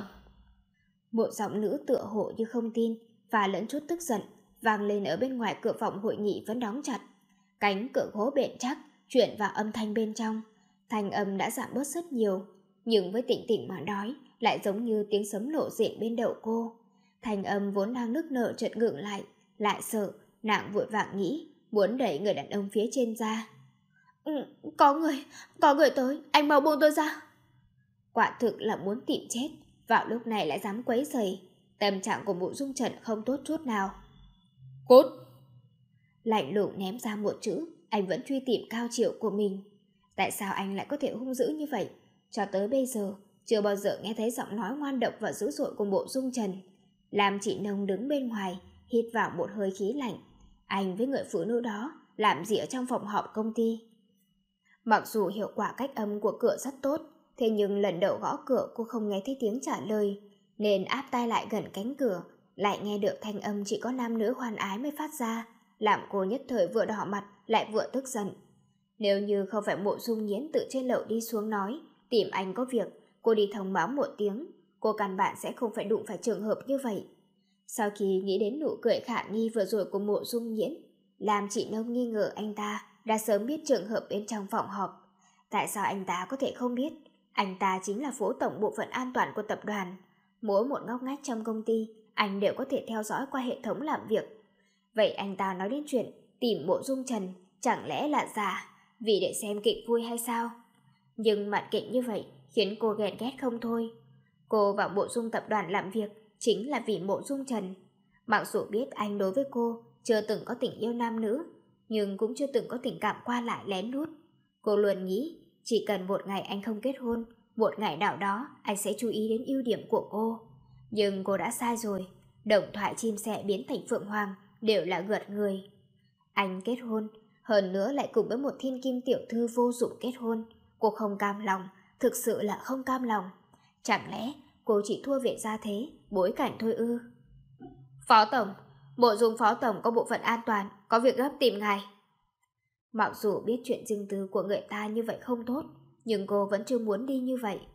Speaker 1: Một giọng nữ tựa hồ như không tin và lẫn chút tức giận vang lên ở bên ngoài cửa phòng hội nghị vẫn đóng chặt. Cánh cửa gỗ bền chắc chuyển vào âm thanh bên trong. Thanh âm đã giảm bớt rất nhiều, nhưng với Tịnh Tịnh mà nói lại giống như tiếng sấm nổ rền bên đầu cô. Thanh âm vốn đang nức nở chợt ngừng lại, lại sợ, nàng vội vàng nghĩ, muốn đẩy người đàn ông phía trên ra. Ừ, có người, có người tới, anh mau buông tôi ra. Quả thực là muốn tìm chết, vào lúc này lại dám quấy rầy. Tâm trạng của Mộ Dung Trần không tốt chút nào. Cút! Lạnh lùng ném ra một chữ, anh vẫn truy tìm cao chiều của mình. Tại sao anh lại có thể hung dữ như vậy? Cho tới bây giờ, chưa bao giờ nghe thấy giọng nói ngoan độc và dữ dội của Mộ Dung Trần. Làm chị Nông đứng bên ngoài, hít vào một hơi khí lạnh. Anh với người phụ nữ đó làm gì ở trong phòng họp công ty? Mặc dù hiệu quả cách âm của cửa rất tốt, thế nhưng lần đầu gõ cửa cô không nghe thấy tiếng trả lời, nên áp tai lại gần cánh cửa, lại nghe được thanh âm chỉ có nam nữ hoan ái mới phát ra, làm cô nhất thời vừa đỏ mặt lại vừa tức giận. Nếu như không phải Mộ Dung Nhiễn tự trên lầu đi xuống nói tìm anh có việc, cô đi thông báo một tiếng, cô căn bản sẽ không phải đụng phải trường hợp như vậy. Sau khi nghĩ đến nụ cười khả nghi vừa rồi của Mộ Dung Nhiễn, làm chị Nông nghi ngờ anh ta đã sớm biết trường hợp bên trong phòng họp. Tại sao anh ta có thể không biết? Anh ta chính là phó tổng bộ phận an toàn của tập đoàn. Mỗi một ngóc ngách trong công ty, anh đều có thể theo dõi qua hệ thống làm việc. Vậy anh ta nói đến chuyện tìm Mộ Dung Trần, chẳng lẽ là giả, vì để xem kịch vui hay sao? Nhưng màn kịch như vậy khiến cô ghen ghét không thôi. Cô vào Mộ Dung tập đoàn làm việc chính là vì Mộ Dung Trần. Mặc dù biết anh đối với cô chưa từng có tình yêu nam nữ, nhưng cũng chưa từng có tình cảm qua lại lén lút. Cô luôn nghĩ chỉ cần một ngày anh không kết hôn, một ngày nào đó anh sẽ chú ý đến ưu điểm của cô. Nhưng cô đã sai rồi, đồng thoại chim sẻ biến thành phượng hoàng đều là gợt người. Anh kết hôn, hơn nữa lại cùng với một thiên kim tiểu thư vô dụng kết hôn. Cô không cam lòng, thực sự là không cam lòng. Chẳng lẽ cô chỉ thua về gia thế, bối cảnh thôi ư? Phó Tổng, Mộ Dung Phó Tổng có bộ phận an toàn, có việc gấp tìm ngài. Mặc dù biết chuyện riêng tư của người ta như vậy không tốt, nhưng cô vẫn chưa muốn đi như vậy.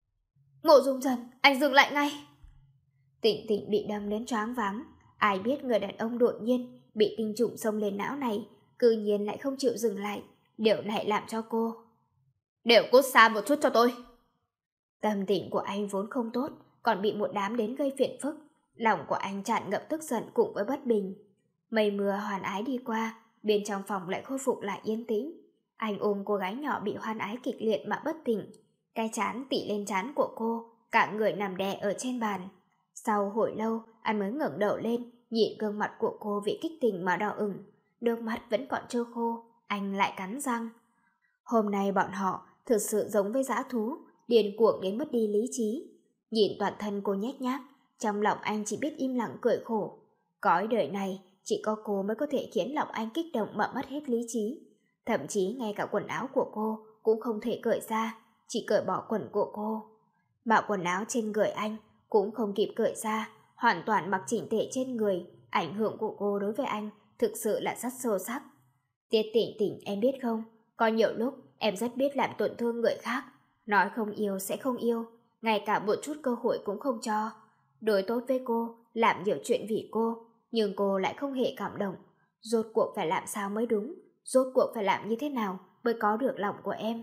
Speaker 1: Mộ Dung Trần, anh dừng lại ngay. Tịnh Tịnh bị đâm đến choáng váng. Ai biết người đàn ông đột nhiên bị tinh trùng xông lên não này, cư nhiên lại không chịu dừng lại. Điều này làm cho cô đều cút xa một chút cho tôi. Tâm tình của anh vốn không tốt, còn bị một đám đến gây phiền phức. Lòng của anh tràn ngập tức giận cùng với bất bình. Mây mưa hoàn ái đi qua, bên trong phòng lại khôi phục lại yên tĩnh. Anh ôm cô gái nhỏ bị hoan ái kịch liệt mà bất tỉnh. Cái chán tỉ lên trán của cô, cả người nằm đè ở trên bàn. Sau hồi lâu, anh mới ngẩng đầu lên, nhìn gương mặt của cô vì kích tình mà đỏ ửng. Nước mắt vẫn còn trơ khô, anh lại cắn răng. Hôm nay bọn họ thực sự giống với dã thú, điên cuồng đến mất đi lý trí. Nhìn toàn thân cô nhếch nhác, trong lòng anh chỉ biết im lặng cười khổ. Cõi đời này, chỉ có cô mới có thể khiến lòng anh kích động mà mất hết lý trí. Thậm chí ngay cả quần áo của cô cũng không thể cởi ra, chỉ cởi bỏ quần của cô. Mà quần áo trên người anh cũng không kịp cởi ra, hoàn toàn mặc chỉnh tề trên người. Ảnh hưởng của cô đối với anh thực sự là rất sâu sắc. Tiết Tịnh Tịnh, em biết không, có nhiều lúc em rất biết làm tổn thương người khác. Nói không yêu sẽ không yêu, ngay cả một chút cơ hội cũng không cho. Đối tốt với cô, làm nhiều chuyện vì cô, nhưng cô lại không hề cảm động. Rốt cuộc phải làm sao mới đúng, rốt cuộc phải làm như thế nào mới có được lòng của em.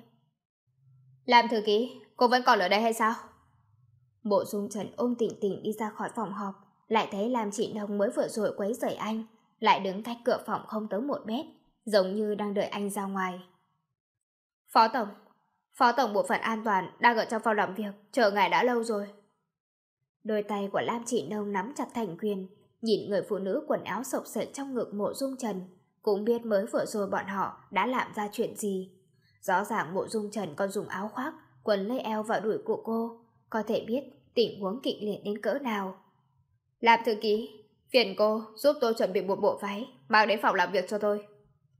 Speaker 1: Làm thư ký, cô vẫn còn ở đây hay sao? Mộ Dung Trần ôm Tịnh Tịnh đi ra khỏi phòng họp, lại thấy Lam Chị Nông mới vừa rồi quấy rầy anh, lại đứng cách cửa phòng không tới một mét, giống như đang đợi anh ra ngoài. Phó Tổng, Phó Tổng bộ phận an toàn đang ở trong phòng làm việc, chờ ngài đã lâu rồi. Đôi tay của Lam Chị Nông nắm chặt thành quyền, nhìn người phụ nữ quần áo xộc xệch trong ngực Mộ Dung Trần, cũng biết mới vừa rồi bọn họ đã làm ra chuyện gì. Rõ ràng Mộ Dung Trần còn dùng áo khoác quấn lấy eo và đùi của cô, có thể biết tình huống kịch liệt đến cỡ nào. Làm thư ký, phiền cô giúp tôi chuẩn bị một bộ váy mang đến phòng làm việc cho tôi.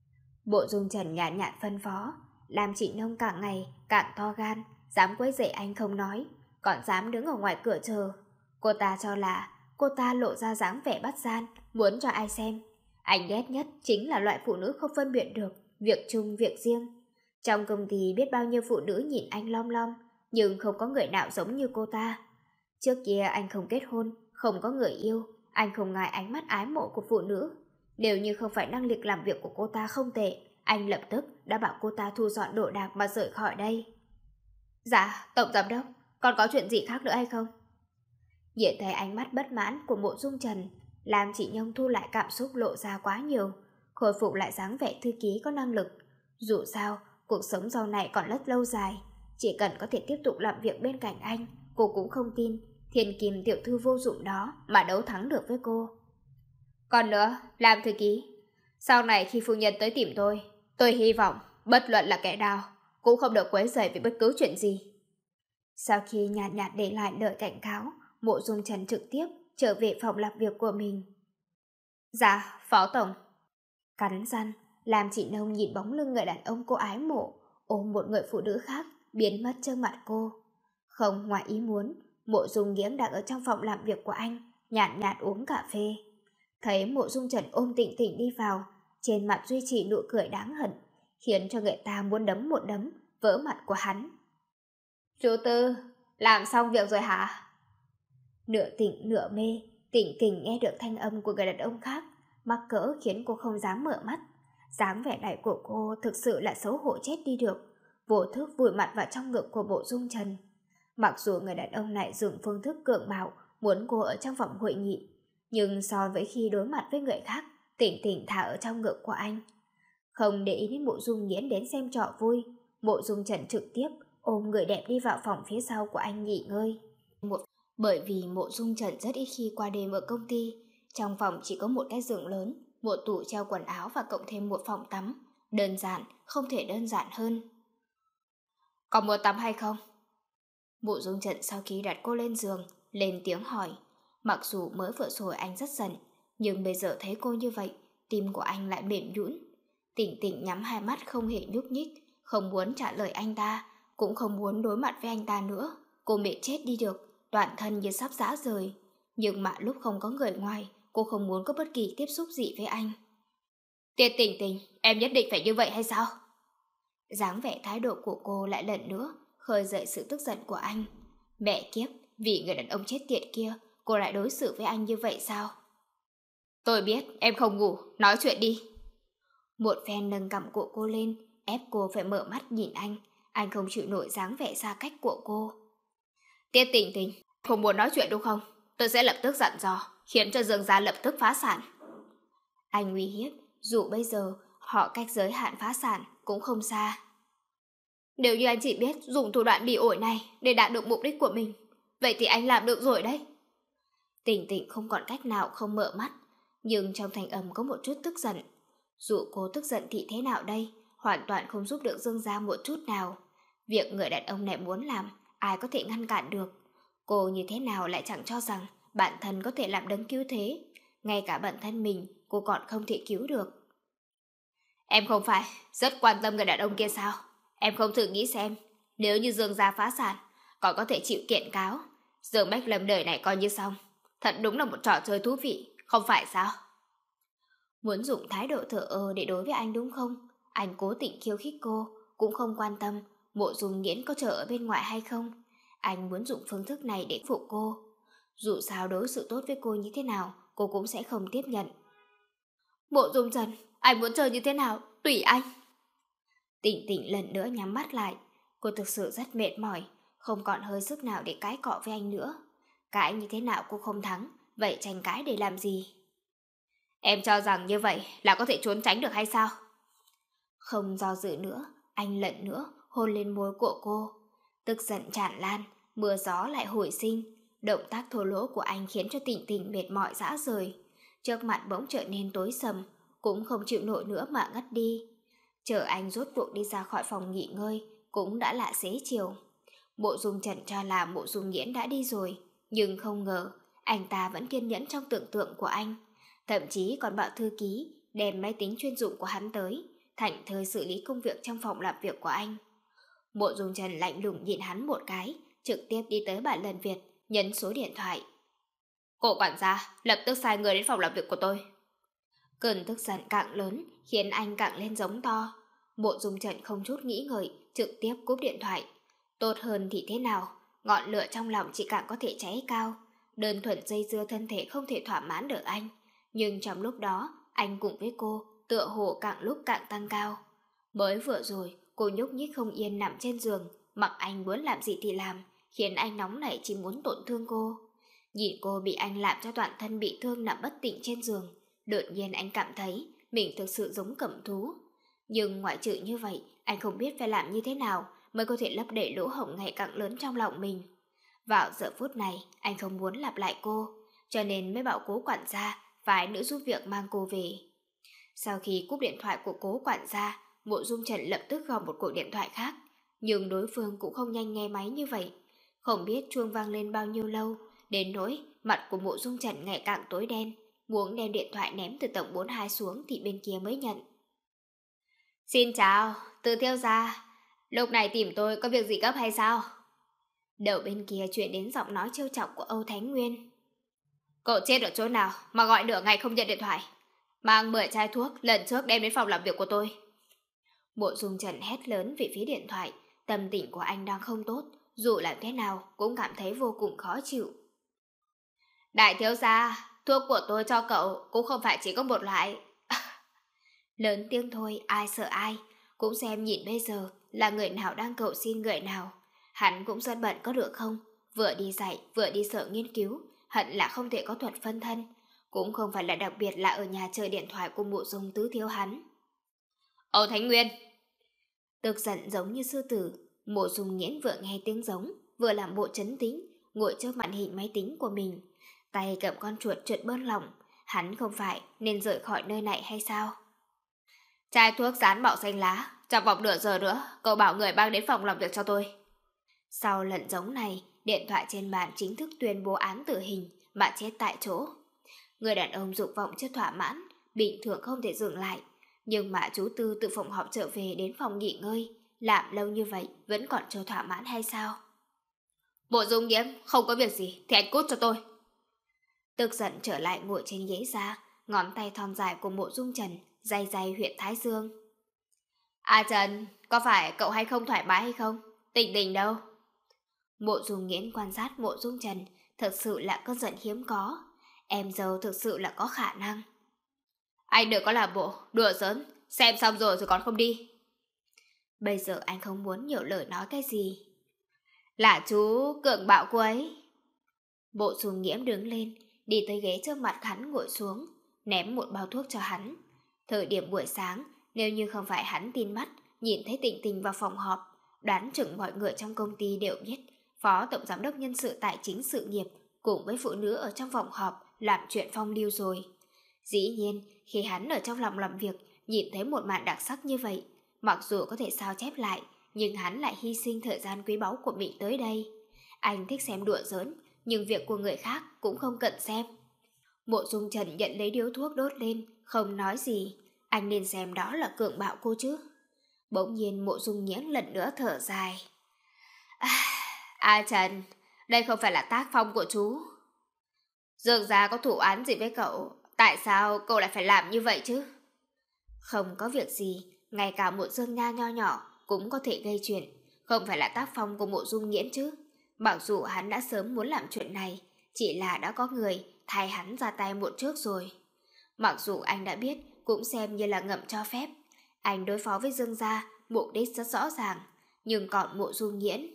Speaker 1: Mộ Dung Trần nhàn nhạt, nhạt phân phó. Lam Chị Nông càng ngày càng to gan, dám quấy rầy anh không nói, còn dám đứng ở ngoài cửa chờ. Cô ta cho là cô ta lộ ra dáng vẻ bắt gian, muốn cho ai xem. Anh ghét nhất chính là loại phụ nữ không phân biệt được việc chung việc riêng. Trong công ty biết bao nhiêu phụ nữ nhìn anh lom lom, nhưng không có người nào giống như cô ta. Trước kia anh không kết hôn, không có người yêu, anh không ngại ánh mắt ái mộ của phụ nữ. Nếu như không phải năng lực làm việc của cô ta không tệ, anh lập tức đã bảo cô ta thu dọn đồ đạc mà rời khỏi đây. Dạ, Tổng Giám Đốc, còn có chuyện gì khác nữa hay không? Nhìn thấy ánh mắt bất mãn của Mộ Dung Trần, Lam Chị Nhông thu lại cảm xúc lộ ra quá nhiều, khôi phục lại dáng vẻ thư ký có năng lực. Dù sao, cuộc sống sau này còn rất lâu dài, chỉ cần có thể tiếp tục làm việc bên cạnh anh, cô cũng không tin thiên kim tiểu thư vô dụng đó mà đấu thắng được với cô. Còn nữa, Lam thư ký, sau này khi phu nhân tới tìm tôi, tôi hy vọng bất luận là kẻ nào cũng không được quấy rầy vì bất cứ chuyện gì. Sau khi nhạt nhạt để lại lời cảnh cáo, Mộ Dung Trần trực tiếp trở về phòng làm việc của mình. Dạ, Phó Tổng. Cắn răng, Lam Chị Nông nhìn bóng lưng người đàn ông cô ái mộ, ôm một người phụ nữ khác, biến mất trước mặt cô. Không ngoài ý muốn, Mộ Dung Nghiễm đang ở trong phòng làm việc của anh, nhạt nhạt uống cà phê. Thấy Mộ Dung Trần ôm Tịnh Tịnh đi vào, trên mặt duy trì nụ cười đáng hận, khiến cho người ta muốn đấm một đấm, vỡ mặt của hắn. Chú Tư, làm xong việc rồi hả? Nửa tỉnh nửa mê, Tịnh Tịnh nghe được thanh âm của người đàn ông khác, mắc cỡ khiến cô không dám mở mắt. Dáng vẻ này của cô thực sự là xấu hổ chết đi được, vô thức vùi mặt vào trong ngực của Mộ Dung Trần. Mặc dù người đàn ông này dùng phương thức cưỡng bạo muốn cô ở trong phòng hội nghị, nhưng so với khi đối mặt với người khác, Tịnh Tịnh thả ở trong ngực của anh. Không để ý đến Mộ Dung Nghiễn đến xem trò vui, Mộ Dung Trần trực tiếp ôm người đẹp đi vào phòng phía sau của anh nghỉ ngơi. Một... Bởi vì Mộ Dung Trần rất ít khi qua đêm ở công ty, trong phòng chỉ có một cái giường lớn, một tủ treo quần áo và cộng thêm một phòng tắm. Đơn giản, không thể đơn giản hơn. Có muốn tắm hay không? Mộ Dung Trận sau khi đặt cô lên giường, lên tiếng hỏi. Mặc dù mới vừa rồi anh rất giận, nhưng bây giờ thấy cô như vậy, tim của anh lại mềm nhũn. Tỉnh Tỉnh nhắm hai mắt không hề nhúc nhích, không muốn trả lời anh ta, cũng không muốn đối mặt với anh ta nữa. Cô mệt chết đi được, toàn thân như sắp rã rời. Nhưng mà lúc không có người ngoài, cô không muốn có bất kỳ tiếp xúc gì với anh. Tiết Tỉnh Tỉnh, em nhất định phải như vậy hay sao? Dáng vẻ thái độ của cô lại lần nữa khơi dậy sự tức giận của anh. Mẹ kiếp, vì người đàn ông chết tiệt kia, cô lại đối xử với anh như vậy sao? Tôi biết, em không ngủ, nói chuyện đi. Một phen nâng cằm của cô lên, ép cô phải mở mắt nhìn anh. Anh không chịu nổi dáng vẻ xa cách của cô. Tiết Tỉnh Tỉnh, không muốn nói chuyện đúng không? Tôi sẽ lập tức dặn dò, khiến cho Dương gia lập tức phá sản. Anh uy hiếp, dù bây giờ họ cách giới hạn phá sản cũng không xa. Nếu như anh chỉ biết dùng thủ đoạn bị ổi này để đạt được mục đích của mình, vậy thì anh làm được rồi đấy. Tỉnh Tỉnh không còn cách nào không mở mắt, nhưng trong thanh âm có một chút tức giận. Dù cô tức giận thì thế nào đây, hoàn toàn không giúp được Dương gia một chút nào. Việc người đàn ông này muốn làm, ai có thể ngăn cản được. Cô như thế nào lại chẳng cho rằng bản thân có thể làm đấng cứu thế. Ngay cả bản thân mình cô còn không thể cứu được. Em không phải rất quan tâm người đàn ông kia sao? Em không thử nghĩ xem, nếu như Dương gia phá sản, còn có thể chịu kiện cáo, Dương Bách Lâm đời này coi như xong. Thật đúng là một trò chơi thú vị, không phải sao? Muốn dùng thái độ thờ ơ để đối với anh đúng không? Anh cố tình khiêu khích cô, cũng không quan tâm Mộ Dung Nghiễn có chờ ở bên ngoài hay không. Anh muốn dùng phương thức này để phụ cô. Dù sao đối xử tốt với cô như thế nào, cô cũng sẽ không tiếp nhận. Mộ Dung Trần, anh muốn chơi như thế nào, tùy anh. Tỉnh Tỉnh lần nữa nhắm mắt lại. Cô thực sự rất mệt mỏi, không còn hơi sức nào để cãi cọ với anh nữa. Cãi như thế nào cô không thắng, vậy tranh cãi để làm gì? Em cho rằng như vậy là có thể trốn tránh được hay sao? Không do dự nữa, anh lần nữa hôn lên môi của cô. Tức giận tràn lan, mưa gió lại hồi sinh. Động tác thô lỗ của anh khiến cho Tỉnh Tỉnh mệt mỏi rã rời. Trước mặt bỗng trở nên tối sầm, cũng không chịu nổi nữa mà ngất đi. Chờ anh rốt cuộc đi ra khỏi phòng nghỉ ngơi, cũng đã là xế chiều. Mộ Dung Trần cho là Mộ Dung Nghiễn đã đi rồi, nhưng không ngờ anh ta vẫn kiên nhẫn trong tưởng tượng của anh. Thậm chí còn bảo thư ký đem máy tính chuyên dụng của hắn tới, thảnh thơi xử lý công việc trong phòng làm việc của anh. Mộ Dung Trần lạnh lùng nhìn hắn một cái, trực tiếp đi tới bàn lần Việt, nhấn số điện thoại. Cô quản gia, lập tức sai người đến phòng làm việc của tôi. Cơn tức giận càng lớn, khiến anh càng lên giống to. Mộ Dung Trần không chút nghĩ ngợi, trực tiếp cúp điện thoại. Tốt hơn thì thế nào, ngọn lửa trong lòng chỉ càng có thể cháy cao. Đơn thuần dây dưa thân thể không thể thỏa mãn được anh. Nhưng trong lúc đó, anh cùng với cô, tựa hồ càng lúc càng tăng cao. Mới vừa rồi, cô nhúc nhích không yên nằm trên giường, mặc anh muốn làm gì thì làm, khiến anh nóng nảy chỉ muốn tổn thương cô. Nhìn cô bị anh làm cho toàn thân bị thương nằm bất tỉnh trên giường, đột nhiên anh cảm thấy mình thực sự giống cẩm thú. Nhưng ngoại trừ như vậy, anh không biết phải làm như thế nào mới có thể lấp đầy lỗ hổng ngày càng lớn trong lòng mình. Vào giờ phút này, anh không muốn lặp lại cô, cho nên mới bảo cố quản gia phải nữ giúp việc mang cô về. Sau khi cúp điện thoại của cố quản gia, Mộ Dung Trần lập tức gọi một cuộc điện thoại khác, nhưng đối phương cũng không nhanh nghe máy như vậy. Không biết chuông vang lên bao nhiêu lâu, đến nỗi mặt của Mộ Dung Trần ngày càng tối đen, muốn đem điện thoại ném từ tầng bốn hai xuống thì bên kia mới nhận. Xin chào, Từ thiếu gia, lúc này tìm tôi có việc gì gấp hay sao? Đầu bên kia chuyển đến giọng nói trêu chọc của Âu Thánh Nguyên. Cậu chết ở chỗ nào mà gọi nửa ngày không nhận điện thoại? Mang mười chai thuốc lần trước đem đến phòng làm việc của tôi. Mộ Dung Trần hét lớn về phía điện thoại, tâm tình của anh đang không tốt, dù làm thế nào cũng cảm thấy vô cùng khó chịu. Đại thiếu gia, thuốc của tôi cho cậu cũng không phải chỉ có một loại. Lớn tiếng thôi, ai sợ ai, cũng xem nhìn bây giờ là người nào đang cầu xin người nào. Hắn cũng rất bận có được không, vừa đi dạy vừa đi sở nghiên cứu, hận là không thể có thuật phân thân, cũng không phải là đặc biệt là ở nhà chờ điện thoại của Mộ Dung tứ thiếu hắn. Âu Thánh Nguyên! Tức giận giống như sư tử, Mộ Dung Nghiễn vừa nghe tiếng giống, vừa làm bộ trấn tĩnh, ngồi trước màn hình máy tính của mình, tay cầm con chuột trượt bơn lỏng. Hắn không phải nên rời khỏi nơi này hay sao? Chai thuốc dán bọ xanh lá, trong vòng nửa giờ nữa, cậu bảo người mang đến phòng làm việc cho tôi. Sau lần giống này, điện thoại trên bàn chính thức tuyên bố án tử hình mà chết tại chỗ. Người đàn ông dục vọng chưa thỏa mãn, bình thường không thể dừng lại. Nhưng mà chú Tư từ phòng họp trở về đến phòng nghỉ ngơi, làm lâu như vậy vẫn còn chưa thỏa mãn hay sao? Bộ Dung Nghiễm, không có việc gì thì anh cút cho tôi. Tức giận trở lại ngồi trên ghế ra, ngón tay thon dài của Mộ Dung Trần day day huyện thái dương. À Trần, có phải cậu hay không thoải mái hay không? Tình tình đâu? Mộ Dung Nghiễn quan sát Mộ Dung Trần, thực sự là cơn giận hiếm có. Em dâu thực sự là có khả năng. Anh đừng có làm bộ, đùa giỡn, xem xong rồi rồi còn không đi. Bây giờ anh không muốn nhiều lời nói cái gì. Là chú cường bạo cô ấy. Mộ Dung Nghiễm đứng lên, đi tới ghế trước mặt hắn ngồi xuống, ném một bao thuốc cho hắn. Thời điểm buổi sáng, nếu như không phải hắn tin mắt, nhìn thấy Tình Tình vào phòng họp, đoán chừng mọi người trong công ty đều biết Phó Tổng Giám đốc Nhân sự Tài chính Sự nghiệp cùng với phụ nữ ở trong phòng họp làm chuyện phong lưu rồi. Dĩ nhiên, khi hắn ở trong lòng làm việc, nhìn thấy một màn đặc sắc như vậy, mặc dù có thể sao chép lại, nhưng hắn lại hy sinh thời gian quý báu của mình tới đây. Anh thích xem đùa giỡn, nhưng việc của người khác cũng không cần xem. Mộ Dung Trần nhận lấy điếu thuốc đốt lên, không nói gì. Anh nên xem đó là cường bạo cô chứ. Bỗng nhiên Mộ Dung Nghiễm lần nữa thở dài. À, à Trần, đây không phải là tác phong của chú. Dương gia có thủ án gì với cậu? Tại sao cậu lại phải làm như vậy chứ? Không có việc gì, ngay cả một Dương Nha nho nhỏ cũng có thể gây chuyện. Không phải là tác phong của Mộ Dung Nghiễn chứ. Mặc dù hắn đã sớm muốn làm chuyện này, chỉ là đã có người thay hắn ra tay một trước rồi. Mặc dù anh đã biết, cũng xem như là ngầm cho phép. Anh đối phó với Dương gia, mục đích rất rõ ràng. Nhưng còn Mộ Dung Nghiễn.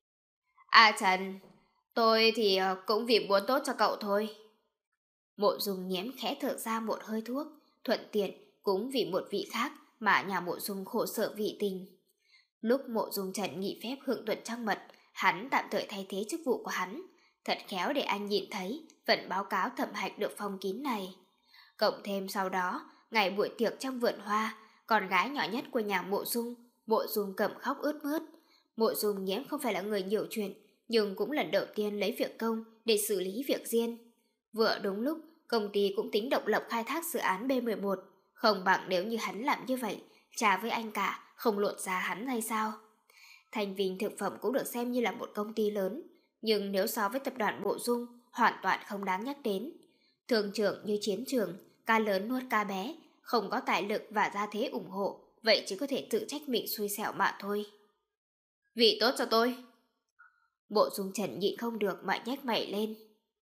Speaker 1: À Trần, tôi thì cũng vì muốn tốt cho cậu thôi. Mộ Dung Nghiễm khẽ thở ra một hơi thuốc, thuận tiện cũng vì một vị khác mà nhà Mộ Dung khổ sở vị tình. Lúc Mộ Dung Trần nghỉ phép hưởng tuần trăng mật, hắn tạm thời thay thế chức vụ của hắn. Thật khéo để anh nhìn thấy phần báo cáo thẩm hạch được phong kín này. Cộng thêm sau đó, ngày buổi tiệc trong vườn hoa, con gái nhỏ nhất của nhà Mộ Dung, Mộ Dung Cẩm khóc ướt mướt. Mộ Dung Nghiễm không phải là người nhiều chuyện, nhưng cũng lần đầu tiên lấy việc công để xử lý việc riêng. Vừa đúng lúc, công ty cũng tính độc lập khai thác dự án B mười một, không bằng nếu như hắn làm như vậy, trả với anh cả, không lột ra hắn hay sao? Thành Vinh Thực phẩm cũng được xem như là một công ty lớn, nhưng nếu so với tập đoàn Mộ Dung, hoàn toàn không đáng nhắc đến. Thường trưởng như chiến trường, ca lớn nuốt ca bé, không có tài lực và gia thế ủng hộ, vậy chỉ có thể tự trách mình xui xẻo mà thôi. Vì tốt cho tôi. Mộ Dung Trần nhịn không được mà nhếch mày lên.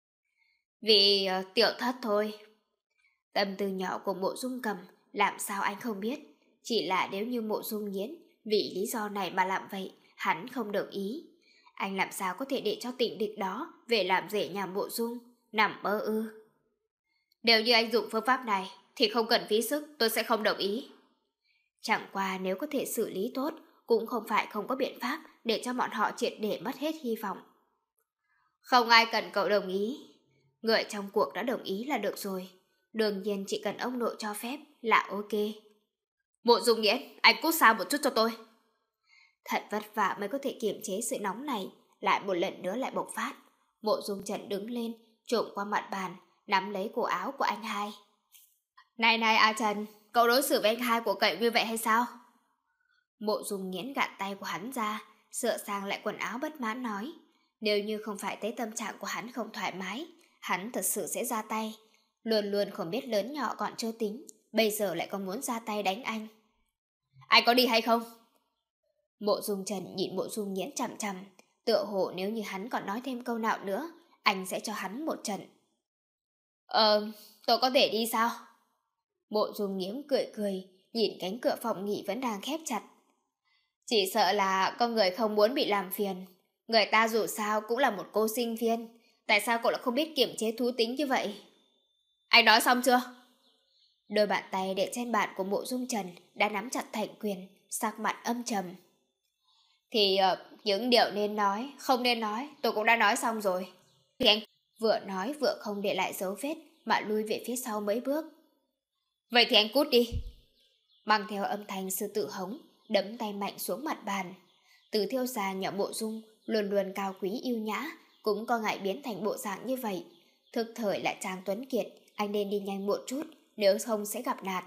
Speaker 1: Vì uh, tiểu thất thôi. Tâm tư nhỏ của Mộ Dung Cầm làm sao anh không biết. Chỉ là nếu như Mộ Dung Nghiễn vì lý do này mà làm vậy, hắn không đồng ý. Anh làm sao có thể để cho Tịnh Địch đó về làm rể nhà Mộ Dung, nằm mơ ư? Nếu như anh dùng phương pháp này thì không cần phí sức, tôi sẽ không đồng ý. Chẳng qua nếu có thể xử lý tốt, cũng không phải không có biện pháp để cho bọn họ triệt để mất hết hy vọng. Không ai cần cậu đồng ý. Người trong cuộc đã đồng ý là được rồi. Đương nhiên chỉ cần ông nội cho phép là ok. Mộ Dung Nghiễn, anh cút xa một chút cho tôi. Thật vất vả mới có thể kiềm chế sự nóng này, lại một lần nữa lại bộc phát. Mộ Dung Trần đứng lên, trộm qua mặt bàn, nắm lấy cổ áo của anh hai. Này này A Trần, cậu đối xử với anh hai của cậu như vậy hay sao? Mộ Dung Nghiễn gạt tay của hắn ra, sửa sang lại quần áo bất mãn nói. Nếu như không phải thấy tâm trạng của hắn không thoải mái, hắn thật sự sẽ ra tay. Luôn luôn không biết lớn nhỏ còn chưa tính, bây giờ lại còn muốn ra tay đánh anh. Anh có đi hay không? Mộ Dung Trần nhìn Mộ Dung Nghiễn chằm chằm, tựa hồ nếu như hắn còn nói thêm câu nào nữa, anh sẽ cho hắn một trận. Ờ, tôi có thể đi sao? Mộ Dung Nghiễn cười cười, nhìn cánh cửa phòng nghỉ vẫn đang khép chặt. Chỉ sợ là con người không muốn bị làm phiền. Người ta dù sao cũng là một cô sinh viên, tại sao cậu lại không biết kiểm chế thú tính như vậy? Anh nói xong chưa? Đôi bàn tay để trên bàn của Mộ Dung Trần đã nắm chặt thành quyền, sắc mặt âm trầm. Thì uh, những điều nên nói, không nên nói, tôi cũng đã nói xong rồi. Thì anh vừa nói vừa không để lại dấu vết mà lui về phía sau mấy bước. Vậy thì anh cút đi. Mang theo âm thanh sư tự hống, đấm tay mạnh xuống mặt bàn. Từ Thiêu Già nhỏ Mộ Dung Luôn luôn cao quý yêu nhã, cũng có ngại biến thành bộ dạng như vậy. Thực thời lại Trang tuấn kiệt, anh nên đi nhanh một chút, nếu không sẽ gặp nạn.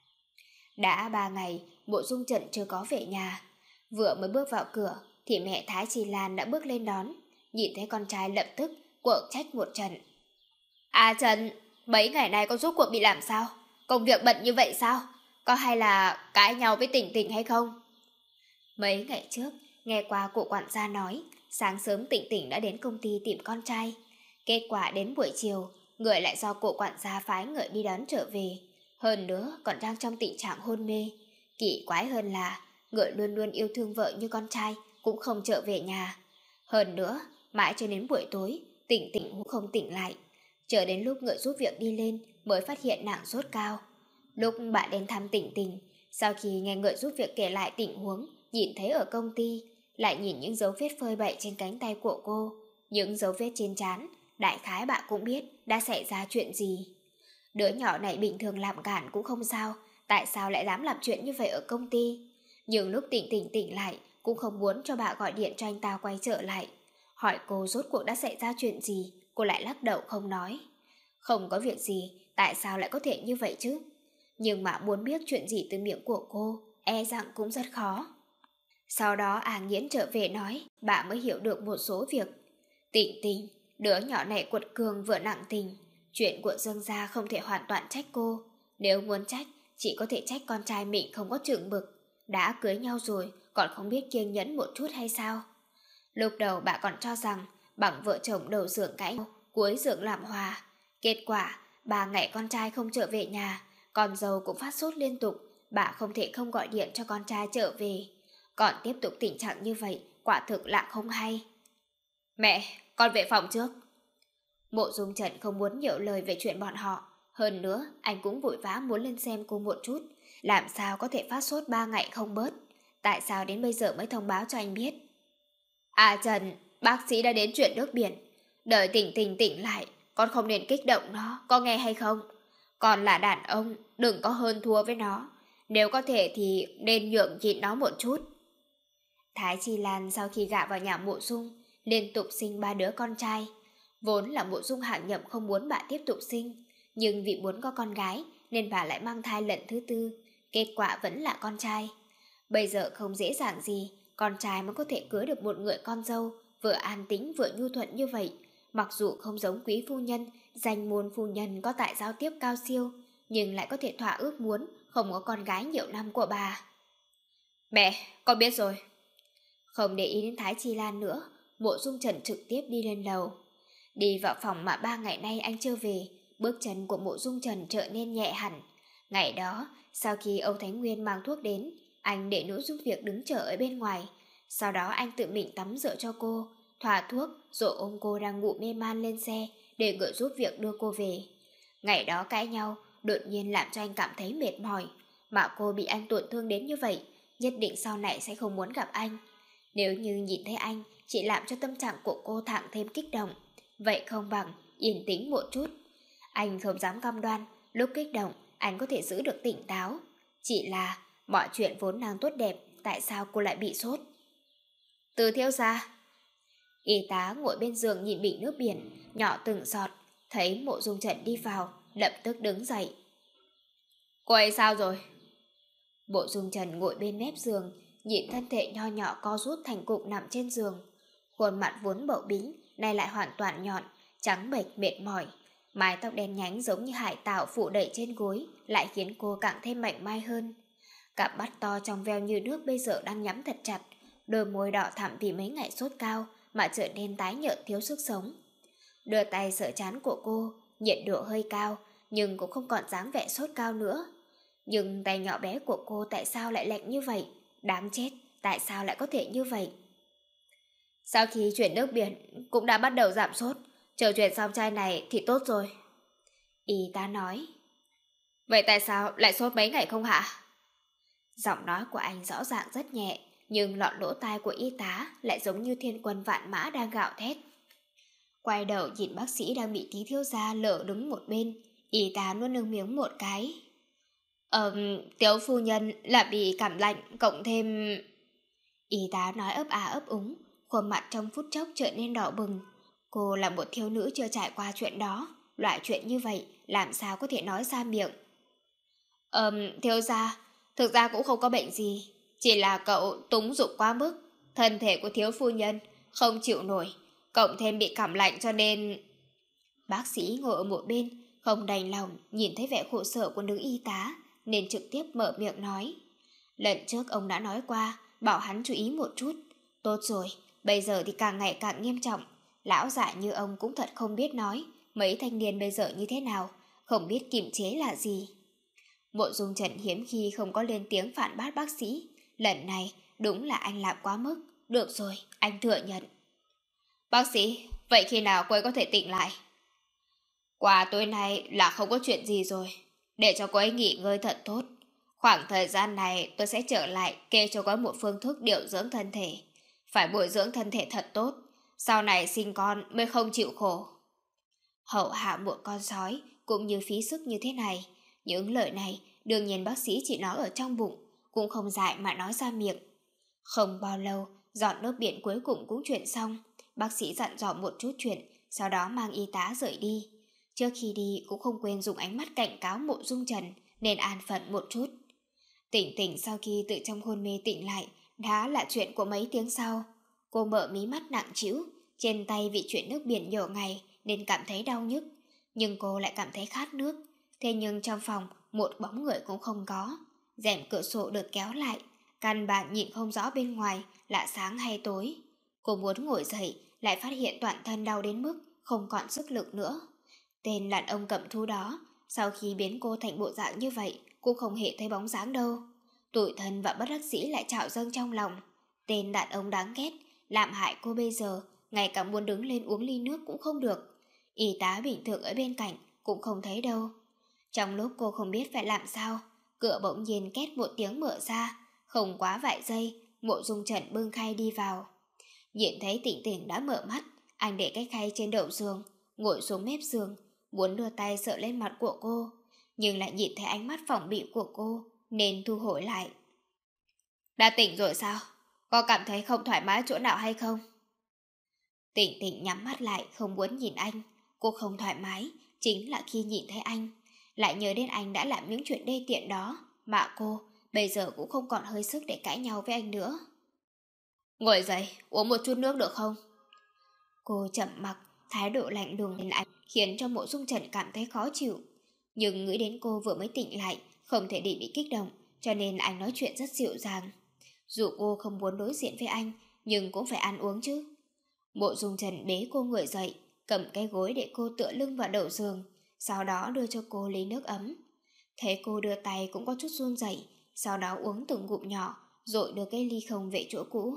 Speaker 1: Đã ba ngày, Mộ Dung Trần chưa có về nhà. Vừa mới bước vào cửa, thì mẹ Thái Chi Lan đã bước lên đón. Nhìn thấy con trai lập tức, quở trách một trận. À Trần, mấy ngày nay con rốt cuộc bị làm sao? Công việc bận như vậy sao? Có hay là cãi nhau với Tỉnh Tỉnh hay không? Mấy ngày trước, nghe qua cụ quản gia nói, sáng sớm Tỉnh Tỉnh đã đến công ty tìm con trai. Kết quả đến buổi chiều, người lại do cụ quản gia phái người đi đón trở về. Hơn nữa còn đang trong tình trạng hôn mê. Kỳ quái hơn là người luôn luôn yêu thương vợ như con trai cũng không trở về nhà. Hơn nữa, mãi cho đến buổi tối, Tỉnh Tỉnh cũng không tỉnh lại. Chờ đến lúc người giúp việc đi lên mới phát hiện nàng sốt cao. Lúc bạn đến thăm Tỉnh Tỉnh, sau khi nghe người giúp việc kể lại tình huống nhìn thấy ở công ty, lại nhìn những dấu vết phơi bậy trên cánh tay của cô, những dấu vết trên trán, đại khái bạn cũng biết đã xảy ra chuyện gì. Đứa nhỏ này bình thường làm cản cũng không sao, tại sao lại dám làm chuyện như vậy ở công ty? Nhưng lúc Tỉnh Tỉnh tỉnh lại, cũng không muốn cho bà gọi điện cho anh ta quay trở lại. Hỏi cô rốt cuộc đã xảy ra chuyện gì, cô lại lắc đầu không nói. Không có việc gì, tại sao lại có thể như vậy chứ? Nhưng mà muốn biết chuyện gì từ miệng của cô, e rằng cũng rất khó. Sau đó A Nghiễn trở về nói, bà mới hiểu được một số việc. Tỉnh Tỉnh, đứa nhỏ này quật cường vừa nặng tình. Chuyện của Dương gia không thể hoàn toàn trách cô. Nếu muốn trách, chỉ có thể trách con trai mình không có chừng mực. Đã cưới nhau rồi, còn không biết kiêng nhẫn một chút hay sao? Lúc đầu bà còn cho rằng bằng vợ chồng đầu giường cãi nhau, cuối giường làm hòa. Kết quả, ba ngày con trai không trở về nhà, con dâu cũng phát sốt liên tục, bà không thể không gọi điện cho con trai trở về. Còn tiếp tục tình trạng như vậy, quả thực là không hay. Mẹ, con về phòng trước. Mộ Dung Trần không muốn nhiều lời về chuyện bọn họ. Hơn nữa, anh cũng vội vã muốn lên xem cô một chút. Làm sao có thể phát sốt ba ngày không bớt? Tại sao đến bây giờ mới thông báo cho anh biết? À Trần, bác sĩ đã đến chuyện nước biển. Đợi Tỉnh Tỉnh tỉnh lại, con không nên kích động nó, có nghe hay không? Con là đàn ông, đừng có hơn thua với nó. Nếu có thể thì nên nhượng nhịn nó một chút. Thái Chi Lan sau khi gả vào nhà Mộ Dung, liên tục sinh ba đứa con trai. Vốn là Mộ Dung Hạng Nhậm không muốn bà tiếp tục sinh, nhưng vì muốn có con gái nên bà lại mang thai lần thứ tư. Kết quả vẫn là con trai. Bây giờ không dễ dàng gì con trai mới có thể cưới được một người con dâu vừa an tĩnh vừa nhu thuận như vậy. Mặc dù không giống quý phu nhân, danh môn phu nhân có tài giao tiếp cao siêu, nhưng lại có thể thỏa ước muốn không có con gái nhiều năm của bà. Mẹ, con biết rồi. Không để ý đến Thái Chi Lan nữa, Mộ Dung Trần trực tiếp đi lên lầu. Đi vào phòng mà ba ngày nay anh chưa về, bước chân của Mộ Dung Trần trở nên nhẹ hẳn. Ngày đó, sau khi Âu Thánh Nguyên mang thuốc đến, anh để nữ giúp việc đứng chờ ở bên ngoài. Sau đó anh tự mình tắm rửa cho cô, thoa thuốc rồi ôm cô đang ngủ mê man lên xe để người giúp việc đưa cô về. Ngày đó cãi nhau, đột nhiên làm cho anh cảm thấy mệt mỏi. Mà cô bị anh tổn thương đến như vậy, nhất định sau này sẽ không muốn gặp anh. Nếu như nhìn thấy anh chỉ làm cho tâm trạng của cô thẳng thêm kích động, vậy không bằng yên tĩnh một chút. Anh không dám cam đoan lúc kích động anh có thể giữ được tỉnh táo. Chỉ là mọi chuyện vốn đang tốt đẹp, tại sao cô lại bị sốt? Từ thiếu gia. Y tá ngồi bên giường nhìn bình nước biển nhỏ từng giọt, thấy Mộ Dung Trần đi vào, lập tức đứng dậy. Cô ấy sao rồi? Mộ Dung Trần ngồi bên mép giường, nhìn thân thể nho nhỏ co rút thành cục nằm trên giường. Khuôn mặt vốn bậu bính nay lại hoàn toàn nhọn, trắng bệch mệt mỏi. Mái tóc đen nhánh giống như hải tảo phủ đẩy trên gối lại khiến cô càng thêm mảnh mai hơn. Cặp mắt to trong veo như nước bây giờ đang nhắm thật chặt, đôi môi đỏ thẳm vì mấy ngày sốt cao mà trở nên tái nhợt thiếu sức sống. Đưa tay sờ trán của cô, nhiệt độ hơi cao nhưng cũng không còn dáng vẻ sốt cao nữa. Nhưng tay nhỏ bé của cô tại sao lại lạnh như vậy? Đáng chết, tại sao lại có thể như vậy? Sau khi chuyển nước biển cũng đã bắt đầu giảm sốt, chờ chuyển xong chai này thì tốt rồi. Y tá nói. Vậy tại sao lại sốt mấy ngày không hả? Giọng nói của anh rõ ràng rất nhẹ, nhưng lọn lỗ tai của y tá lại giống như thiên quân vạn mã đang gào thét. Quay đầu nhìn bác sĩ đang bị tí thiếu gia lỡ đứng một bên, y tá nuốt nước miếng một cái. Ờm, Tiếu phu nhân là bị cảm lạnh cộng thêm... Y tá nói ấp à ấp úng, Khuôn mặt trong phút chốc trở nên đỏ bừng. Cô là một thiếu nữ chưa trải qua chuyện đó, loại chuyện như vậy làm sao có thể nói ra miệng. Ờm, thiếu gia, thực ra cũng không có bệnh gì, chỉ là cậu túng dục quá mức, thân thể của thiếu phu nhân không chịu nổi, cộng thêm bị cảm lạnh cho nên... Bác sĩ ngồi ở một bên, không đành lòng nhìn thấy vẻ khổ sở của nữ y tá, nên trực tiếp mở miệng nói. Lần trước ông đã nói qua, bảo hắn chú ý một chút. Tốt rồi, bây giờ thì càng ngày càng nghiêm trọng. Lão già như ông cũng thật không biết nói, mấy thanh niên bây giờ như thế nào, không biết kiềm chế là gì. Mộ Dung Trần hiếm khi không có lên tiếng phản bác bác sĩ. Lần này đúng là anh làm quá mức. Được rồi, anh thừa nhận. Bác sĩ, vậy khi nào cô ấy có thể tỉnh lại? Qua tối nay là không có chuyện gì rồi. Để cho cô ấy nghỉ ngơi thật tốt. Khoảng thời gian này tôi sẽ trở lại kê cho cô ấy một phương thức điều dưỡng thân thể. Phải bồi dưỡng thân thể thật tốt, sau này sinh con mới không chịu khổ. Hậu hạ một con sói cũng như phí sức như thế này. Những lời này đương nhiên bác sĩ chỉ nói ở trong bụng, cũng không dại mà nói ra miệng. Không bao lâu, dọn nước biển cuối cùng cũng chuyển xong. Bác sĩ dặn dò một chút chuyện, sau đó mang y tá rời đi. Trước khi đi cũng không quên dùng ánh mắt cảnh cáo Mộ Dung Trần nên an phận một chút. Tỉnh tỉnh sau khi từ trong hôn mê tỉnh lại đã là chuyện của mấy tiếng sau. Cô mở mí mắt nặng trĩu, trên tay vì chuyện nước biển nhiều ngày nên cảm thấy đau nhức, nhưng cô lại cảm thấy khát nước. Thế nhưng trong phòng một bóng người cũng không có. Rèm cửa sổ được kéo lại, căn bản nhìn không rõ bên ngoài là sáng hay tối. Cô muốn ngồi dậy, lại phát hiện toàn thân đau đến mức không còn sức lực nữa. Tên đàn ông cẩm thú đó, sau khi biến cô thành bộ dạng như vậy, cũng không hề thấy bóng dáng đâu. Tủi thân và bất đắc dĩ lại trào dâng trong lòng. Tên đàn ông đáng ghét, làm hại cô bây giờ, ngay cả muốn đứng lên uống ly nước cũng không được. Y tá bình thường ở bên cạnh cũng không thấy đâu. Trong lúc cô không biết phải làm sao, cửa bỗng nhiên két một tiếng mở ra. Không quá vài giây, Mộ Dung Trần bưng khay đi vào. Nhìn thấy Tỉnh Tỉnh đã mở mắt, anh để cái khay trên đầu giường, ngồi xuống mép giường, muốn đưa tay sờ lên mặt của cô, nhưng lại nhìn thấy ánh mắt phỏng bị của cô, nên thu hồi lại. Đã tỉnh rồi sao? Có cảm thấy không thoải mái chỗ nào hay không? Tỉnh Tỉnh nhắm mắt lại, không muốn nhìn anh. Cô không thoải mái chính là khi nhìn thấy anh, lại nhớ đến anh đã làm những chuyện đê tiện đó, mà cô bây giờ cũng không còn hơi sức để cãi nhau với anh nữa. Ngồi dậy, uống một chút nước được không? Cô chậm mặc, thái độ lạnh lùng đến anh khiến cho Mộ Dung Trần cảm thấy khó chịu. Nhưng nghĩ đến cô vừa mới tỉnh lại, không thể để bị kích động, cho nên anh nói chuyện rất dịu dàng. Dù cô không muốn đối diện với anh, nhưng cũng phải ăn uống chứ. Mộ Dung Trần bế cô ngồi dậy, cầm cái gối để cô tựa lưng vào đầu giường, sau đó đưa cho cô ly nước ấm. Thấy cô đưa tay cũng có chút run rẩy, sau đó uống từng ngụm nhỏ, rồi đưa cái ly không về chỗ cũ.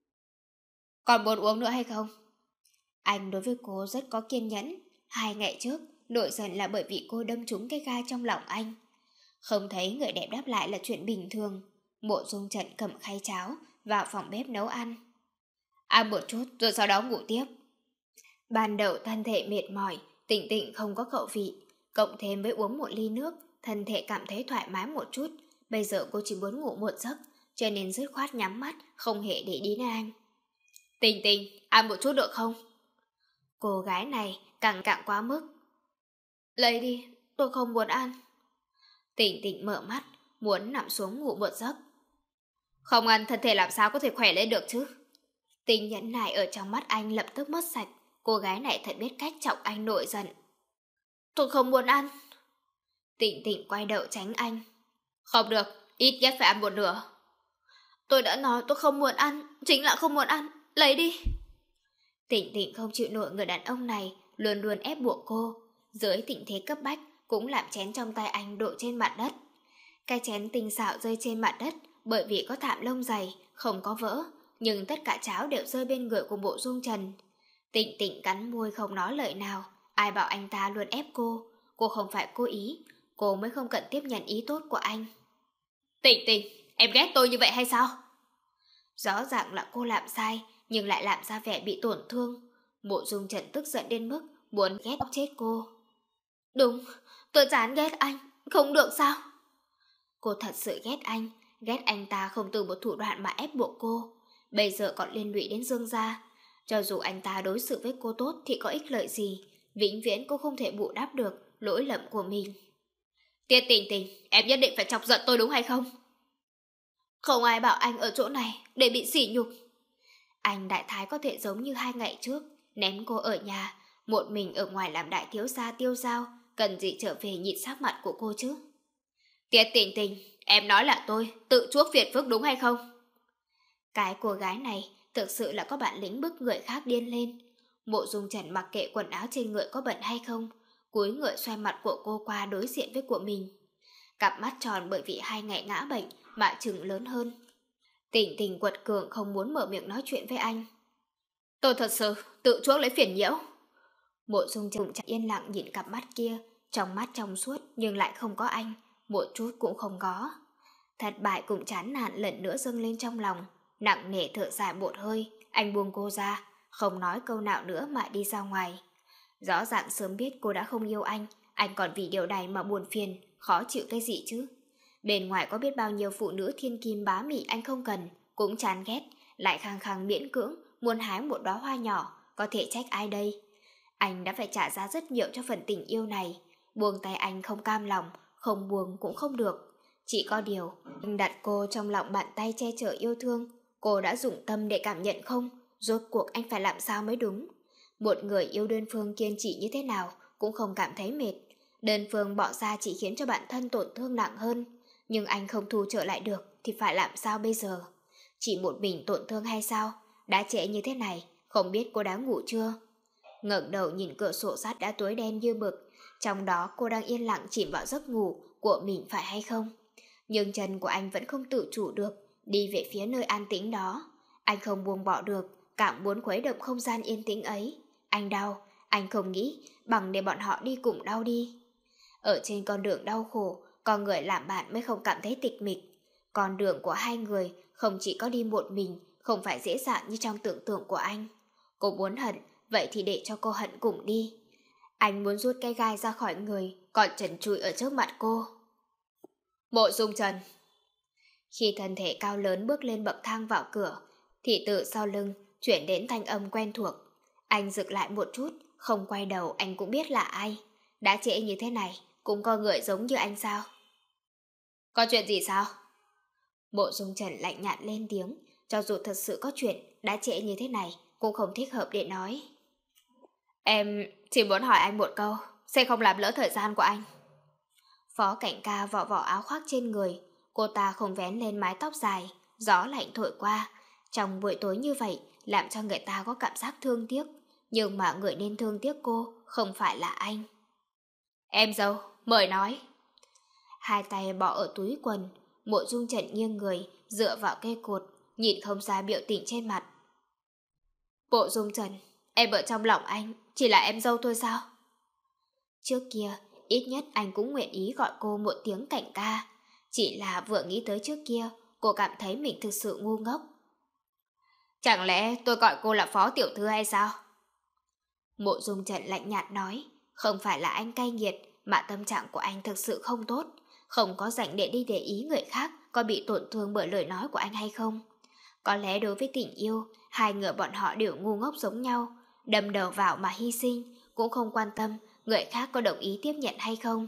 Speaker 1: Còn muốn uống nữa hay không? Anh đối với cô rất có kiên nhẫn. Hai ngày trước, nổi giận là bởi vì cô đâm trúng cái gai trong lòng anh. Không thấy người đẹp đáp lại là chuyện bình thường. Mộ Dung Trần cầm khay cháo vào phòng bếp nấu ăn. Ăn một chút rồi sau đó ngủ tiếp. Ban đầu thân thể mệt mỏi, Tỉnh Tỉnh không có khẩu vị, cộng thêm với uống một ly nước, thân thể cảm thấy thoải mái một chút. Bây giờ cô chỉ muốn ngủ một giấc, cho nên dứt khoát nhắm mắt, không hề để ý đến anh. Tỉnh Tỉnh, ăn một chút được không? Cô gái này càng cạn quá mức. Lấy đi, tôi không muốn ăn. Tỉnh Tỉnh mở mắt, muốn nằm xuống ngủ một giấc. Không ăn thân thể làm sao có thể khỏe lên được chứ? Tình nhẫn nại ở trong mắt anh lập tức mất sạch. Cô gái này thật biết cách chọc anh nổi giận. Tôi không muốn ăn. Tỉnh Tỉnh quay đầu tránh anh. Không được, ít nhất phải ăn một nửa. Tôi đã nói tôi không muốn ăn, chính là không muốn ăn, lấy đi. Tỉnh Tỉnh không chịu nổi người đàn ông này luôn luôn ép buộc cô. Dưới tình thế cấp bách cũng làm chén trong tay anh đổ trên mặt đất. Cái chén tinh xảo rơi trên mặt đất bởi vì có thảm lông dày, không có vỡ, nhưng tất cả cháo đều rơi bên người của Mộ Dung Trần. Tỉnh Tỉnh cắn môi không nói lời nào. Ai bảo anh ta luôn ép cô? Cô không phải cố ý, cô mới không cần tiếp nhận ý tốt của anh. Tỉnh Tỉnh, em ghét tôi như vậy hay sao? Rõ ràng là cô làm sai, nhưng lại làm ra vẻ bị tổn thương. Mộ Dung Trần tức giận đến mức muốn ghét bóc chết cô. Đúng, tôi chán ghét anh, không được sao? Cô thật sự ghét anh, ghét anh ta không từ một thủ đoạn mà ép buộc cô. bây giờ còn liên lụy đến Dương gia. Cho dù anh ta đối xử với cô tốt thì có ích lợi gì, vĩnh viễn cô không thể bù đắp được lỗi lầm của mình. Tiết Tình Tình, em nhất định phải chọc giận tôi đúng hay không? Không ai bảo anh ở chỗ này để bị sỉ nhục. Anh đại thái có thể giống như hai ngày trước, ném cô ở nhà, một mình ở ngoài làm đại thiếu gia tiêu dao, cần gì trở về nhịn sắc mặt của cô chứ? Tiết Tình Tình, em nói là tôi tự chuốc phiền phức đúng hay không? Cái cô gái này thực sự là có bản lĩnh bức người khác điên lên. Mộ Dung Trần mặc kệ quần áo trên người có bẩn hay không, cúi người xoay mặt của cô qua đối diện với của mình. Cặp mắt tròn bởi vì hai ngày ngã bệnh mà trừng lớn hơn. Tình Tình quật cường không muốn mở miệng nói chuyện với anh. Tôi thật sự tự chuốc lấy phiền nhiễu. Mộ Dung Trần chặt yên lặng nhìn cặp mắt kia, trong mắt trong suốt nhưng lại không có anh, một chút cũng không có. Thất bại cùng chán nản lần nữa dâng lên trong lòng, nặng nề thở dài một hơi, anh buông cô ra, không nói câu nào nữa mà đi ra ngoài. Rõ ràng sớm biết cô đã không yêu anh, anh còn vì điều này mà buồn phiền, khó chịu cái gì chứ? Bên ngoài có biết bao nhiêu phụ nữ thiên kim bá mị anh không cần, cũng chán ghét, lại khăng khăng miễn cưỡng muốn hái một đóa hoa nhỏ, có thể trách ai đây? Anh đã phải trả giá rất nhiều cho phần tình yêu này, buông tay anh không cam lòng, không buông cũng không được. Chỉ có điều, anh đặt cô trong lòng bàn tay che chở yêu thương, cô đã dụng tâm để cảm nhận không? Rốt cuộc anh phải làm sao mới đúng? Một người yêu đơn phương kiên trì như thế nào cũng không cảm thấy mệt. Đơn phương bỏ ra chỉ khiến cho bản thân tổn thương nặng hơn. Nhưng anh không thu trở lại được thì phải làm sao bây giờ? Chỉ một mình tổn thương hay sao? Đã trễ như thế này, không biết cô đã ngủ chưa? Ngẩng đầu nhìn cửa sổ sắt đã tối đen như mực, trong đó cô đang yên lặng chìm vào giấc ngủ của mình phải hay không? Nhưng chân của anh vẫn không tự chủ được, đi về phía nơi an tĩnh đó. Anh không buông bỏ được, càng muốn khuấy động không gian yên tĩnh ấy. Anh đau, anh không nghĩ bằng để bọn họ đi cùng đau đi. Ở trên con đường đau khổ, con người làm bạn mới không cảm thấy tịch mịch. Con đường của hai người không chỉ có đi một mình, không phải dễ dàng như trong tưởng tượng của anh. Cô muốn hận, vậy thì để cho cô hận cùng đi. Anh muốn rút cây gai ra khỏi người, còn trần trụi ở trước mặt cô. Mộ Dung Trần. Khi thân thể cao lớn bước lên bậc thang vào cửa, thì từ sau lưng chuyển đến thanh âm quen thuộc. Anh dừng lại một chút, không quay đầu anh cũng biết là ai. Đã trễ như thế này, cũng có người giống như anh sao? Có chuyện gì sao? Mộ Dung Trần lạnh nhạt lên tiếng, cho dù thật sự có chuyện, đã trễ như thế này, cũng không thích hợp để nói. Em chỉ muốn hỏi anh một câu, sẽ không làm lỡ thời gian của anh. Phó Cảnh Ca vỏ vỏ áo khoác trên người, cô ta không vén lên mái tóc dài, gió lạnh thổi qua. Trong buổi tối như vậy, làm cho người ta có cảm giác thương tiếc, nhưng mà người nên thương tiếc cô không phải là anh. Em dâu, mời nói. Hai tay bỏ ở túi quần, Mộ Dung Trần nghiêng người, dựa vào cây cột, nhìn không ra biểu tình trên mặt. Mộ Dung Trần, em ở trong lòng anh, chỉ là em dâu thôi sao? Trước kia, ít nhất anh cũng nguyện ý gọi cô một tiếng Cảnh Ca. Chỉ là vừa nghĩ tới trước kia, cô cảm thấy mình thực sự ngu ngốc. Chẳng lẽ tôi gọi cô là Phó Tiểu Thư hay sao? Mộ Dung Trần lạnh nhạt nói, không phải là anh cay nghiệt, mà tâm trạng của anh thực sự không tốt, không có rảnh để đi để ý người khác có bị tổn thương bởi lời nói của anh hay không. Có lẽ đối với tình yêu, hai người bọn họ đều ngu ngốc giống nhau, đâm đầu vào mà hy sinh, cũng không quan tâm người khác có đồng ý tiếp nhận hay không.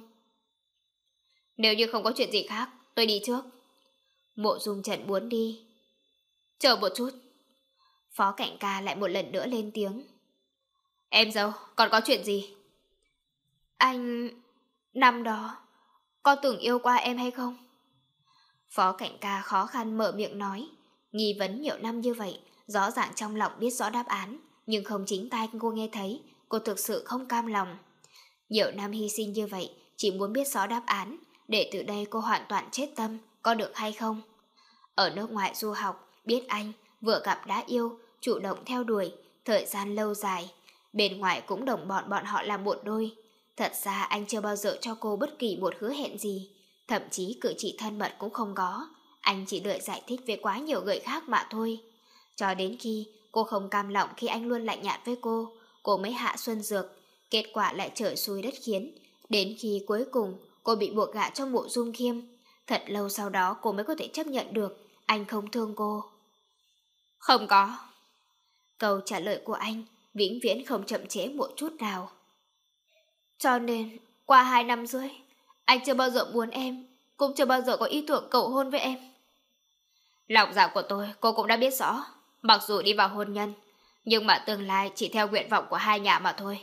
Speaker 1: Nếu như không có chuyện gì khác, tôi đi trước. Mộ Dung Trần muốn đi. Chờ một chút. Phó Cảnh Ca lại một lần nữa lên tiếng. Em dâu, còn có chuyện gì? Anh... năm đó, có từng yêu qua em hay không? Phó Cảnh Ca khó khăn mở miệng nói. Nghi vấn nhiều năm như vậy, rõ ràng trong lòng biết rõ đáp án, nhưng không chính tai cô nghe thấy, cô thực sự không cam lòng. Nhiều năm hy sinh như vậy, chỉ muốn biết rõ đáp án, để từ đây cô hoàn toàn chết tâm, có được hay không? Ở nước ngoài du học, biết anh, vừa gặp đã yêu, chủ động theo đuổi, thời gian lâu dài. Bên ngoài cũng đồng bọn bọn họ làm một đôi. Thật ra anh chưa bao giờ cho cô bất kỳ một hứa hẹn gì, thậm chí cử chỉ thân mật cũng không có. Anh chỉ đợi giải thích về quá nhiều người khác mà thôi. Cho đến khi cô không cam lòng khi anh luôn lạnh nhạt với cô, cô mới hạ xuân dược. Kết quả lại trời xui đất khiến. Đến khi cuối cùng cô bị buộc gả cho Mộ Dung Khiêm. Thật lâu sau đó cô mới có thể chấp nhận được anh không thương cô. Không có. Câu trả lời của anh vĩnh viễn không chậm trễ một chút nào. Cho nên, qua hai năm rưỡi, anh chưa bao giờ muốn em, cũng chưa bao giờ có ý tưởng cầu hôn với em. Lòng dạ của tôi, cô cũng đã biết rõ. Mặc dù đi vào hôn nhân, nhưng mà tương lai chỉ theo nguyện vọng của hai nhà mà thôi.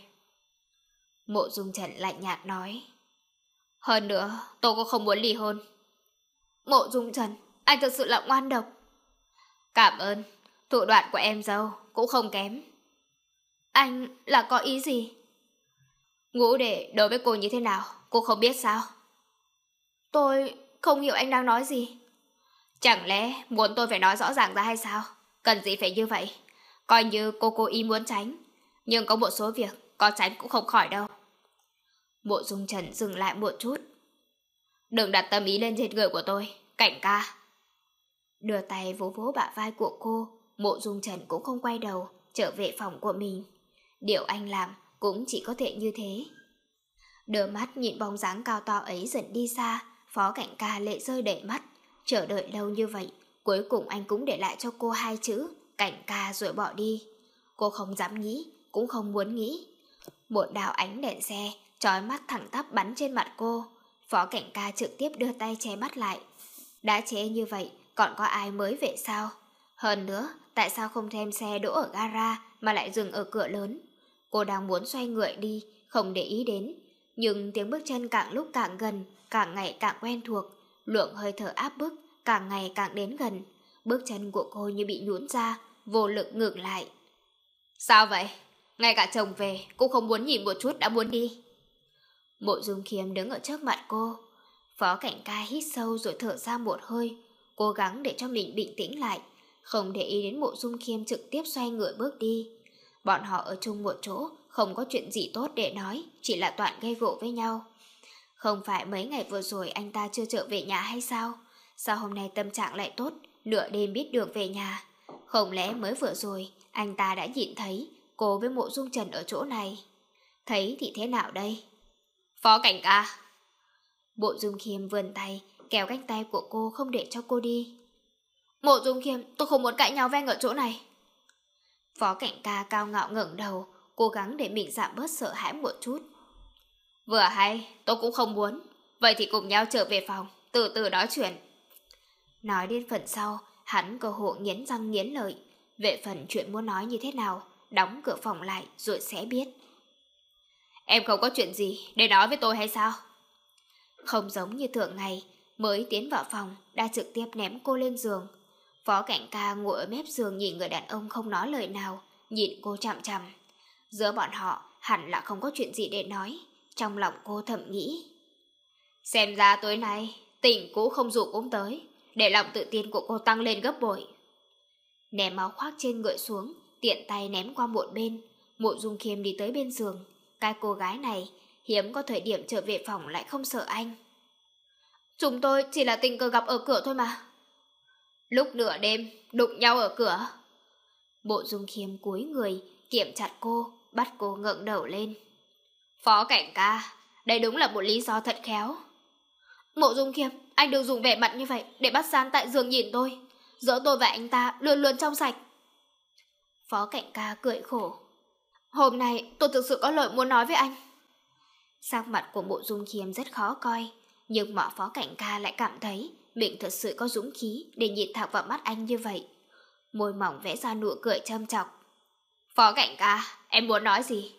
Speaker 1: Mộ Dung Trần lạnh nhạt nói. Hơn nữa, tôi cũng không muốn ly hôn. Mộ Dung Trần, anh thật sự là ngoan độc. Cảm ơn, thủ đoạn của em dâu cũng không kém. Anh là có ý gì? Ngũ Đệ đối với cô như thế nào, cô không biết sao? Tôi không hiểu anh đang nói gì. Chẳng lẽ muốn tôi phải nói rõ ràng ra hay sao? Cần gì phải như vậy? Coi như cô cố ý muốn tránh, nhưng có một số việc có tránh cũng không khỏi đâu. Mộ Dung Trần dừng lại một chút. Đừng đặt tâm ý lên trên người của tôi, Cảnh ca. Đưa tay vỗ vỗ bả vai của cô, Mộ Dung Trần cũng không quay đầu, trở về phòng của mình. Điều anh làm cũng chỉ có thể như thế. Đưa mắt nhìn bóng dáng cao to ấy dần đi xa, Phó Cảnh ca lệ rơi đầy mắt. Chờ đợi lâu như vậy, cuối cùng anh cũng để lại cho cô hai chữ Cảnh ca rồi bỏ đi. Cô không dám nghĩ, cũng không muốn nghĩ. Một đạo ánh đèn xe chói mắt thẳng tắp bắn trên mặt cô. Phó Cảnh ca trực tiếp đưa tay che mắt lại. Đã chế như vậy, còn có ai mới về sao? Hơn nữa, tại sao không thêm xe đỗ ở gara mà lại dừng ở cửa lớn? Cô đang muốn xoay người đi, không để ý đến. Nhưng tiếng bước chân càng lúc càng gần, càng ngày càng quen thuộc. Lượng hơi thở áp bức càng ngày càng đến gần. Bước chân của cô như bị nhũn ra, vô lực ngừng lại. Sao vậy? Ngay cả chồng về cũng không muốn nhìn một chút đã muốn đi. Mộ Dung Khiêm đứng ở trước mặt cô. Phó Cảnh ca hít sâu rồi thở ra một hơi, cố gắng để cho mình bình tĩnh lại, không để ý đến Mộ Dung Khiêm trực tiếp xoay người bước đi. Bọn họ ở chung một chỗ, không có chuyện gì tốt để nói, chỉ là toàn gây gổ với nhau. Không phải mấy ngày vừa rồi anh ta chưa trở về nhà hay sao? Sao hôm nay tâm trạng lại tốt, nửa đêm biết đường về nhà? Không lẽ mới vừa rồi anh ta đã nhìn thấy cô với Mộ Dung Trần ở chỗ này? Thấy thì thế nào đây? Phó Cảnh ca. Mộ Dung Khiêm vươn tay, kéo cánh tay của cô không để cho cô đi. Mộ Dung Khiêm, tôi không muốn cãi nhau với anh ở chỗ này. Phó Cảnh ca cao ngạo ngẩng đầu, cố gắng để mình giảm bớt sợ hãi một chút. Vừa hay, tôi cũng không muốn. Vậy thì cùng nhau trở về phòng, từ từ nói chuyện. Nói đến phần sau, hắn cơ hội nghiến răng nghiến lợi. Về phần chuyện muốn nói như thế nào, đóng cửa phòng lại rồi sẽ biết. Em không có chuyện gì để nói với tôi hay sao? Không giống như thường ngày, mới tiến vào phòng đã trực tiếp ném cô lên giường. Phó Cảnh ca ngồi ở mép giường nhìn người đàn ông không nói lời nào, nhìn cô chằm chằm. Giữa bọn họ hẳn là không có chuyện gì để nói. Trong lòng cô thầm nghĩ, xem ra tối nay tình cũ không dù cũng tới, để lòng tự tin của cô tăng lên gấp bội. Ném áo khoác trên người xuống, tiện tay ném qua một bên. Mộ Dung Khiêm đi tới bên giường. Cái cô gái này hiếm có thời điểm trở về phòng lại không sợ anh. Chúng tôi chỉ là tình cờ gặp ở cửa thôi mà. Lúc nửa đêm đụng nhau ở cửa. Mộ Dung Khiêm cúi người kiểm chặt cô, bắt cô ngẩng đầu lên. Phó Cảnh ca, đây đúng là một lý do thật khéo. Mộ Dung Khiêm, anh đừng dùng vẻ mặt như vậy để bắt gian tại giường nhìn tôi. Giữa tôi và anh ta luôn luôn trong sạch. Phó Cảnh ca cười khổ. Hôm nay tôi thực sự có lời muốn nói với anh. Sắc mặt của Mộ Dung Khiêm rất khó coi, nhưng mà Phó Cảnh ca lại cảm thấy mình thật sự có dũng khí để nhìn thẳng vào mắt anh như vậy. Môi mỏng vẽ ra nụ cười châm chọc. Phó Cảnh ca, em muốn nói gì?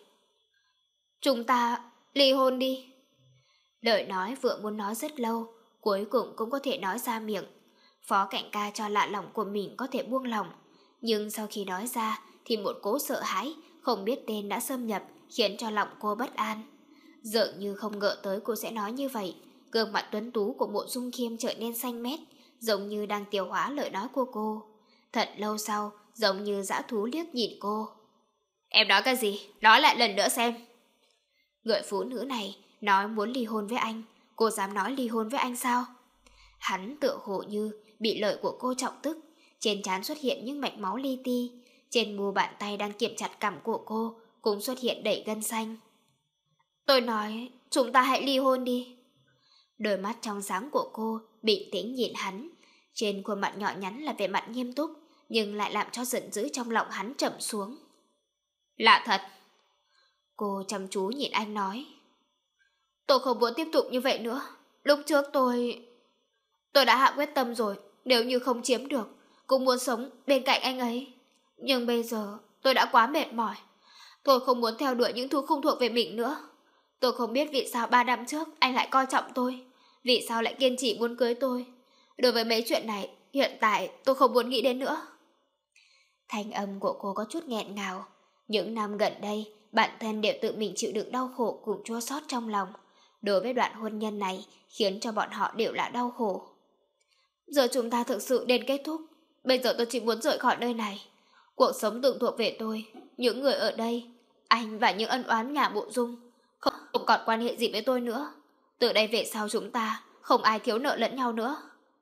Speaker 1: Chúng ta ly hôn đi. Lời nói vừa muốn nói rất lâu, cuối cùng cũng có thể nói ra miệng. Phó Cảnh ca cho lạ lòng của mình có thể buông lòng, nhưng sau khi nói ra thì một cỗ sợ hãi không biết tên đã xâm nhập, khiến cho lòng cô bất an. Dường như không ngờ tới cô sẽ nói như vậy, gương mặt tuấn tú của Mộ Dung Khiêm trở nên xanh mét, giống như đang tiêu hóa lời nói của cô. Thật lâu sau, giống như dã thú liếc nhìn cô. Em nói cái gì? Nói lại lần nữa xem. Người phụ nữ này nói muốn ly hôn với anh, cô dám nói ly hôn với anh sao? Hắn tựa hồ như bị lời của cô trọng tức, trên trán xuất hiện những mạch máu li ti, trên mu bàn tay đang kiểm chặt cằm của cô cũng xuất hiện đầy gân xanh. Tôi nói, chúng ta hãy ly hôn đi. Đôi mắt trong sáng của cô bình tĩnh nhìn hắn, trên khuôn mặt nhỏ nhắn là vẻ mặt nghiêm túc, nhưng lại làm cho giận dữ trong lòng hắn trầm xuống. Lạ thật. Cô chăm chú nhìn anh nói. Tôi không muốn tiếp tục như vậy nữa. Lúc trước tôi... Tôi đã hạ quyết tâm rồi, nếu như không chiếm được, cũng muốn sống bên cạnh anh ấy. Nhưng bây giờ tôi đã quá mệt mỏi. Tôi không muốn theo đuổi những thứ không thuộc về mình nữa. Tôi không biết vì sao ba năm trước anh lại coi trọng tôi, vì sao lại kiên trì muốn cưới tôi. Đối với mấy chuyện này, hiện tại tôi không muốn nghĩ đến nữa. Thanh âm của cô có chút nghẹn ngào. Những năm gần đây, bản thân đều tự mình chịu đựng đau khổ cùng chua xót trong lòng. Đối với đoạn hôn nhân này, khiến cho bọn họ đều là đau khổ. Giờ chúng ta thực sự đến kết thúc. Bây giờ tôi chỉ muốn rời khỏi nơi này. Cuộc sống từng thuộc về tôi. Những người ở đây, anh và những ân oán nhà Mộ Dung, không, không còn quan hệ gì với tôi nữa. Từ đây về sau chúng ta không ai thiếu nợ lẫn nhau nữa.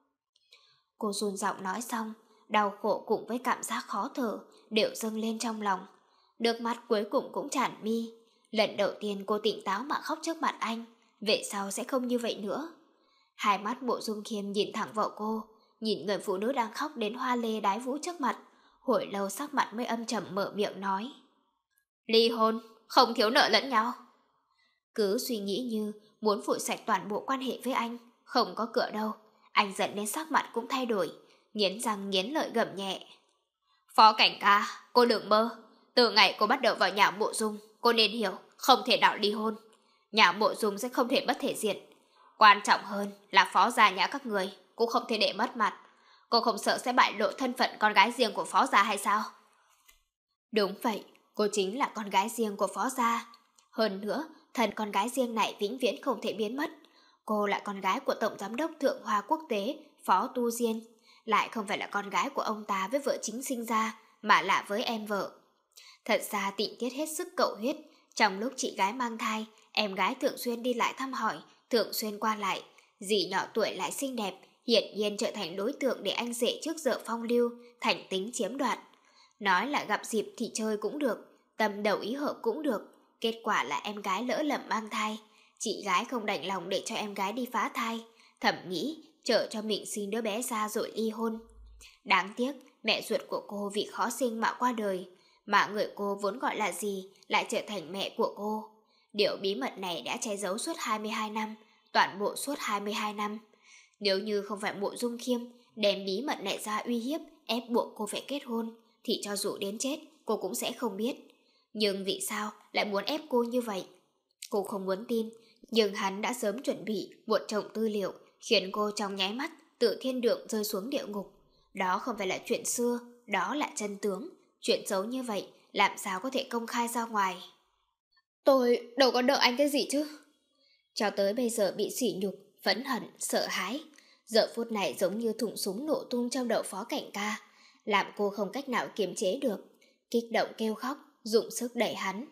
Speaker 1: Cô run giọng nói xong, đau khổ cùng với cảm giác khó thở đều dâng lên trong lòng. Nước mắt cuối cùng cũng tràn mi. Lần đầu tiên cô tỉnh táo mà khóc trước mặt anh. Về sau sẽ không như vậy nữa. Hai mắt Mộ Dung Khiêm nhìn thẳng vào cô, nhìn người phụ nữ đang khóc đến hoa lê đái vũ trước mặt. Hồi lâu sắc mặt mới âm trầm mở miệng nói. Ly hôn, không thiếu nợ lẫn nhau. Cứ suy nghĩ như muốn phủi sạch toàn bộ quan hệ với anh, không có cửa đâu. Anh giận đến sắc mặt cũng thay đổi, nghiến răng nghiến lợi gầm nhẹ. Phó Cảnh ca, cô đừng mơ. Từ ngày cô bắt đầu vào nhà Mộ Dung, cô nên hiểu không thể nào ly hôn. Nhà Mộ Dung sẽ không thể mất thể diện. Quan trọng hơn là phó gia nhà các người cũng không thể để mất mặt. Cô không sợ sẽ bại lộ thân phận con gái riêng của phó gia hay sao? Đúng vậy, cô chính là con gái riêng của phó gia. Hơn nữa, thần con gái riêng này vĩnh viễn không thể biến mất. Cô là con gái của Tổng Giám đốc Thượng Hoa Quốc tế, Phó Tu Diên. Lại không phải là con gái của ông ta với vợ chính sinh ra, mà là với em vợ. Thật ra tình tiết hết sức cậu huyết. Trong lúc chị gái mang thai, em gái thường xuyên đi lại thăm hỏi, thường xuyên qua lại. Dì nhỏ tuổi lại xinh đẹp, hiển nhiên trở thành đối tượng để anh rể trước giờ phong lưu, thành tính chiếm đoạt. Nói là gặp dịp thì chơi cũng được, tâm đầu ý hợp cũng được. Kết quả là em gái lỡ lầm mang thai. Chị gái không đành lòng để cho em gái đi phá thai, thầm nghĩ chờ cho mình sinh đứa bé ra rồi ly hôn. Đáng tiếc mẹ ruột của cô vì khó sinh mà qua đời, mà người cô vốn gọi là dì lại trở thành mẹ của cô. Điều bí mật này đã che giấu suốt hai mươi hai năm, toàn bộ suốt hai mươi hai năm. Nếu như không phải Mộ Dung Khiêm đem bí mật này ra uy hiếp, ép buộc cô phải kết hôn, thì cho dù đến chết cô cũng sẽ không biết. Nhưng vì sao lại muốn ép cô như vậy? Cô không muốn tin, nhưng hắn đã sớm chuẩn bị một chồng tư liệu khiến cô trong nháy mắt từ thiên đường rơi xuống địa ngục. Đó không phải là chuyện xưa, đó là chân tướng. Chuyện xấu như vậy làm sao có thể công khai ra ngoài? Tôi đâu có nợ anh cái gì chứ? Cho tới bây giờ bị sỉ nhục, phẫn hận, sợ hãi. Giờ phút này giống như thùng súng nổ tung trong đầu Phó Cảnh ca, làm cô không cách nào kiềm chế được, kích động kêu khóc, dụng sức đẩy hắn.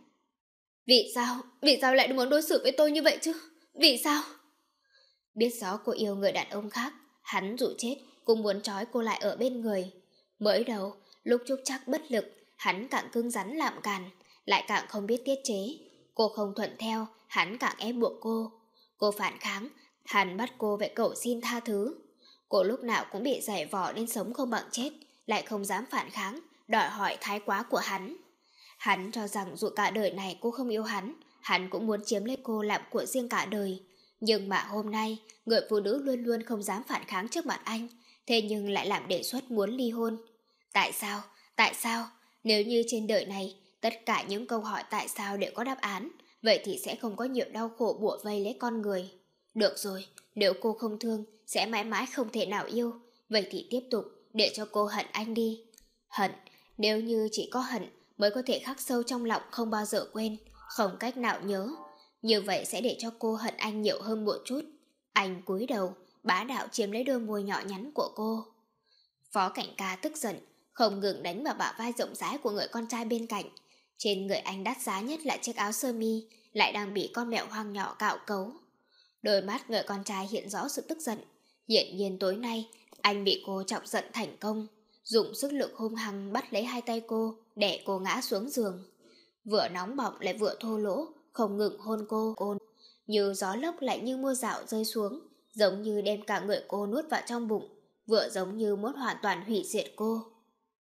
Speaker 1: Vì sao? Vì sao lại muốn đối xử với tôi như vậy chứ? Vì sao? Biết rõ cô yêu người đàn ông khác, hắn dù chết cũng muốn trói cô lại ở bên người. Mới đầu, lúc Trúc Trác bất lực, hắn càng cứng rắn làm càn, lại càng không biết tiết chế. Cô không thuận theo, hắn càng ép buộc cô. Cô phản kháng, hắn bắt cô phải cầu xin tha thứ. Cô lúc nào cũng bị giày vò nên sống không bằng chết, lại không dám phản kháng, đòi hỏi thái quá của hắn. Hắn cho rằng dù cả đời này cô không yêu hắn, hắn cũng muốn chiếm lấy cô làm của riêng cả đời. Nhưng mà hôm nay, người phụ nữ luôn luôn không dám phản kháng trước mặt anh, thế nhưng lại làm đề xuất muốn ly hôn. Tại sao? Tại sao? Nếu như trên đời này, tất cả những câu hỏi tại sao đều có đáp án, vậy thì sẽ không có nhiều đau khổ bủa vây lấy con người. Được rồi, nếu cô không thương, sẽ mãi mãi không thể nào yêu, vậy thì tiếp tục để cho cô hận anh đi. Hận, nếu như chỉ có hận mới có thể khắc sâu trong lòng không bao giờ quên, không cách nào nhớ. Như vậy sẽ để cho cô hận anh nhiều hơn một chút. Anh cúi đầu, bá đạo chiếm lấy đôi môi nhỏ nhắn của cô. Phó Cảnh ca tức giận, không ngừng đánh vào bả vai rộng rãi của người con trai bên cạnh. Trên người anh đắt giá nhất là chiếc áo sơ mi, lại đang bị con mèo hoang nhỏ cạo cấu. Đôi mắt người con trai hiện rõ sự tức giận. Hiển nhiên tối nay, anh bị cô chọc giận thành công, dùng sức lực hung hăng bắt lấy hai tay cô, đè cô ngã xuống giường. Vừa nóng bỏng lại vừa thô lỗ, không ngừng hôn cô, cô như gió lốc lại như mưa rào rơi xuống, giống như đem cả người cô nuốt vào trong bụng, vừa giống như muốn hoàn toàn hủy diệt cô.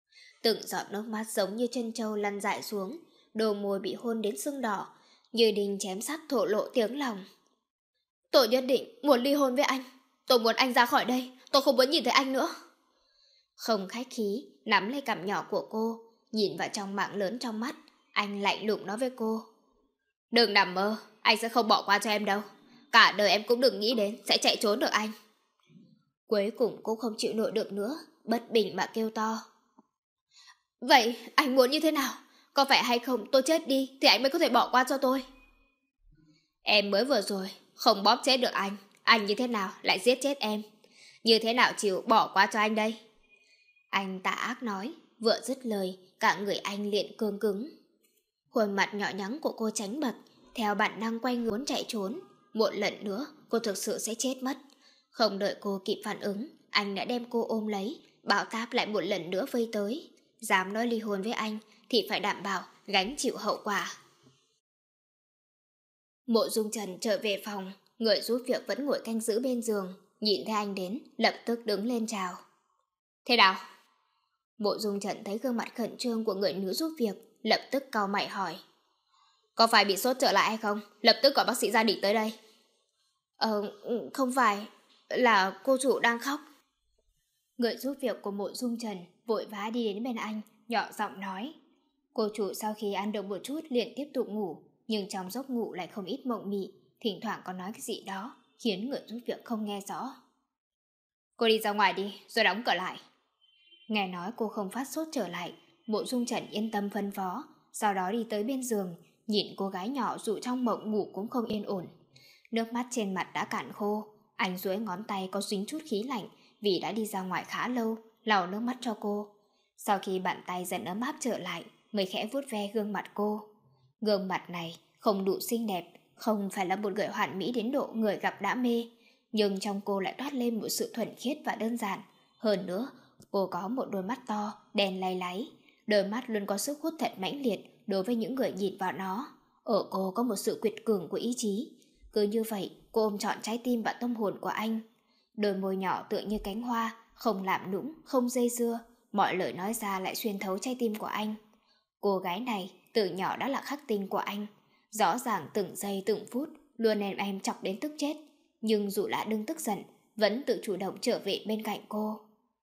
Speaker 1: Từng giọt nước mắt giống như chân trâu lăn dại xuống, đôi môi bị hôn đến sưng đỏ, như đinh chém sắt thổ lộ tiếng lòng. Tôi nhất định muốn ly hôn với anh. Tôi muốn anh ra khỏi đây. Tôi không muốn nhìn thấy anh nữa. Không khách khí, nắm lấy cằm nhỏ của cô, nhìn vào trong mạng lớn trong mắt, anh lạnh lùng nói với cô. Đừng nằm mơ, anh sẽ không bỏ qua cho em đâu. Cả đời em cũng đừng nghĩ đến sẽ chạy trốn được anh. Cuối cùng cô không chịu nổi được nữa, bất bình mà kêu to. Vậy anh muốn như thế nào? Có phải hay không tôi chết đi thì anh mới có thể bỏ qua cho tôi? Em mới vừa rồi không bóp chết được anh, anh như thế nào lại giết chết em? Như thế nào chịu bỏ qua cho anh đây? Anh tà ác nói, vừa dứt lời, cả người anh liền cương cứng. Khuôn mặt nhỏ nhắn của cô tránh bật, theo bản năng quay người muốn chạy trốn. Một lần nữa, cô thực sự sẽ chết mất. Không đợi cô kịp phản ứng, anh đã đem cô ôm lấy, bão táp lại một lần nữa vây tới. Dám nói ly hôn với anh thì phải đảm bảo gánh chịu hậu quả. Mộ Dung Trần trở về phòng, người giúp việc vẫn ngồi canh giữ bên giường, nhìn thấy anh đến, lập tức đứng lên chào. Thế nào? Mộ Dung Trần thấy gương mặt khẩn trương của người nữ giúp việc, lập tức cau mày hỏi. Có phải bị sốt trở lại hay không? Lập tức gọi bác sĩ gia đình tới đây. Ờ, không phải, là cô chủ đang khóc. Người giúp việc của Mộ Dung Trần vội vã đi đến bên anh, nhỏ giọng nói. Cô chủ sau khi ăn được một chút liền tiếp tục ngủ, nhưng trong giấc ngủ lại không ít mộng mị, thỉnh thoảng còn nói cái gì đó, khiến người giúp việc không nghe rõ. Cô đi ra ngoài đi, rồi đóng cửa lại. Nghe nói cô không phát sốt trở lại, Mộ Dung Trần yên tâm phân phó, sau đó đi tới bên giường, nhìn cô gái nhỏ dù trong mộng ngủ cũng không yên ổn. Nước mắt trên mặt đã cạn khô, anh duỗi ngón tay có dính chút khí lạnh vì đã đi ra ngoài khá lâu, lau nước mắt cho cô. Sau khi bàn tay dần ấm áp trở lại, mới khẽ vuốt ve gương mặt cô. Gương mặt này không đủ xinh đẹp, không phải là một người hoàn mỹ đến độ người gặp đã mê, nhưng trong cô lại toát lên một sự thuần khiết và đơn giản. Hơn nữa, cô có một đôi mắt to, đen lay láy. Đôi mắt luôn có sức hút thật mãnh liệt đối với những người nhìn vào nó. Ở cô có một sự quyệt cường của ý chí. Cứ như vậy, cô ôm trọn trái tim và tâm hồn của anh. Đôi môi nhỏ tựa như cánh hoa, không làm nũng, không dây dưa. Mọi lời nói ra lại xuyên thấu trái tim của anh. Cô gái này từ nhỏ đã là khắc tinh của anh. Rõ ràng từng giây từng phút luôn em em chọc đến tức chết. Nhưng dù đã đừng tức giận, vẫn tự chủ động trở về bên cạnh cô.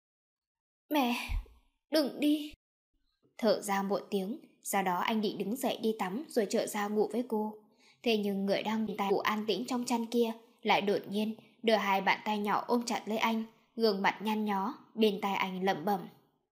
Speaker 1: Mẹ, đừng đi. Thở ra một tiếng, sau đó anh định đứng dậy đi tắm rồi trở ra ngủ với cô. Thế nhưng người đang tay ngủ an tĩnh trong chăn kia lại đột nhiên đưa hai bàn tay nhỏ ôm chặt lấy anh, gương mặt nhăn nhó, bên tai anh lẩm bẩm.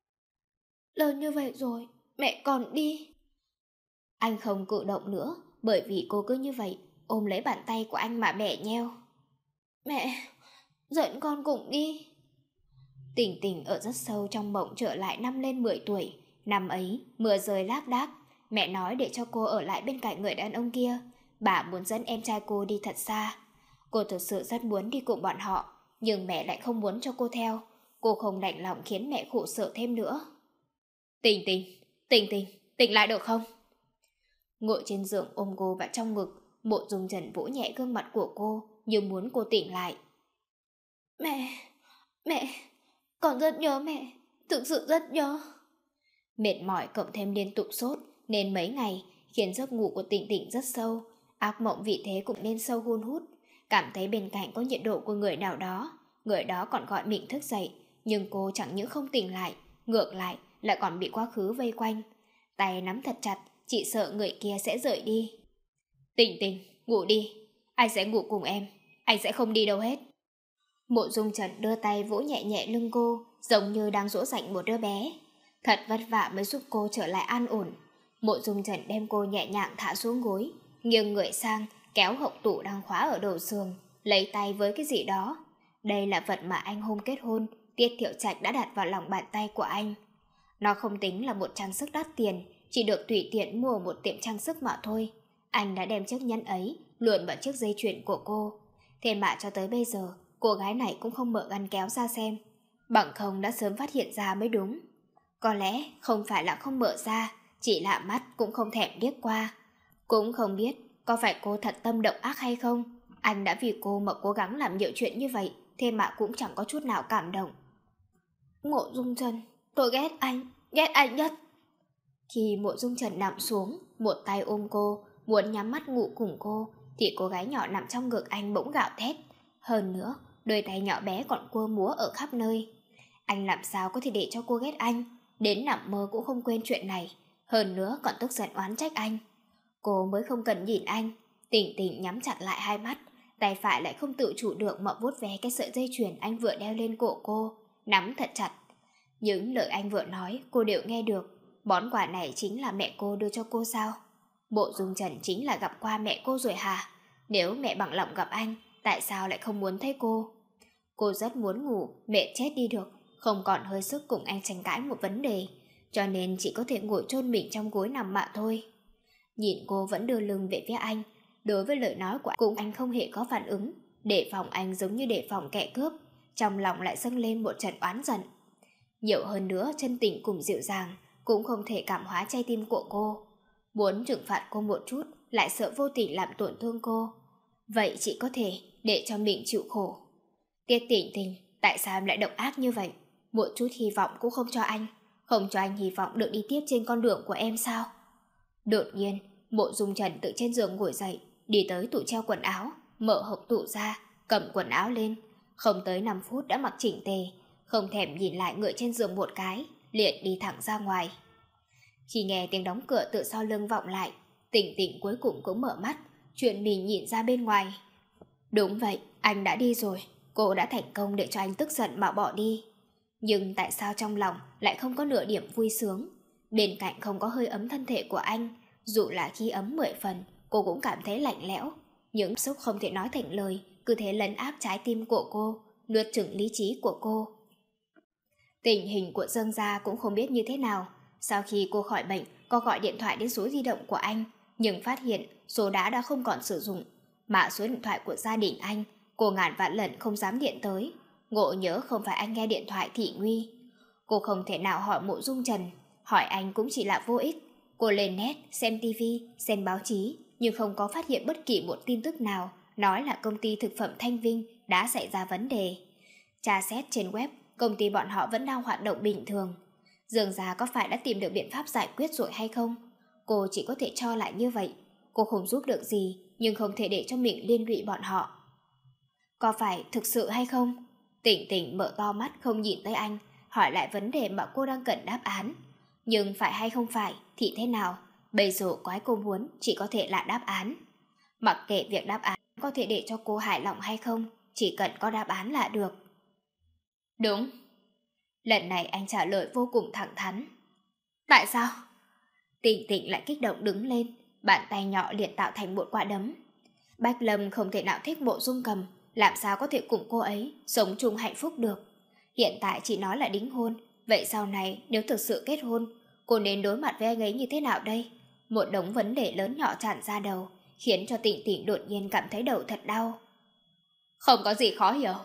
Speaker 1: Lớn như vậy rồi, mẹ còn đi. Anh không cử động nữa, bởi vì cô cứ như vậy, ôm lấy bàn tay của anh mà bẻ nheo. Mẹ, dẫn con cùng đi. Tỉnh tỉnh ở rất sâu trong mộng trở lại năm lên mười tuổi. Năm ấy, mưa rơi lác đác. Mẹ nói để cho cô ở lại bên cạnh người đàn ông kia. Bà muốn dẫn em trai cô đi thật xa. Cô thực sự rất muốn đi cùng bọn họ, nhưng mẹ lại không muốn cho cô theo. Cô không đành lòng khiến mẹ khổ sở thêm nữa. Tỉnh tỉnh, tỉnh tỉnh, tỉnh lại được không? Ngồi trên giường ôm cô vào trong ngực, Mộ Dung Trần vỗ nhẹ gương mặt của cô như muốn cô tỉnh lại. Mẹ, mẹ, con rất nhớ mẹ, thực sự rất nhớ. Mệt mỏi cộng thêm liên tục sốt nên mấy ngày khiến giấc ngủ của Tịnh Tịnh rất sâu. Ác mộng vì thế cũng nên sâu hun hút. Cảm thấy bên cạnh có nhiệt độ của người nào đó, người đó còn gọi mình thức dậy, nhưng cô chẳng những không tỉnh lại, ngược lại lại còn bị quá khứ vây quanh. Tay nắm thật chặt, chỉ sợ người kia sẽ rời đi. Tịnh Tịnh, ngủ đi, anh sẽ ngủ cùng em, anh sẽ không đi đâu hết. Mộ Dung Trần đưa tay vỗ nhẹ nhẹ lưng cô, giống như đang dỗ dành một đứa bé. Thật vất vả mới giúp cô trở lại an ổn. Mộ Dung Trần đem cô nhẹ nhàng thả xuống gối, nghiêng người sang, kéo hộc tủ đang khóa ở đầu giường, lấy tay với cái gì đó. Đây là vật mà anh hôm kết hôn, Tiết Thiệu Trạch đã đặt vào lòng bàn tay của anh. Nó không tính là một trang sức đắt tiền, chỉ được tùy tiện mua ở một tiệm trang sức mà thôi. Anh đã đem chiếc nhẫn ấy luồn vào chiếc dây chuyền của cô. Thế mà cho tới bây giờ, cô gái này cũng không mở ngăn kéo ra xem. Bằng không đã sớm phát hiện ra mới đúng. Có lẽ không phải là không mở ra, chỉ lạ mắt cũng không thèm liếc qua. Cũng không biết có phải cô thật tâm độc ác hay không. Anh đã vì cô mà cố gắng làm nhiều chuyện như vậy, thế mà cũng chẳng có chút nào cảm động. Mộ Dung Trần, tôi ghét anh, ghét anh nhất. Khi Mộ Dung Trần nằm xuống, một tay ôm cô, muốn nhắm mắt ngủ cùng cô, thì cô gái nhỏ nằm trong ngực anh bỗng gào thét. Hơn nữa, đôi tay nhỏ bé còn quơ múa ở khắp nơi. Anh làm sao có thể để cho cô ghét anh, đến nằm mơ cũng không quên chuyện này. Hơn nữa còn tức giận oán trách anh. Cô mới không cần nhìn anh. Tỉnh tỉnh nhắm chặt lại hai mắt, tay phải lại không tự chủ được mà vuốt ve cái sợi dây chuyền anh vừa đeo lên cổ cô, nắm thật chặt. Những lời anh vừa nói cô đều nghe được. Món quà này chính là mẹ cô đưa cho cô sao? Mộ Dung Trần chính là gặp qua mẹ cô rồi hả? Nếu mẹ bằng lòng gặp anh, tại sao lại không muốn thấy cô? Cô rất muốn ngủ, mệt chết đi được, không còn hơi sức cùng anh tranh cãi một vấn đề, cho nên chỉ có thể ngồi chôn mình trong gối nằm mà thôi. Nhìn cô vẫn đưa lưng về phía anh, đối với lời nói của anh, anh không hề có phản ứng, đề phòng anh giống như đề phòng kẻ cướp, trong lòng lại dâng lên một trận oán giận. Nhiều hơn nữa, chân tình cùng dịu dàng cũng không thể cảm hóa trái tim của cô. Muốn trừng phạt cô một chút, lại sợ vô tình làm tổn thương cô. Vậy chỉ có thể để cho mình chịu khổ. Tiết Tỉnh Tình, tại sao em lại độc ác như vậy? Một chút hy vọng cũng không cho anh, không cho anh hy vọng được đi tiếp trên con đường của em sao? Đột nhiên, Mộ Dung Trần từ trên giường ngồi dậy, đi tới tủ treo quần áo, mở hộp tủ ra, cầm quần áo lên. Không tới năm phút đã mặc chỉnh tề, không thèm nhìn lại người trên giường một cái, liền đi thẳng ra ngoài. Khi nghe tiếng đóng cửa từ sau lưng vọng lại, Tỉnh Tỉnh cuối cùng cũng mở mắt, chuyện mình nhìn ra bên ngoài. Đúng vậy, anh đã đi rồi, cô đã thành công để cho anh tức giận mà bỏ đi. Nhưng tại sao trong lòng lại không có nửa điểm vui sướng? Bên cạnh không có hơi ấm thân thể của anh, dù là khi ấm mười phần, cô cũng cảm thấy lạnh lẽo. Những xúc không thể nói thành lời, cứ thế lấn áp trái tim của cô, nuốt chửng lý trí của cô. Tình hình của Dương gia cũng không biết như thế nào. Sau khi cô khỏi bệnh, có gọi điện thoại đến số di động của anh, nhưng phát hiện số đã đã không còn sử dụng. Mà số điện thoại của gia đình anh, cô ngàn vạn lần không dám điện tới. Ngộ nhớ không phải anh nghe điện thoại thị nguy. Cô không thể nào hỏi Mộ Dung Trần, hỏi anh cũng chỉ là vô ích. Cô lên net, xem tivi, xem báo chí, nhưng không có phát hiện bất kỳ một tin tức nào nói là công ty thực phẩm Thanh Vinh đã xảy ra vấn đề. Tra xét trên web, công ty bọn họ vẫn đang hoạt động bình thường. Dương gia có phải đã tìm được biện pháp giải quyết rồi hay không? Cô chỉ có thể cho lại như vậy. Cô không giúp được gì, nhưng không thể để cho mình liên lụy bọn họ. Có phải thực sự hay không? Tỉnh Tỉnh mở to mắt không nhìn tới anh, hỏi lại vấn đề mà cô đang cần đáp án. Nhưng phải hay không phải thì thế nào? Bây giờ quái cô muốn chỉ có thể là đáp án. Mặc kệ việc đáp án có thể để cho cô hài lòng hay không, chỉ cần có đáp án là được. Đúng. Lần này anh trả lời vô cùng thẳng thắn. Tại sao? Tỉnh Tỉnh lại kích động đứng lên, bàn tay nhỏ liền tạo thành một quả đấm. Bách Lâm không thể nào thích Mộ Dung Cầm, làm sao có thể cùng cô ấy sống chung hạnh phúc được. Hiện tại chỉ nói là đính hôn, vậy sau này nếu thực sự kết hôn, cô nên đối mặt với anh ấy như thế nào đây? Một đống vấn đề lớn nhỏ tràn ra đầu, khiến cho Tỉnh Tỉnh đột nhiên cảm thấy đầu thật đau. Không có gì khó hiểu.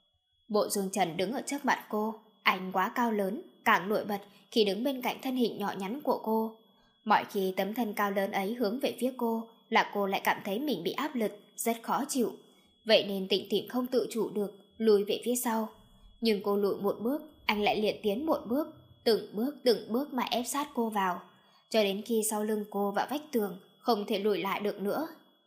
Speaker 1: Mộ Dung Trần đứng ở trước mặt cô, anh quá cao lớn, càng nổi bật khi đứng bên cạnh thân hình nhỏ nhắn của cô. Mọi khi tấm thân cao lớn ấy hướng về phía cô, là cô lại cảm thấy mình bị áp lực, rất khó chịu. Vậy nên Tỉnh Tỉnh không tự chủ được, lùi về phía sau. Nhưng cô lùi một bước, anh lại liệt tiến một bước, từng bước từng bước mà ép sát cô vào, cho đến khi sau lưng cô và vách tường, không thể lùi lại được nữa.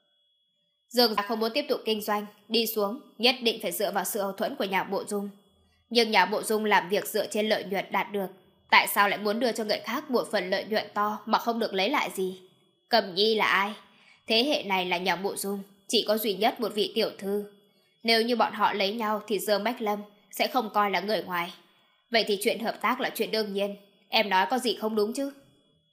Speaker 1: Dương gia không muốn tiếp tục kinh doanh, đi xuống, nhất định phải dựa vào sự hậu thuẫn của nhà Mộ Dung. Nhưng nhà Mộ Dung làm việc dựa trên lợi nhuận đạt được, tại sao lại muốn đưa cho người khác một phần lợi nhuận to mà không được lấy lại gì? Cẩm Nhi là ai? Thế hệ này là nhà Mộ Dung, chỉ có duy nhất một vị tiểu thư. Nếu như bọn họ lấy nhau thì Dương Bách Lâm sẽ không coi là người ngoài. Vậy thì chuyện hợp tác là chuyện đương nhiên, em nói có gì không đúng chứ?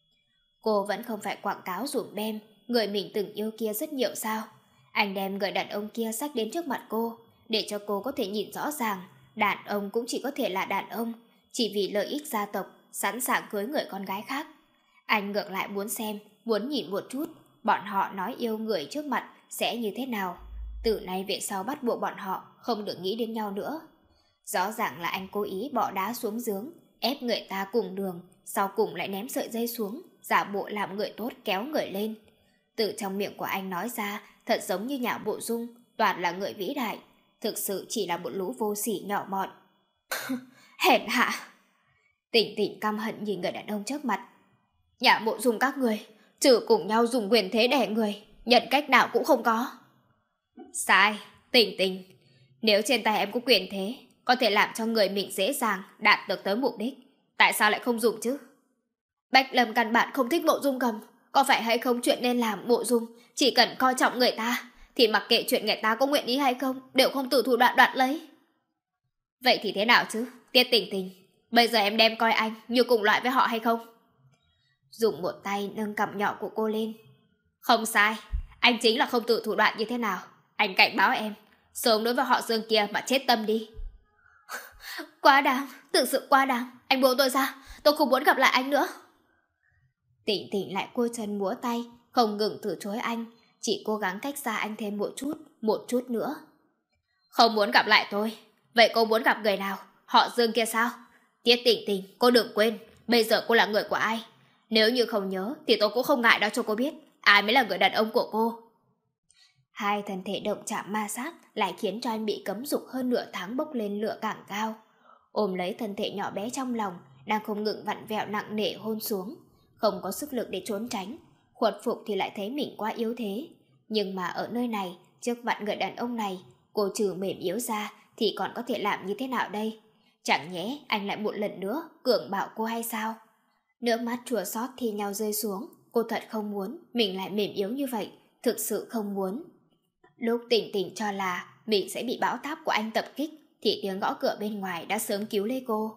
Speaker 1: Cô vẫn không phải quảng cáo dùm bem người mình từng yêu kia rất nhiều sao? Anh đem người đàn ông kia xách đến trước mặt cô, để cho cô có thể nhìn rõ ràng, đàn ông cũng chỉ có thể là đàn ông, chỉ vì lợi ích gia tộc, sẵn sàng cưới người con gái khác. Anh ngược lại muốn xem, muốn nhìn một chút, bọn họ nói yêu người trước mặt sẽ như thế nào. Từ nay về sau bắt buộc bọn họ không được nghĩ đến nhau nữa. Rõ ràng là anh cố ý bỏ đá xuống giếng, ép người ta cùng đường, sau cùng lại ném sợi dây xuống, giả bộ làm người tốt kéo người lên. Từ trong miệng của anh nói ra, thật giống như nhà Mộ Dung, toàn là người vĩ đại, thực sự chỉ là một lũ vô sỉ nhỏ mọn. Hèn hạ! Tỉnh Tỉnh căm hận nhìn người đàn ông trước mặt. Nhà Mộ Dung các người, trừ cùng nhau dùng quyền thế đẻ người, nhận cách nào cũng không có. Sai, Tỉnh Tỉnh. Nếu trên tay em có quyền thế, có thể làm cho người mình dễ dàng đạt được tới mục đích, tại sao lại không dùng chứ? Bạch Lâm căn bản không thích Mộ Dung Cầm, có phải hay không chuyện nên làm Mộ Dung, chỉ cần coi trọng người ta, thì mặc kệ chuyện người ta có nguyện ý hay không, đều không từ thủ đoạn đoạt lấy. Vậy thì thế nào chứ, Tiết Tình Tình, bây giờ em đem coi anh như cùng loại với họ hay không? Dùng một tay nâng cằm nhỏ của cô lên. Không sai, anh chính là không tự thủ đoạn như thế nào. Anh cảnh báo em, sớm đối với họ Dương kia mà chết tâm đi. Quá đáng, thực sự quá đáng. Anh buông tôi ra, tôi không muốn gặp lại anh nữa. Tịnh Tịnh lại cua chân múa tay, không ngừng từ chối anh, chỉ cố gắng cách xa anh thêm một chút, một chút nữa. Không muốn gặp lại tôi, vậy cô muốn gặp người nào? Họ Dương kia sao? Tiết Tịnh Tịnh, cô đừng quên, bây giờ cô là người của ai? Nếu như không nhớ thì tôi cũng không ngại nói cho cô biết ai mới là người đàn ông của cô. Hai thân thể động chạm ma sát lại khiến cho anh bị cấm dục hơn nửa tháng bốc lên lửa càng cao. Ôm lấy thân thể nhỏ bé trong lòng, đang không ngừng vặn vẹo nặng nề hôn xuống. Không có sức lực để trốn tránh, khuất phục thì lại thấy mình quá yếu thế. Nhưng mà ở nơi này, trước mặt người đàn ông này, cô trừ mềm yếu ra thì còn có thể làm như thế nào đây? Chẳng nhẽ anh lại một lần nữa cưỡng bạo cô hay sao? Nước mắt chua xót thi nhau rơi xuống. Cô thật không muốn mình lại mềm yếu như vậy, thực sự không muốn. Lúc Tỉnh Tỉnh cho là mình sẽ bị bão táp của anh tập kích, thì tiếng gõ cửa bên ngoài đã sớm cứu lấy cô.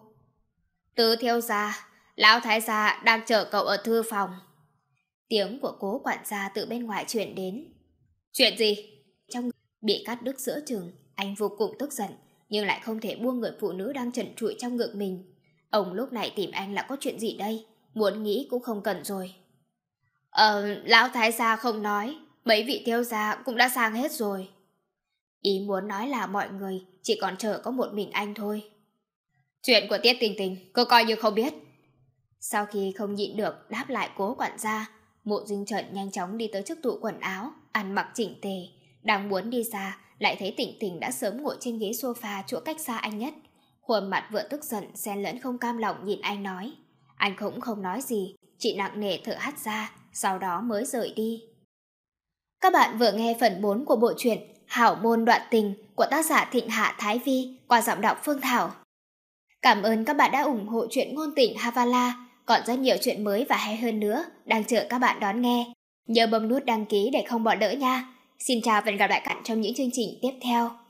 Speaker 1: Tứ thiếu gia, lão thái gia đang chờ cậu ở thư phòng. Tiếng của Cố quản gia từ bên ngoài truyền đến. Chuyện gì? Trong bị cắt đứt giữa chừng, anh vô cùng tức giận, nhưng lại không thể buông người phụ nữ đang trần trụi trong ngực mình. Ông lúc này tìm anh là có chuyện gì đây? Muốn nghĩ cũng không cần rồi. Ờ, lão thái gia không nói, mấy vị thiếu gia cũng đã sang hết rồi. Ý muốn nói là mọi người chỉ còn chờ có một mình anh thôi. Chuyện của Tiết Tình Tình cô coi như không biết. Sau khi không nhịn được đáp lại Cố quản gia, Mộ Dung Trợn nhanh chóng đi tới trước tủ quần áo, ăn mặc chỉnh tề. Đang muốn đi ra, lại thấy Tỉnh Tỉnh đã sớm ngồi trên ghế sofa chỗ cách xa anh nhất. Khuôn mặt vừa tức giận xen lẫn không cam lòng nhìn anh nói. Anh cũng không nói gì, chỉ nặng nề thở hắt ra, sau đó mới rời đi. Các bạn vừa nghe phần bốn của bộ truyện Hảo Môn Đoạn Tình của tác giả Thịnh Hạ Thái Vi qua giọng đọc Phương Thảo. Cảm ơn các bạn đã ủng hộ truyện ngôn tình Havala, còn rất nhiều chuyện mới và hay hơn nữa đang chờ các bạn đón nghe. Nhớ bấm nút đăng ký để không bỏ lỡ nha. Xin chào và hẹn gặp lại các bạn trong những chương trình tiếp theo.